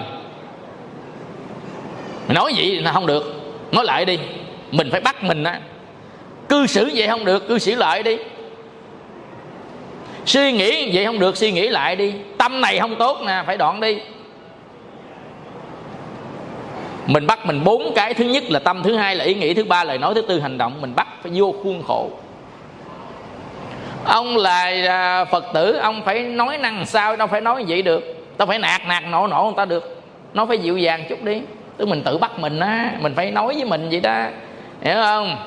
A: Mình nói vậy là không được, nói lại đi. Mình phải bắt mình á. Cư xử vậy không được, cư xử lại đi. Suy nghĩ vậy không được, suy nghĩ lại đi. Tâm này không tốt nè, phải đoạn đi. Mình bắt mình bốn cái. Thứ nhất là tâm, thứ hai là ý nghĩ, thứ ba lời nói, thứ tư hành động. Mình bắt phải vô khuôn khổ. Ông là Phật tử, ông phải nói năng sao, đâu phải nói vậy được. Tao phải nạt nạt nổ nổ người ta được. Nó phải dịu dàng chút đi. Tức mình tự bắt mình á, mình phải nói với mình vậy đó, hiểu không?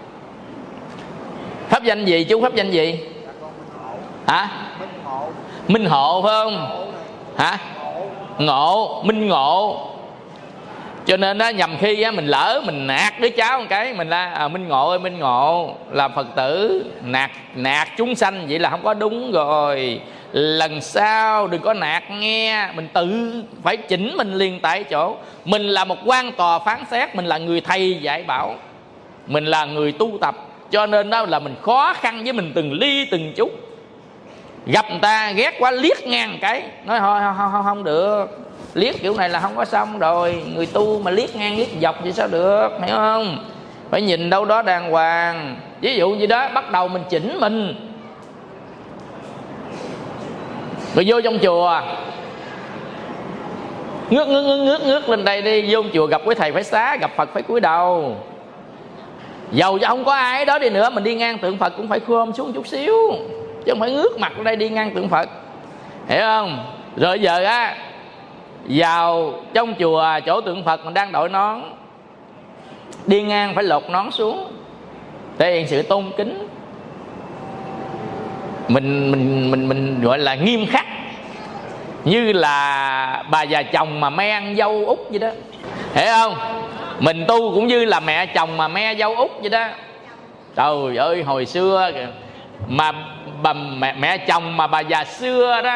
A: Pháp danh gì chú? Pháp danh gì? Hả? Minh Hộ phải không? Hả? Ngộ, Minh Ngộ. Cho nên đó, nhầm khi á, mình lỡ mình nạt đứa cháu một cái, mình la à, Minh Ngộ ơi Minh Ngộ, là Phật tử nạt nạt chúng sanh vậy là không có đúng rồi. Lần sau đừng có nạt nghe. Mình tự phải chỉnh mình liền tại chỗ. Mình là một quan tòa phán xét, mình là người thầy dạy bảo, mình là người tu tập. Cho nên đó là mình khó khăn với mình từng ly từng chút. Gặp người ta ghét quá liếc ngang cái, nói thôi không, không, không được. Liếc kiểu này là không có xong rồi. Người tu mà liếc ngang liếc dọc vậy sao được, hiểu không? Phải nhìn đâu đó đàng hoàng. Ví dụ như đó, bắt đầu mình chỉnh mình. Rồi vô trong chùa ngước ngước ngước ngước ngước lên đây đi, vô trong chùa gặp quý thầy phải xá, gặp Phật phải cúi đầu. Dầu cho không có ai ở đó đi nữa, mình đi ngang tượng Phật cũng phải khom xuống chút xíu, chứ không phải ngước mặt ở đây đi ngang tượng Phật, hiểu không? Rồi giờ á, vào trong chùa chỗ tượng Phật mình đang đội nón, đi ngang phải lột nón xuống, thể hiện sự tôn kính. Mình mình mình mình gọi là nghiêm khắc, như là bà già chồng mà me ăn dâu út vậy đó, hiểu không? Mình tu cũng như là mẹ chồng mà me dâu út vậy đó. Trời ơi, hồi xưa mà bà mẹ, mẹ chồng mà bà già xưa đó,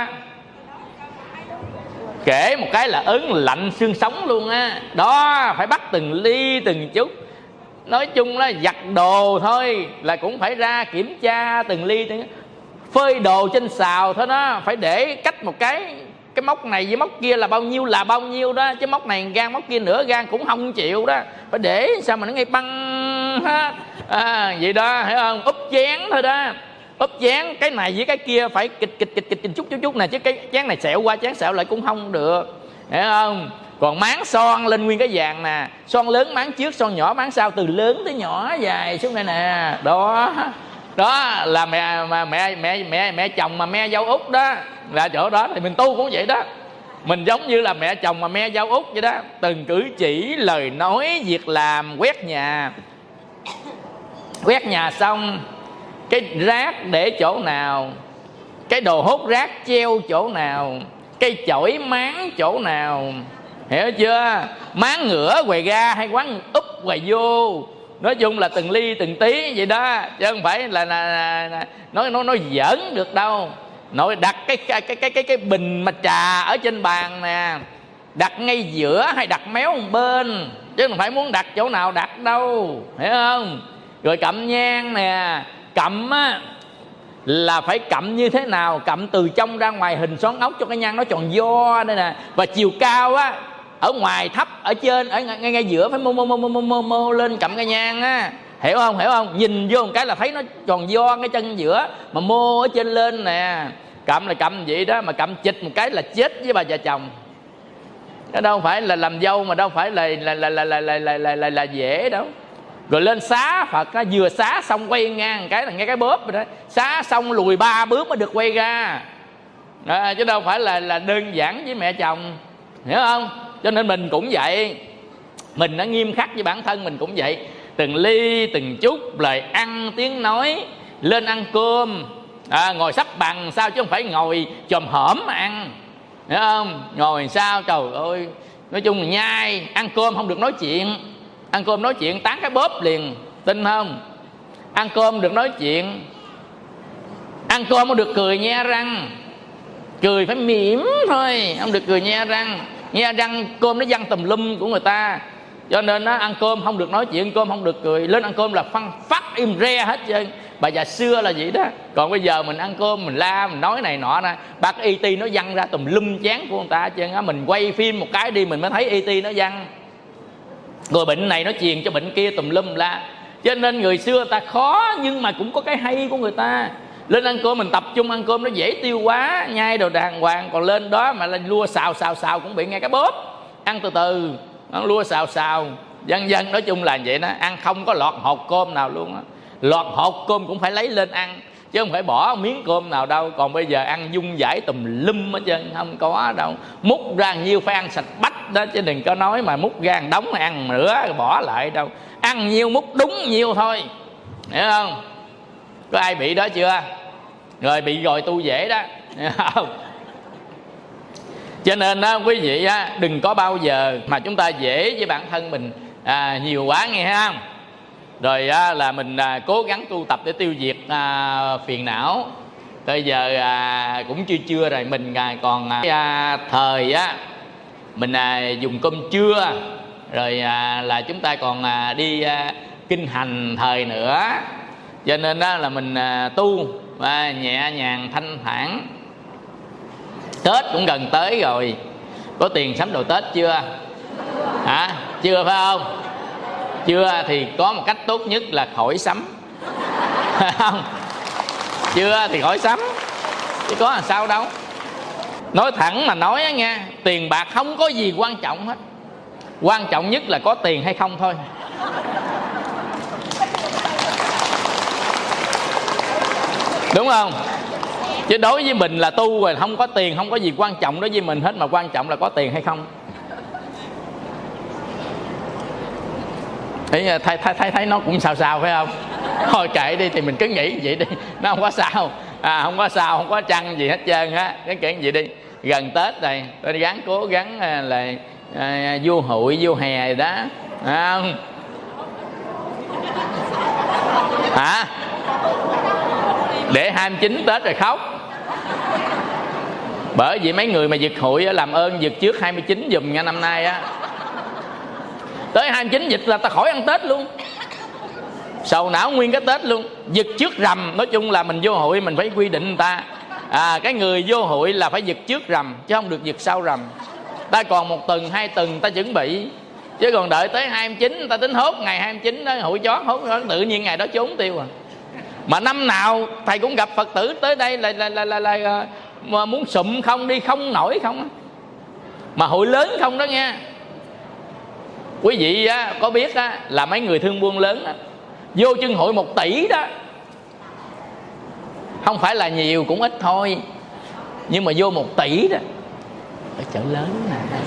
A: kể một cái là ớn lạnh xương sống luôn á. Đó, phải bắt từng ly từng chút. Nói chung là giặt đồ thôi là cũng phải ra kiểm tra từng ly từng... Phơi đồ trên xào thôi đó, phải để cách một cái, cái móc này với móc kia là bao nhiêu là bao nhiêu đó, chứ móc này gan móc kia nửa gan cũng không chịu đó, phải để sao mà nó ngay băng hết à, vậy đó, hiểu không? Úp chén thôi đó, úp chén cái này với cái kia phải kịch kịch kịch kịch, kịch chút chút chút này, chứ cái chén này xẹo qua chén xẹo lại cũng không được, hiểu không? Còn máng son lên nguyên cái vàng nè, son lớn máng trước, son nhỏ máng sau, từ lớn tới nhỏ dài xuống đây nè. Đó, đó là mẹ mà mẹ mẹ mẹ mẹ chồng mà me dâu út đó, là chỗ đó. Thì mình tu cũng vậy đó, mình giống như là mẹ chồng mà me dâu út vậy đó. Từng cử chỉ, lời nói, việc làm, quét nhà, quét nhà xong cái rác để chỗ nào, cái đồ hút rác treo chỗ nào, cây chổi máng chỗ nào, hiểu chưa? Máng ngửa quầy ga hay quán úp quầy vô. Nói chung là từng ly từng tí vậy đó, chứ không phải là, là, là, là nói nói nói giỡn được đâu. Nội đặt cái cái cái cái cái bình mà trà ở trên bàn nè, đặt ngay giữa hay đặt méo một bên, chứ không phải muốn đặt chỗ nào đặt đâu, hiểu không? Rồi cặm nhang nè, cặm á là phải cặm như thế nào? Cặm từ trong ra ngoài hình xoắn ốc cho cái nhang nó tròn vo đây nè. Và chiều cao á, ở ngoài thấp, ở trên, ở ngay, ngay giữa phải mô mô mô mô mô mô lên cặm cái nhang á, hiểu không? Hiểu không? Nhìn vô một cái là thấy nó tròn vo cái chân giữa, mà mô ở trên lên nè. Cặm là cặm vậy đó, mà cặm chịch một cái là chết với bà già chồng. Nó đâu phải là làm dâu mà đâu phải là là là là là là là, là, là, là dễ đâu. Rồi lên xá Phật á, vừa xá xong quay ngang cái là nghe cái bóp rồi đó, xá xong lùi ba bước mới được quay ra à, chứ đâu phải là là đơn giản với mẹ chồng, hiểu không? Cho nên mình cũng vậy, mình đã nghiêm khắc với bản thân mình cũng vậy. Từng ly từng chút, lời ăn tiếng nói, lên ăn cơm à, ngồi sắp bằng sao chứ không phải ngồi chòm hổm mà ăn, hiểu không? Ngồi sao trời ơi, nói chung là nhai, ăn cơm không được nói chuyện. Ăn cơm nói chuyện tán cái bóp liền, tin không? Ăn cơm được nói chuyện, ăn cơm không được cười nhe răng, cười phải mỉm thôi, không được cười nhe răng. Nhe răng cơm nó văng tùm lum của người ta. Cho nên nó ăn cơm không được nói chuyện, cơm không được cười, lên ăn cơm là phăng phát im re hết trơn. Bà già xưa là vậy đó. Còn bây giờ mình ăn cơm mình la, mình nói này nọ nè, bác i tê nó văng ra tùm lum chán của người ta hết trơn á. Mình quay phim một cái đi mình mới thấy i tê nó văng, rồi bệnh này nó truyền cho bệnh kia tùm lum la. Cho nên người xưa ta khó nhưng mà cũng có cái hay của người ta. Lên ăn cơm mình tập trung ăn cơm nó dễ tiêu hóa, nhai đồ đàng hoàng. Còn lên đó mà là lua xào xào xào cũng bị nghe cái bóp. Ăn từ từ, nó lua xào xào dân dân. Nói chung là vậy đó, ăn không có lọt hột cơm nào luôn á. Lọt hột cơm cũng phải lấy lên ăn, chứ không phải bỏ miếng cơm nào đâu. Còn bây giờ ăn dung giải tùm lum hết trơn, không có đâu. Múc ra nhiêu phải ăn sạch bách đó, chứ đừng có nói mà múc ra đống mà ăn nữa bỏ lại đâu. Ăn nhiêu múc đúng nhiêu thôi, hiểu không? Có ai bị đó chưa? Rồi bị rồi tu dễ đó, hiểu không? Cho nên đó quý vị á, đừng có bao giờ mà chúng ta dễ với bản thân mình à, nhiều quá, nghe không? Rồi á, là mình à, cố gắng tu tập để tiêu diệt à, phiền não. Bây giờ à, cũng chưa chưa rồi, mình à, còn à, thời á mình à, dùng cơm trưa, rồi à, là chúng ta còn à, đi à, kinh hành thời nữa. Cho nên đó là mình à, tu à, nhẹ nhàng thanh thản. Tết cũng gần tới rồi, có tiền sắm đồ Tết chưa? Hả? Chưa phải không? Chưa thì có một cách tốt nhất là khỏi sắm. Không? Chưa thì khỏi sắm, chứ có làm sao đâu. Nói thẳng mà nói á nha, tiền bạc không có gì quan trọng hết. Quan trọng nhất là có tiền hay không thôi. Đúng không? Chứ đối với mình là tu rồi, không có tiền không có gì quan trọng đối với mình hết, mà quan trọng là có tiền hay không. Thấy thấy thấy thấy, thấy nó cũng sao sao phải không? Thôi kệ đi, thì mình cứ nghĩ vậy đi, nó không có sao. À, không có sao, không có chăng gì hết trơn á, cái chuyện gì đi. Gần Tết rồi, tôi gắng cố gắng là à, vô hội vô hè rồi đó, à, không? Hả? Để hai mươi chín Tết rồi khóc. Bởi vì mấy người mà giật hụi làm ơn giật trước hai mươi chín giùm nha, năm nay á. Tới hai mươi chín giật là ta khỏi ăn Tết luôn, sầu não nguyên cái Tết luôn. Giật trước rằm, nói chung là mình vô hội mình phải quy định người ta. À, cái người vô hội là phải giật trước rằm, chứ không được giật sau rằm. Ta còn một tuần, hai tuần ta chuẩn bị. Chứ còn đợi tới hai mươi chín ta tính hốt ngày hai mươi chín đó, hụi chót hốt đó, tự nhiên ngày đó trốn tiêu à. Mà năm nào thầy cũng gặp Phật tử tới đây là là là, là, là, là mà muốn sụm không, đi không nổi không. Mà hội lớn không đó nha. Quý vị á, có biết á, là mấy người thương buôn lớn á, vô chân hội một tỷ đó, không phải là nhiều cũng ít thôi, nhưng mà vô một tỷ đó ở chợ lớn nè,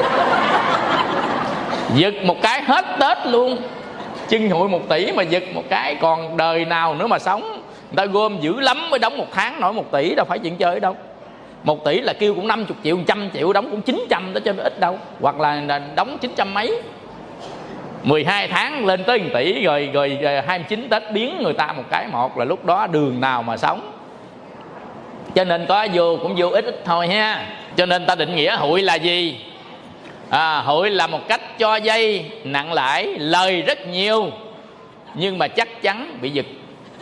A: giật một cái hết Tết luôn. Chân hội một tỷ mà giật một cái, còn đời nào nữa mà sống. Người ta gom dữ lắm mới đóng một tháng nổi một tỷ, đâu phải chuyện chơi đâu. Một tỷ là kêu cũng năm mươi triệu, một trăm triệu, đóng cũng chín trăm đó, cho nó ít đâu. Hoặc là đóng chín trăm mấy, mười hai tháng lên tới một tỷ rồi, rồi, rồi hai mươi chín Tết biến người ta một cái một, là lúc đó đường nào mà sống. Cho nên có vô cũng vô ít ít thôi ha. Cho nên ta định nghĩa hụi là gì? À, hụi là một cách cho vay nặng lãi, lời rất nhiều nhưng mà chắc chắn bị giật.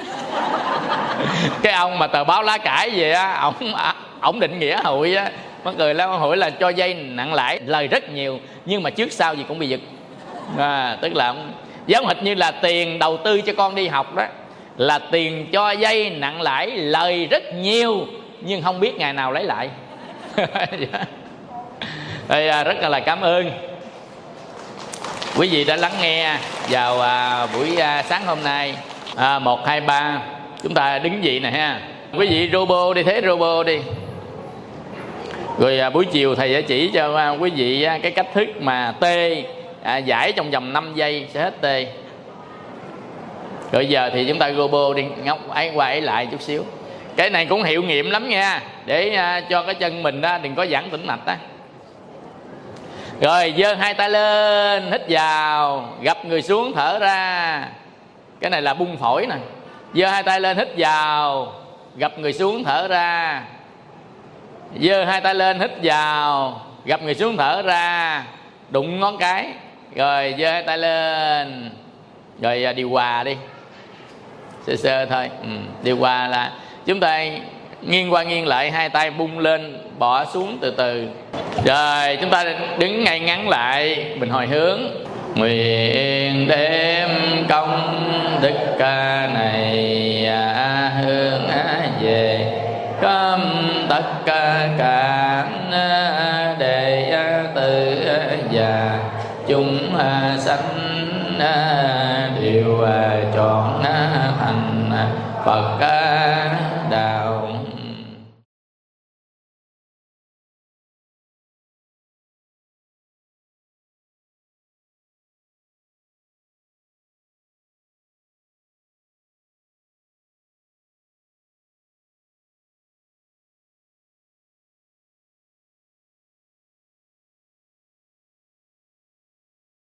A: Cái ông mà tờ báo lá cải về á, ổng ổng định nghĩa hụi á, mắc cười lắm. Hụi là cho vay nặng lãi, lời rất nhiều nhưng mà trước sau gì cũng bị giật. À, tức là giống hệt như là tiền đầu tư cho con đi học đó, là tiền cho vay nặng lãi, lời rất nhiều nhưng không biết ngày nào lấy lại. Thì rất là cảm ơn quý vị đã lắng nghe vào à, buổi à, sáng hôm nay. à, Một, hai, ba, chúng ta đứng dậy nè ha. Quý vị robot đi, thế robot đi. Rồi à, buổi chiều thầy sẽ chỉ cho à, quý vị à, cái cách thức mà tê à, giải trong vòng năm giây sẽ hết tê. Rồi giờ thì chúng ta robot đi, ngóc ấy qua ấy lại chút xíu. Cái này cũng hiệu nghiệm lắm nha, để à, cho cái chân mình đó đừng có giãn tĩnh mạch á. Rồi giơ hai tay lên, hít vào, gập người xuống, thở ra. Cái này là bung phổi nè. Giơ hai tay lên, hít vào, gập người xuống, thở ra. Giơ hai tay lên, hít vào, gập người xuống, thở ra. Đụng ngón cái. Rồi giơ hai tay lên. Rồi điều hòa đi, sơ sơ thôi. ừ. Điều hòa là chúng ta nghiêng qua nghiêng lại, hai tay bung lên, bỏ xuống từ từ. Rồi chúng ta đứng ngay ngắn lại, mình hồi hướng. Nguyện đem công đức ca này hướng về khắp tất cả đệ tử và chúng sanh đều chọn thành Phật